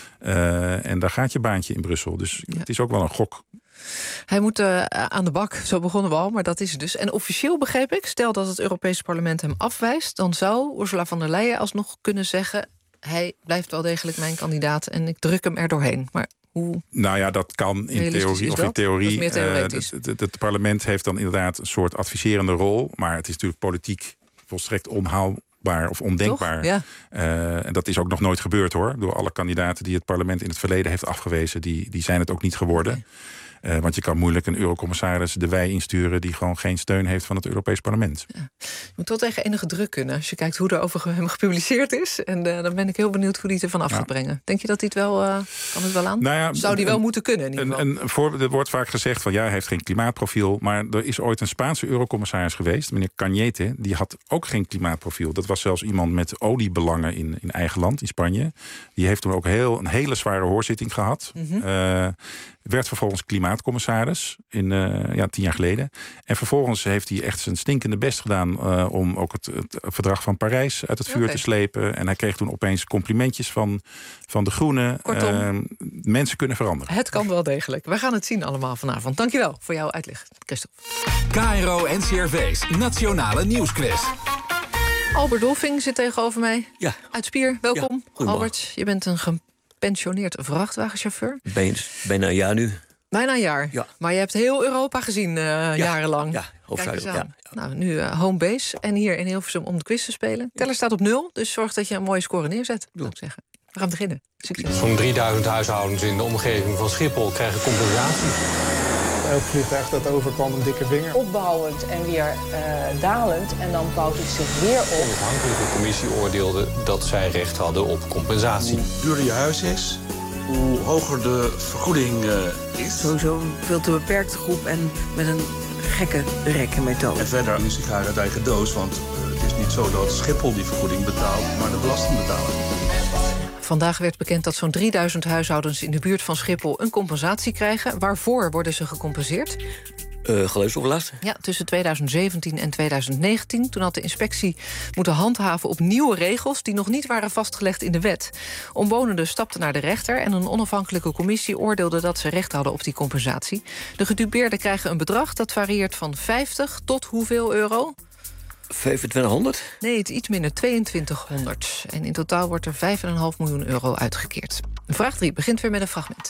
Uh, en daar gaat je baantje in Brussel. Dus ja. het is ook wel een gok. Hij moet uh, aan de bak, zo begonnen we al, maar dat is het dus. En officieel begreep ik, stel dat het Europese parlement hem afwijst, dan zou Ursula von der Leyen alsnog kunnen zeggen, hij blijft wel degelijk mijn kandidaat en ik druk hem er doorheen. Maar hoe? Nou ja, dat kan in theorie. Of in theorie. Uh, het, het, het parlement heeft dan inderdaad een soort adviserende rol, maar het is natuurlijk politiek volstrekt onhaalbaar of ondenkbaar. Ja. Uh, en dat is ook nog nooit gebeurd hoor. Door alle kandidaten die het parlement in het verleden heeft afgewezen, die, die zijn het ook niet geworden. Okay. Uh, want je kan moeilijk een eurocommissaris de wei insturen die gewoon geen steun heeft van het Europees Parlement. Ja. Je moet wel tegen enige druk kunnen als je kijkt hoe er over hem gepubliceerd is. En uh, dan ben ik heel benieuwd hoe hij het ervan af ja. gaat brengen. Denk je dat hij het wel, uh, kan het wel aan? Nou ja, zou hij wel moeten kunnen in ieder geval? Een, een voor, er wordt vaak gezegd van ja, hij heeft geen klimaatprofiel. Maar er is ooit een Spaanse eurocommissaris geweest, meneer Cañete. Die had ook geen klimaatprofiel. Dat was zelfs iemand met oliebelangen in, in eigen land, in Spanje. Die heeft toen ook heel, een hele zware hoorzitting gehad. Mm-hmm. Uh, werd vervolgens klimaatcommissaris in uh, ja, tien jaar geleden. En vervolgens heeft hij echt zijn stinkende best gedaan uh, om ook het, het verdrag van Parijs uit het vuur okay. te slepen. En hij kreeg toen opeens complimentjes van, van de Groenen. Kortom, uh, mensen kunnen veranderen. Het kan wel degelijk. We gaan het zien allemaal vanavond. Dankjewel voor jouw uitleg, Christophe. K R O N C R V's Nationale Nieuwsquiz. Albert Dolfing zit tegenover mij. Ja. Uit Spier, welkom. Ja, Albert, je bent een gepensioneerd vrachtwagenchauffeur. Ben, bijna een jaar nu. Bijna een jaar? Ja. Maar je hebt heel Europa gezien uh, ja, jarenlang. Ja, hoofdzakelijk. Ja, ja. Nou, nu uh, home base en hier in Hilversum om de quiz te spelen. Teller staat op nul, dus zorg dat je een mooie score neerzet. Zou ik zeggen. We gaan beginnen. Succes. Zo'n drieduizend huishoudens in de omgeving van Schiphol krijgen compensatie. Elk vliegtuig dat overkwam een dikke vinger. Opbouwend en weer uh, dalend en dan bouwt het zich weer op. De onafhankelijke commissie oordeelde dat zij recht hadden op compensatie. Hoe duurder je huis is, hoe hoger de vergoeding uh, is. Sowieso een veel te beperkte groep en met een gekke rekkenmethode. En verder een sigaar uit eigen doos, want uh, het is niet zo dat Schiphol die vergoeding betaalt, maar de belastingbetaler. Vandaag werd bekend dat zo'n drieduizend huishoudens in de buurt van Schiphol een compensatie krijgen. Waarvoor worden ze gecompenseerd? Uh, geluidsoverlast? Ja, tussen tweeduizend zeventien en tweeduizend negentien. Toen had de inspectie moeten handhaven op nieuwe regels die nog niet waren vastgelegd in de wet. Omwonenden stapten naar de rechter en een onafhankelijke commissie oordeelde dat ze recht hadden op die compensatie. De gedupeerden krijgen een bedrag dat varieert van vijftig tot hoeveel euro? vijfentwintighonderd? Nee, het is iets minder, tweeëntwintighonderd. En in totaal wordt er vijf komma vijf miljoen euro uitgekeerd. Vraag drie begint weer met een fragment.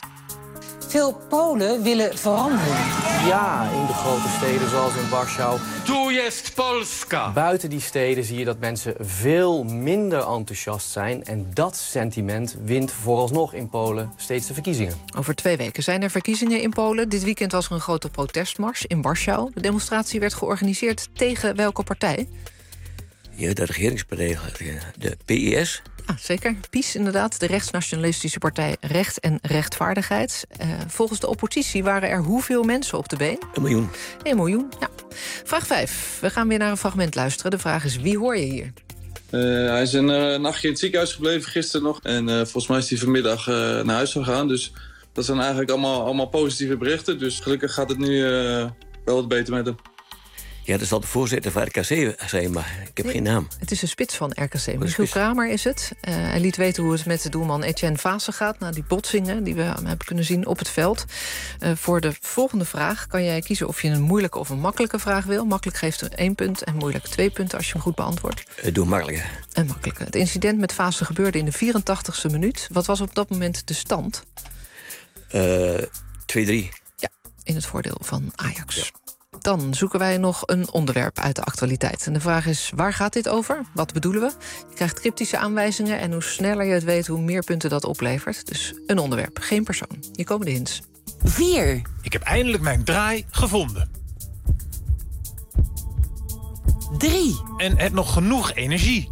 Veel Polen willen veranderen. Ja, in de grote steden zoals in Warschau. Tu jest Polska. Buiten die steden zie je dat mensen veel minder enthousiast zijn. En dat sentiment wint vooralsnog in Polen steeds de verkiezingen. Over twee weken zijn er verkiezingen in Polen. Dit weekend was er een grote protestmars in Warschau. De demonstratie werd georganiseerd tegen welke partij? Ja, de regeringspartij, de P I S. Ah, zeker. PiS inderdaad, de rechtsnationalistische partij Recht en Rechtvaardigheid. Uh, volgens de oppositie waren er hoeveel mensen op de been? Een miljoen. Een miljoen, ja. Vraag vijf. We gaan weer naar een fragment luisteren. De vraag is, wie hoor je hier? Uh, hij is een uh, nachtje in het ziekenhuis gebleven gisteren nog. En uh, volgens mij is hij vanmiddag uh, naar huis gegaan. Dus dat zijn eigenlijk allemaal, allemaal positieve berichten. Dus gelukkig gaat het nu uh, wel wat beter met hem. Ja, dat zal de voorzitter van R K C zijn, maar ik heb Nee, geen naam. Het is een spits van R K C. een Michiel spits. Kramer is het. Uh, hij liet weten hoe het met de doelman Etienne Vaassen gaat... na die botsingen die we hebben kunnen zien op het veld. Uh, voor de volgende vraag kan jij kiezen of je een moeilijke of een makkelijke vraag wil. Makkelijk geeft er één punt en moeilijk twee punten als je hem goed beantwoordt. Uh, doe makkelijker. En makkelijke. Het incident met Vaassen gebeurde in de vierentachtigste minuut. Wat was op dat moment de stand? Uh, twee drie. Ja, in het voordeel van Ajax. Ja. Dan zoeken wij nog een onderwerp uit de actualiteit. En de vraag is, waar gaat dit over? Wat bedoelen we? Je krijgt cryptische aanwijzingen... en hoe sneller je het weet, hoe meer punten dat oplevert. Dus een onderwerp, geen persoon. Hier komen de hints. vier. Ik heb eindelijk mijn draai gevonden. drie. En heb nog genoeg energie.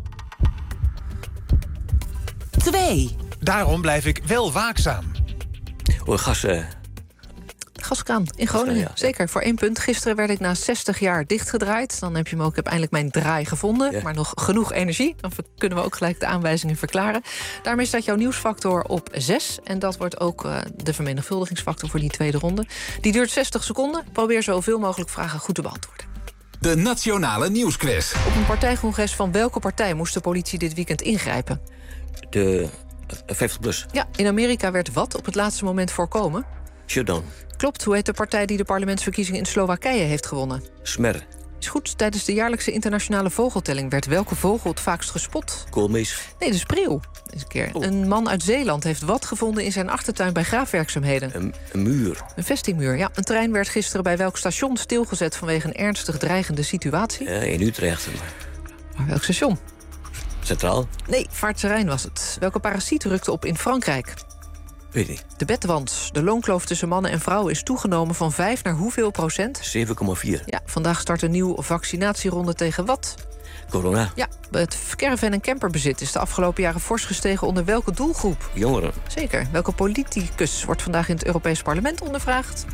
twee. Daarom blijf ik wel waakzaam. Oh, gas... Uh... Gaskraan in Groningen, ja. Zeker, voor één punt. Gisteren werd ik na zestig jaar dichtgedraaid. Dan heb je hem ook, ik heb eindelijk mijn draai gevonden. Ja. Maar nog genoeg energie. Dan kunnen we ook gelijk de aanwijzingen verklaren. Daarmee staat jouw nieuwsfactor op zes. En dat wordt ook uh, de vermenigvuldigingsfactor voor die tweede ronde. Die duurt zestig seconden. Probeer zoveel mogelijk vragen goed te beantwoorden. De Nationale Nieuwsquiz. Op een partijcongres van welke partij moest de politie dit weekend ingrijpen? De vijftig plus. Ja, in Amerika werd wat op het laatste moment voorkomen? Shutdown. Klopt, hoe heet de partij die de parlementsverkiezingen in Slowakije heeft gewonnen? Smer. Is goed, tijdens de jaarlijkse internationale vogeltelling... werd welke vogel het vaakst gespot? Koolmees. Nee, de spreeuw. Deze keer. Oh. Een man uit Zeeland heeft wat gevonden in zijn achtertuin bij graafwerkzaamheden? Een, een muur. Een vestingmuur, ja. Een trein werd gisteren bij welk station stilgezet... vanwege een ernstig dreigende situatie? Ja, in Utrecht. Maar welk station? Centraal. Nee, Vaartserijn was het. Welke parasiet rukte op in Frankrijk? Weet niet. De bedwans. De loonkloof tussen mannen en vrouwen is toegenomen van vijf naar hoeveel procent? zeven komma vier. Ja, vandaag start een nieuwe vaccinatieronde tegen wat? Corona. Ja, het caravan- en camperbezit is de afgelopen jaren fors gestegen onder welke doelgroep? Jongeren. Zeker. Welke politicus wordt vandaag in het Europees Parlement ondervraagd?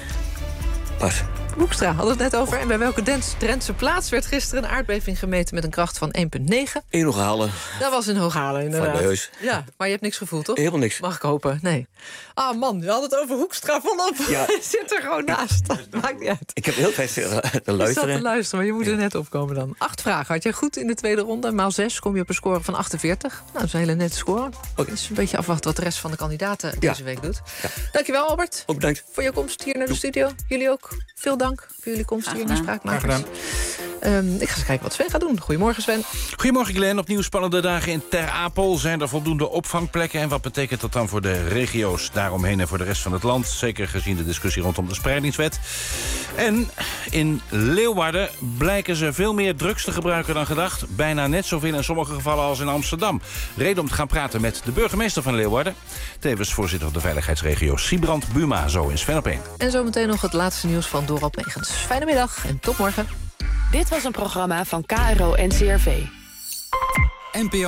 Pas. Hoekstra had het net over. En bij welke Drentse plaats werd gisteren een aardbeving gemeten... met een kracht van één komma negen? In Hooghalen. Dat was in Hooghalen, inderdaad. Van Beus. Ja, maar je hebt niks gevoeld, toch? Helemaal niks. Mag ik hopen? Nee. Ah man, je had het over Hoekstra volop. Ja. Zit er gewoon naast. Maakt niet uit. Ik heb heel tijd te luisteren. Je zat te luisteren, maar je moet er net opkomen dan. Acht vragen had jij goed in de tweede ronde. Maal zes kom je op een score van achtenveertig. Nou, dat is een hele nette score. Okay. Dus een beetje afwachten wat de rest van de kandidaten ja. deze week doet. Ja. Dankjewel, Albert. Ook bedankt. Voor je komst hier naar de studio. Jullie ook. Veel dank voor jullie komst hier naar Spraakmakers. Um, ik ga eens kijken wat Sven gaat doen. Goedemorgen, Sven. Goedemorgen, Glenn. Opnieuw spannende dagen in Ter Apel. Zijn er voldoende opvangplekken? En wat betekent dat dan voor de regio's daaromheen en voor de rest van het land? Zeker gezien de discussie rondom de spreidingswet. En in Leeuwarden blijken ze veel meer drugs te gebruiken dan gedacht. Bijna net zoveel in sommige gevallen als in Amsterdam. Reden om te gaan praten met de burgemeester van Leeuwarden. Tevens voorzitter van de veiligheidsregio Siebrand Buma. Zo in Sven op één. En zometeen nog het laatste nieuws van Dorot Megens. Fijne middag en tot morgen. Dit was een programma van K R O N C R V. N P O